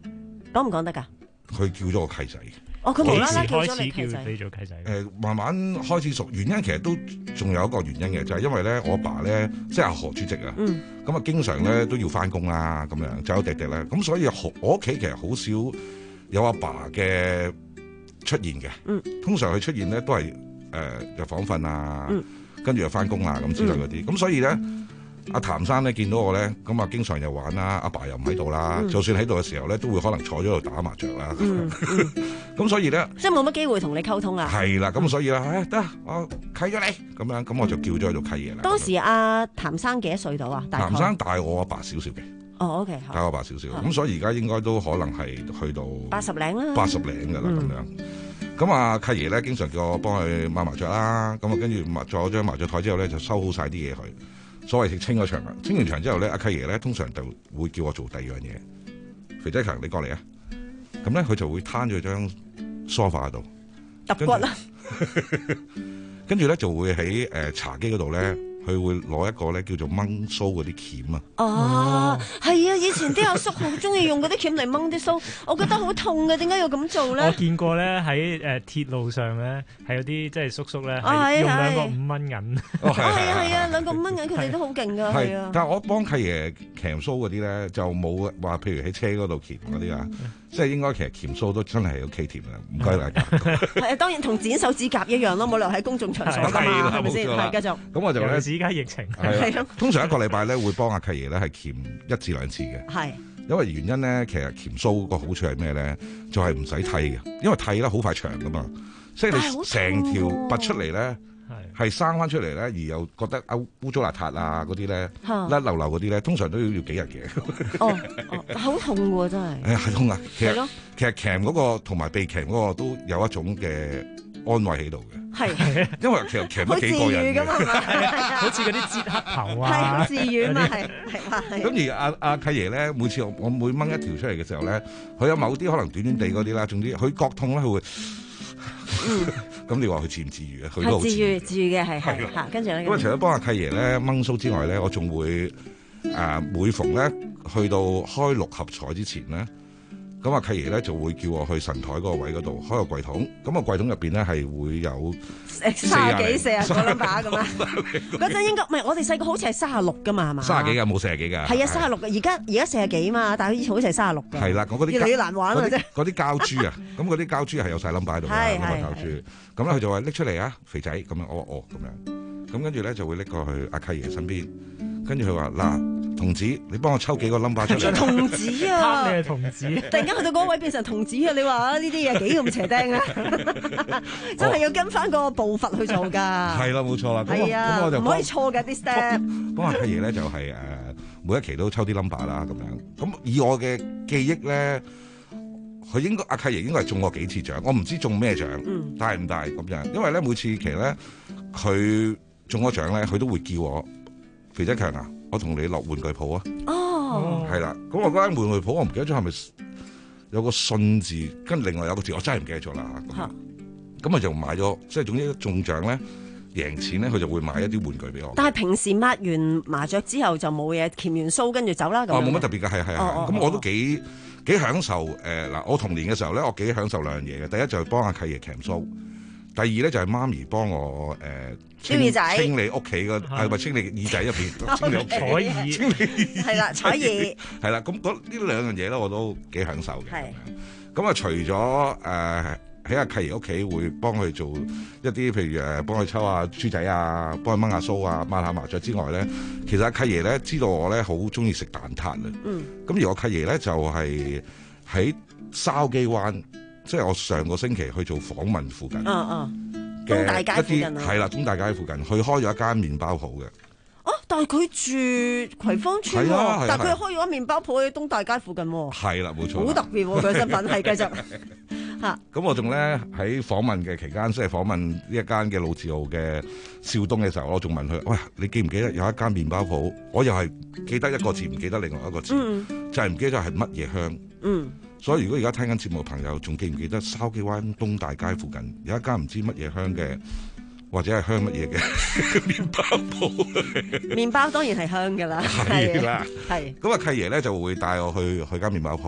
講唔講得㗎？ 佢叫咗我契仔。 哦，佢無啦啦叫咗開始你契仔。 叫你做契仔。 誒、慢慢開始熟，原因其實都仲有一個原因嘅，就係、是、因為咧，我阿爸咧，即係阿何主席啊， 嗯， 咁啊經常咧都要翻工啦，咁樣走走滴滴咧，咁所以我屋企其實好少有阿爸嘅出現嘅， 嗯， 通常佢出現咧都係誒入房瞓啊， 嗯， 跟住又翻工啊咁之類嗰啲，咁、嗯、所以咧。阿譚生咧見到我咧，咁啊經常又玩啦，阿爸，爸又唔喺度啦，嗯、就算喺度嘅時候咧，都會可能坐咗度打麻雀啦。咁、嗯嗯、所以咧， 即係冇乜機會同你溝通啊。 係啦，咁所以啦，唉得，我契咗你咁樣，咁我就叫咗佢做契爺啦。 當時阿譚生幾多歲到啊？ 譚生大我阿爸少少嘅。 哦 ，OK， 大我阿爸少少，咁所以而家應該都可能係去到八十零啦， 八十零㗎啦咁樣。咁啊契爺咧，經常叫我幫佢買麻雀啦，咁啊跟住抹咗張麻雀台之後咧，就收好晒啲嘢佢。所謂清咗場啊，清完場之後咧，阿契爺咧通常就會叫我做第二樣嘢。肥仔強，你過嚟啊！咁咧佢就會攤咗張梳化度揼骨啦， 跟住咧就會喺誒茶几嗰度咧。佢會攞一個咧叫做掹鬚嗰啲鉗啊！ 哦，係啊！以前啲阿叔好中意用嗰啲鉗嚟掹啲鬚，我覺得好痛嘅，點解要咁做咧？ 我見過咧喺誒鐵路上咧，係有啲即係叔叔咧， 啊、 用兩個五蚊銀。 哦， 係啊係啊，兩個五蚊銀佢哋都好勁噶，係啊。 但係我幫契爺鉗鬚嗰啲咧，就冇話譬如喺車嗰度鉗嗰啲啊。即係應該其實鉗鬚都真係 OK 甜啦，唔該大家。 係啊，當然同剪手指甲一樣咯，冇理由喺公眾場所㗎嘛，係咪先？係繼續。 咁我就咧， 而家疫情係咯。 通常一個禮拜咧會幫阿契爺咧係鉗一至兩次嘅。 係。因為原因咧，其實鉗鬚個好處係咩咧？就係唔使剃嘅，因為剃咧好快長㗎嘛，即係你成條拔出嚟咧。係生翻出嚟咧，而又覺得污糟邋遢啊嗰啲咧，甩流流嗰啲咧，通常都要要幾日嘅。 哦，好痛喎真係。 誒係痛啊！其實其實鉗嗰個同埋被鉗嗰個都有一種嘅安慰喺度嘅。係，因為其實鉗都幾過癮嘅。 好似嗰啲擠黑頭啊， 係好治癒嘛，係係。 咁而阿阿契爺咧，每次我每掹一條出嚟嘅時候咧，佢有某啲可能短短地嗰啲啦，總之佢覺痛咧，佢會。咁你話佢治唔治癒啊？佢都好治癒， 治癒嘅係係嚇，跟住咧。 咁啊，除咗幫阿契爺咧掹鬚之外咧，我仲會誒每逢咧去到開六合彩之前咧，咁阿契爺咧就會叫我去神台嗰個位嗰度開個櫃桶，咁個櫃桶入邊咧係會有三十幾四十個 number 咁啊！嗰陣應該唔係我哋細個好似係三十六噶嘛，係嘛？ 三十幾㗎，冇四十幾㗎。 係啊，三十六嘅，而家而家四十幾嘛，但係以前好似係三十六嘅。 係啦，我嗰啲越嚟越難玩啊！啫， 嗰啲膠珠啊，咁嗰啲膠珠係有晒 number 喺度嘅，咁啊膠珠。咁咧佢就話拎出嚟啊，肥仔咁樣，我話哦咁樣，咁跟住咧就會拎過去阿契爺身邊，跟住佢話嗱，童子，你幫我抽幾個 number 出嚟。 童子啊！ 你係童子。 突然間去到嗰位變成童子啊！你話呢啲嘢幾咁邪釘啊？真係要跟翻個步伐去做㗎。係啦，冇錯啦。 係啊，唔可以錯嘅啲 step。 咁阿契爺咧就係誒每一期都抽啲 number 啦，咁樣。咁以我嘅記憶咧。佢應該阿契爺應該係中過幾次獎，我唔知中咩獎，嗯、大唔大咁樣？因為咧每次期咧佢中咗獎咧，佢都會叫我肥仔強啊，我同你落玩具鋪啊。哦，係啦，咁我嗰間玩具鋪我唔記得咗係咪有個信字，跟另外有個字我真係唔記得咗啦。咁咁啊就買咗，即係總之中獎咧贏錢咧，佢就會買一啲玩具俾我。 但係平時抹完麻雀之後就冇嘢，鉗完鬚跟住走啦。 哦，冇乜特別㗎，係係係。咁我都幾。幾享受誒嗱、呃！我童年嘅時候咧，我幾享受兩樣嘢嘅。第一就係幫阿契爺鉗鬚，第二咧就係媽咪幫我誒、呃、清耳仔清理屋企嘅係咪清理耳仔入邊清理屋企彩耳清理係啦彩耳係啦。咁嗰呢兩樣嘢咧，我都幾享受嘅。咁啊，除咗誒喺阿契爺屋企會幫佢做一啲譬如誒幫佢抽下豬仔啊，幫佢掹下鬚啊，抹下麻雀之外咧，其實阿契爺咧知道我咧好中意食蛋撻啊。嗯。咁而我契爺咧就係喺筲箕灣，即係我上個星期去做訪問附近。嗯嗯。東大街附近啊。係啦，東大街附近，佢開咗一間麵包鋪嘅。 哦，但係佢住葵芳村喎，啊、但係佢開咗間麵包鋪喺東大街附近喎。 係啦，冇錯。 好特別喎，佢身份係繼續。 咁我仲咧喺訪問嘅期間，即係訪問呢一間嘅老字號嘅少東嘅時候，我仲問佢：喂，你記唔記得有一間麵包鋪？我又係記得一個字，唔記得另外一個字，嗯、就係唔記得係乜嘢香。嗯。所以如果而家聽緊節目嘅朋友，仲記唔記得筲箕灣東大街附近有一間唔知乜嘢香嘅，或者係香乜嘢嘅麵包鋪？ 麵包當然係香㗎啦。 係啦。 係。 咁啊，契爺咧就會帶我去去間麵包鋪。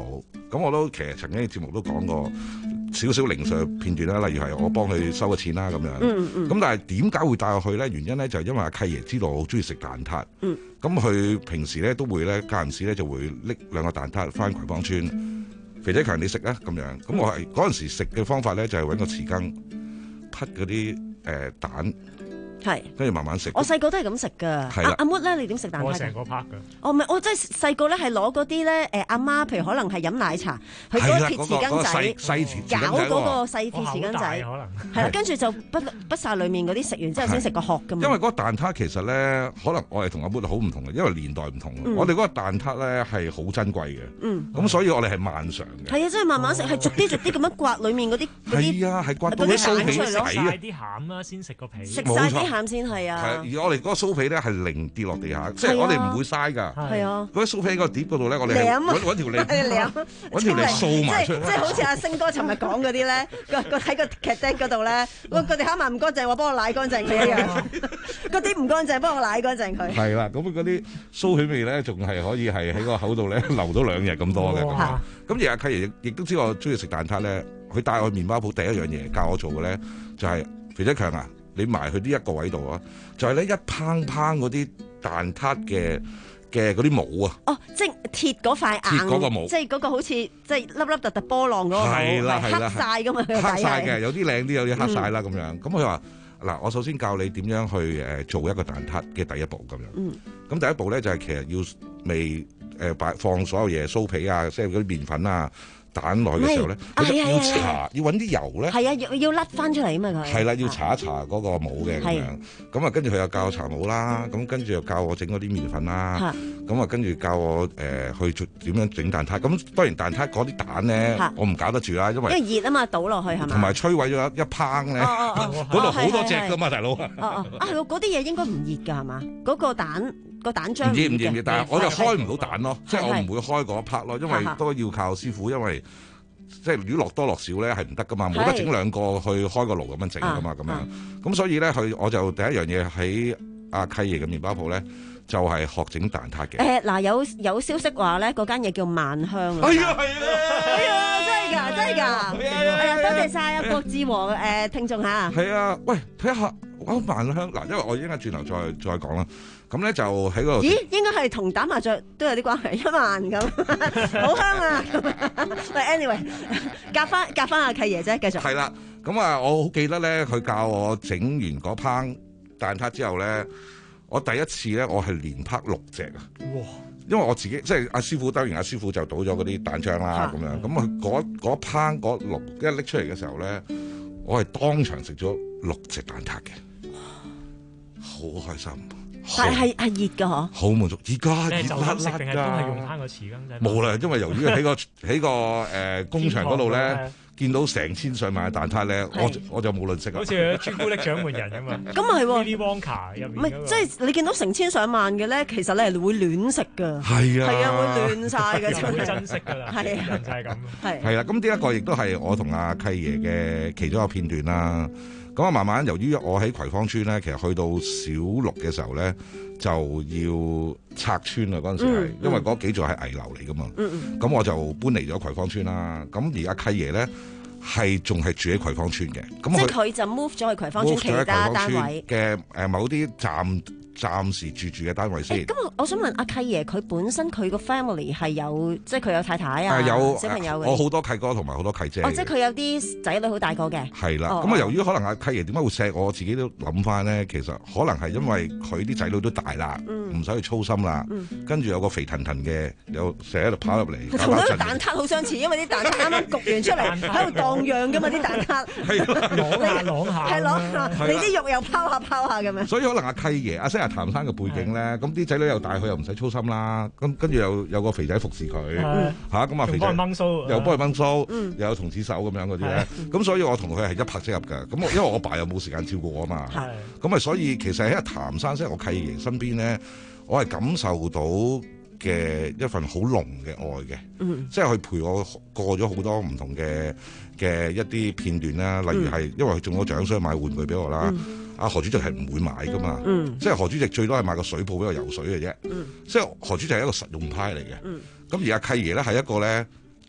咁我都其實曾經嘅節目都講過少少零碎嘅片段啦，例如係我幫佢收咗錢啦咁樣。 嗯嗯。 咁但係點解會帶我去咧？原因咧就係因為阿契爺知道我好中意食蛋撻。 嗯。 咁佢平時咧都會咧間唔時咧就會拎兩個蛋撻翻葵芳村。肥仔強你食啊咁樣。咁我係嗰陣時食嘅方法咧就係揾個匙羹滗嗰啲誒蛋。 係， 跟住慢慢食。 我細個都係咁食噶。阿阿 Mood 咧，你點食蛋撻？ 我成個 part 㗎。 哦，唔係，我真係細個咧係攞嗰啲咧誒阿媽，譬如可能係飲奶茶，佢嗰個鐵匙羹仔，搞嗰個細鐵匙羹仔，係啦，跟住就不不曬裡面嗰啲，食完之後先食個殼㗎嘛。 因為嗰個蛋撻其實咧，可能我係同阿 Mood 好唔同嘅，因為年代唔同。我哋嗰個蛋撻咧係好珍貴嘅。嗯。咁所以我哋係慢嘗嘅。 係啊，真係慢慢食，係逐啲逐啲咁樣刮裡面嗰啲嗰啲。 係啊，係刮到啲酥皮仔啊。 食曬啲餡啦，先食個皮。 食曬啲餡先係啊。 而我哋嗰個酥皮咧係零跌落地下，即係我哋唔會嘥㗎。 係啊， 嗰啲酥皮喺個碟嗰度咧，我哋係揾揾條脷，揾條脷掃埋出嚟。 即係好似阿星哥尋日講嗰啲咧，個個喺個劇釘嗰度咧，個個地下萬唔乾淨，我幫我舐乾淨佢一樣。個碟唔乾淨，幫我舐乾淨佢。 係啦，咁嗰啲酥皮味咧，仲係可以係喺個口度咧留到兩日咁多嘅。咁而阿契爺亦都知我中意食蛋撻咧，佢帶我去麵包鋪第一樣嘢教我做嘅咧，就係肥仔強啊！你埋去呢一個位度啊，就係咧一烹烹嗰啲蛋撻嘅嘅嗰啲模啊。 哦，即係鐵嗰塊硬， 鐵嗰個模， 即係嗰個好似即係粒粒突突波浪嗰個模， 係啦係啦， 黑曬噶嘛， 黑曬嘅，有啲靚啲，有啲黑曬啦咁樣。咁佢話嗱，我首先教你點樣去誒做一個蛋撻嘅第一步咁樣。嗯。咁第一步咧就係其實要未誒擺放所有嘢酥皮啊，即係嗰啲麵粉啊。蛋落去嘅時候咧，佢要搽，要揾啲油咧。 係啊，要要甩翻出嚟啊嘛佢。 係啦，要搽一搽嗰個模嘅咁樣。咁啊，跟住佢又教我搽模啦，咁跟住又教我整嗰啲麵粉啦。咁啊，跟住教我誒去做點樣整蛋撻。咁當然蛋撻嗰啲蛋咧，我唔搞得住啦，因為因為熱啊嘛，倒落去係嘛。 同埋摧毀咗一烹咧，嗰度好多隻噶嘛，大佬。 哦哦，啊係喎，嗰啲嘢應該唔熱㗎係嘛？嗰個蛋。個蛋漿唔熱唔熱唔熱，但係我就開唔到蛋咯，即係我唔會開嗰一 part 咯，因為都要靠師傅，因為即係如果落多落少咧係唔得噶嘛，冇得整兩個去開個爐咁樣整噶嘛，咁樣咁所以咧佢我就第一樣嘢喺阿契爺嘅麵包鋪咧就係學整蛋撻嘅。 誒嗱有有消息話咧嗰間嘢叫萬香啊！ 哎呀係啊！ 哎呀真係㗎真係㗎！係啊多謝晒啊郭志和誒聽眾嚇。 係啊，喂睇下哇萬香嗱，因為我依家轉頭再再講啦。咁咧就喺嗰度。 咦，應該係同打麻雀都有啲關係，一萬咁，好香啊！喂，anyway， 夾翻夾翻阿契爺啫，繼續。 係啦，咁啊，我好記得咧，佢教我整完嗰烹蛋撻之後咧，我第一次咧，我係連拍六隻啊！哇！因為我自己即係阿師傅，當然阿師傅就倒咗嗰啲蛋漿啦，咁樣咁佢嗰嗰烹嗰六一拎出嚟嘅時候咧，我係當場食咗六隻蛋撻嘅，好開心。 但係係熱噶嗬， 好滿足。而家熱辣辣定係都係用翻個匙羹仔？ 冇啦，因為由於喺個喺個誒工場嗰度咧，見到成千上萬嘅蛋撻咧，我我就冇論食啊。 好似朱古力獎門人咁嘛。 咁啊係喎 Willy Wonka 入面。唔係， 即係你見到成千上萬嘅咧，其實你係會亂食㗎。 係啊， 係啊，會亂晒嘅，真係。 會珍惜㗎啦，係啊，人就係咁。 係。 係啦，咁呢一個亦都係我同阿契爺嘅其中一個片段啦。咁啊，慢慢由於我喺葵芳村咧，其實去到小六嘅時候咧，就要拆村啦。嗰陣時係，嗯、因為嗰幾座係危樓嚟噶嘛。咁、嗯嗯、我就搬嚟咗葵芳村啦。咁而家契爺咧係仲係住喺葵芳村嘅。咁即係佢就 move 咗去葵芳村其他單位嘅誒某啲站。暫時住住嘅單位先。 咁我我想問阿契爺，佢本身佢個 family 係有，即係佢有太太啊， 有小朋友嘅。 我好多契哥同埋好多契姐。 哦，即係佢有啲仔女好大個嘅。 係啦，咁啊，由於可能阿契爺點解會錫我，自己都諗翻咧，其實可能係因為佢啲仔女都大啦，唔使去操心啦。跟住有個肥騰騰嘅，有成日喺度跑入嚟。 同嗰個蛋撻好相似，因為啲蛋撻啱啱焗完出嚟，喺度蕩漾㗎嘛啲蛋撻。 係攞下攞下。 係攞下，你啲肉又拋下拋下咁樣。所以可能阿契爺阿譚生嘅背景咧，咁啲仔女又大，佢又唔使操心啦。咁跟住又有個肥仔服侍佢嚇，咁啊肥仔又幫佢掹鬚，又有童子手咁樣嗰啲咧。咁所以我同佢係一拍即合㗎。咁因為我爸又冇時間照顧我嘛，咁啊所以其實喺阿譚生即係我契爺身邊咧，我係感受到嘅一份好濃嘅愛嘅，即係佢陪我過咗好多唔同嘅嘅一啲片段啦。例如係因為佢中咗獎，所以買玩具俾我啦。阿何主席係唔會買噶嘛，嗯、即係何主席最多係買個水泡俾我游水嘅啫，嗯、即係何主席係一個實用派嚟嘅。咁、嗯、而阿契爺咧係一個咧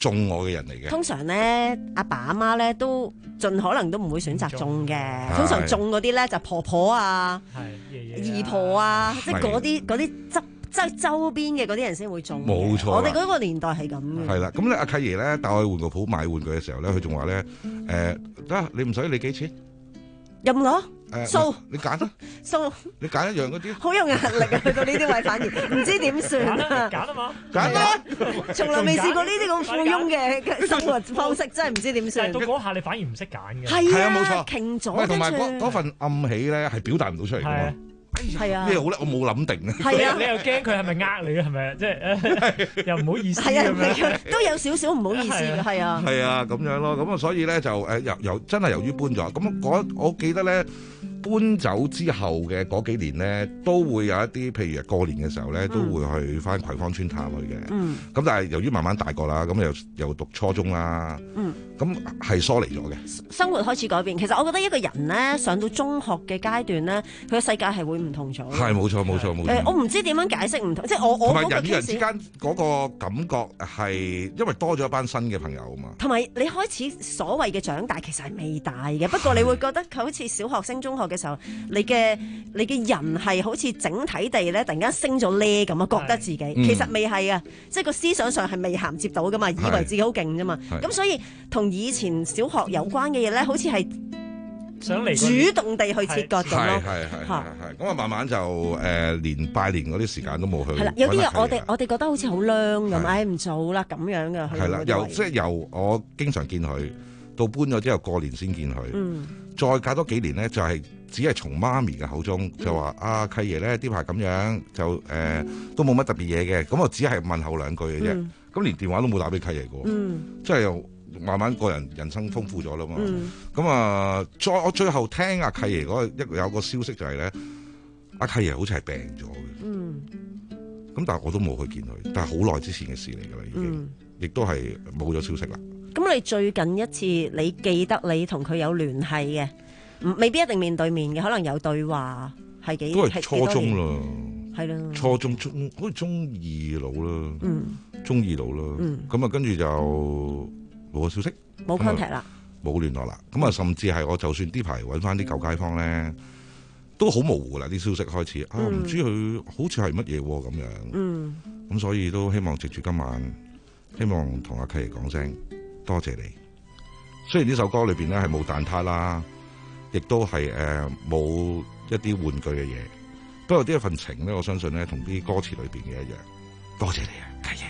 縱我嘅人嚟嘅。 通常咧，阿爸阿媽咧都盡可能都唔會選擇縱嘅。通常縱嗰啲咧就婆婆啊、姨婆啊，即係嗰啲嗰啲側即係周邊嘅嗰啲人先會縱。 冇錯， 我哋嗰個年代係咁嘅。 係啦，咁咧阿契爺咧帶我去玩具鋪買玩具嘅時候咧，佢仲話咧誒得，你唔使理幾錢， 任攞。 誒， 數你揀啦， 數你揀一樣嗰啲， 好有壓力啊！去到呢啲位反而唔知點算啊！ 揀啊嘛， 揀啦， 從來未試過呢啲咁富翁嘅生活方式，真係唔知點算。 到嗰下你反而唔識揀嘅， 係啊， 冇錯， 傾咗， 同埋嗰嗰份暗喜咧係表達唔到出嚟嘅。 係啊， 咩好咧？我冇諗定啊！ 係啊， 你又驚佢係咪呃你啊？係咪即係又唔好意思咁樣？ 都有少少唔好意思嘅，係啊， 係啊，咁樣咯。咁啊，所以咧就誒由由真係由於搬咗，咁嗰我記得咧搬走之後嘅嗰幾年咧，都會有一啲譬如過年嘅時候咧，都會去翻葵芳村探佢嘅。嗯。咁但係由於慢慢大個啦，咁又又讀初中啦。嗯。咁係疏離咗嘅。 生活開始改變，其實我覺得一個人咧上到中學嘅階段咧，佢嘅世界係會唔同咗。 係冇錯冇錯冇錯。 誒，我唔知點樣解釋唔同，即係我我同埋人與人之間嗰個感覺係因為多咗一班新嘅朋友啊嘛。 同埋你開始所謂嘅長大，其實係未大嘅，不過你會覺得佢好似小學升中學嘅時候，你嘅你嘅人係好似整體地咧突然間升咗呢咁啊，覺得自己其實未係啊，即係個思想上係未銜接到噶嘛，以為自己好勁啫嘛。咁所以同以前小學有關嘅嘢咧，好似係想嚟主動地去切割咁咯。 係係係係咁啊，慢慢就誒連拜年嗰啲時間都冇去。 係啦，有啲嘢我哋我哋覺得好似好娘咁，唉唔做啦咁樣嘅。 係啦，由即係由我經常見佢到搬咗之後過年先見佢。嗯。再隔多幾年咧，就係、是、只係從媽咪嘅口中就話、嗯、啊契爺咧呢排咁樣就誒、呃、都冇乜特別嘢嘅，咁我只係問候兩句嘅啫，咁、嗯、連電話都冇打俾契爺過，嗯、即係又慢慢個人人生豐富咗啦嘛。咁、嗯、啊，再我最後聽阿契爺嗰一有個消息就係、是、咧，阿契爺好似係病咗嘅，咁、嗯、但係我都冇去見佢，但係好耐之前嘅事嚟㗎啦，已經，亦、嗯、都係冇咗消息啦。 咁你最近一次你記得你同佢有聯繫嘅，未必一定面對面嘅，可能有對話，係幾都係初中啦， 係啦， 初中中好似中二佬啦，嗯，中二佬啦，嗯，咁啊跟住就冇消息， 冇 contact 啦， 冇聯絡啦，咁啊甚至係我就算呢排揾翻啲舊街坊咧，都好模糊啦啲消息開始，啊唔知佢好似係乜嘢咁樣，嗯，咁所以都希望藉住今晚，希望同阿契爺講聲。多謝你。雖然呢首歌裏邊咧係冇蛋撻啦，亦都係誒冇一啲玩具嘅嘢，不過呢一份情咧，我相信咧同啲歌詞裏邊嘅一樣。多謝你啊，契爺。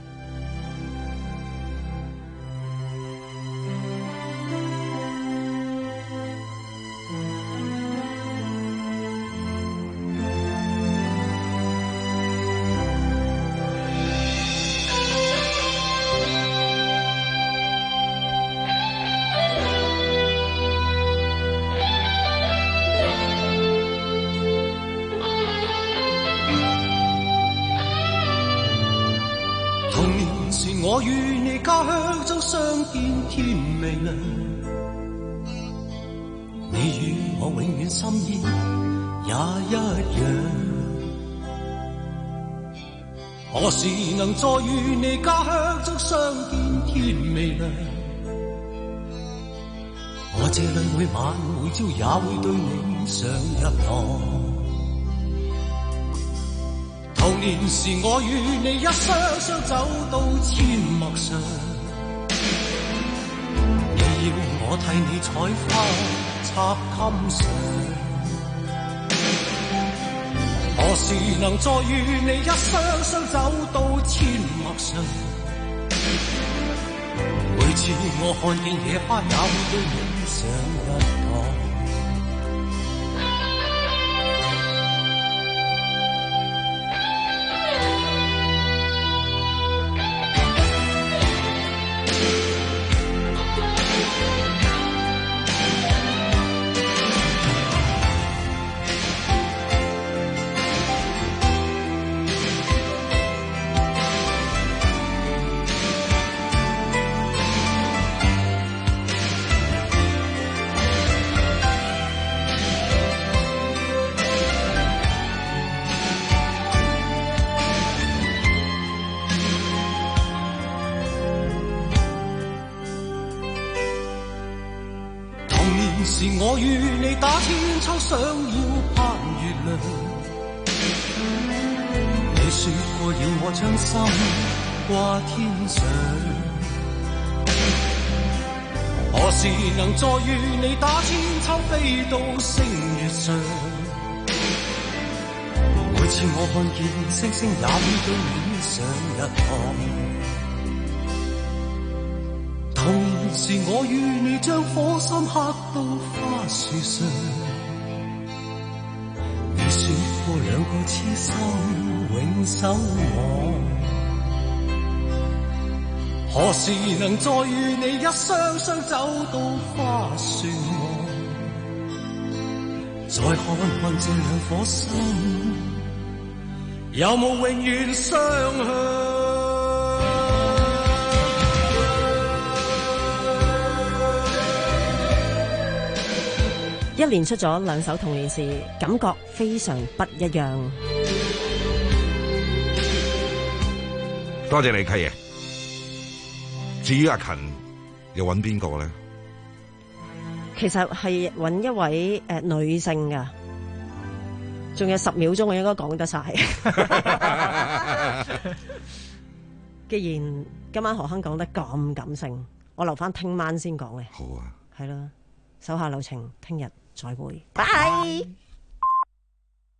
我與你家鄉中相見天未亮，你與我永遠心意也一樣。何時能再與你家鄉中相見天未亮？我這裏每晚每朝也會對你上一堂。童年時我與你一雙雙走到阡陌上，你要我替你採花插襟上。何時能再與你一雙雙走到阡陌上？每次我看見野花也會對你上一堂。 我與你打千秋，想要攀月亮。你說過要我將心掛天上，何時能再與你打千秋，飛到星月上？每次我看見星星，也會對你上一行。同時我與你將火心刻到花樹上，你說過兩個痴心永守我，何時能再與你一雙雙走到花樹望？再看看這兩顆心，有冇永遠相向？ 一連出咗兩首童年時，感覺非常不一樣。 多謝你契爺。至於阿勤，又揾邊個咧？ 其實係揾一位誒、呃、女性噶，仲有十秒鐘，我應該講得晒。既然今晚何鏗講得咁感性，我留翻聽晚先講嘅。 好啊， 係啦，手下留情，聽日再會，拜。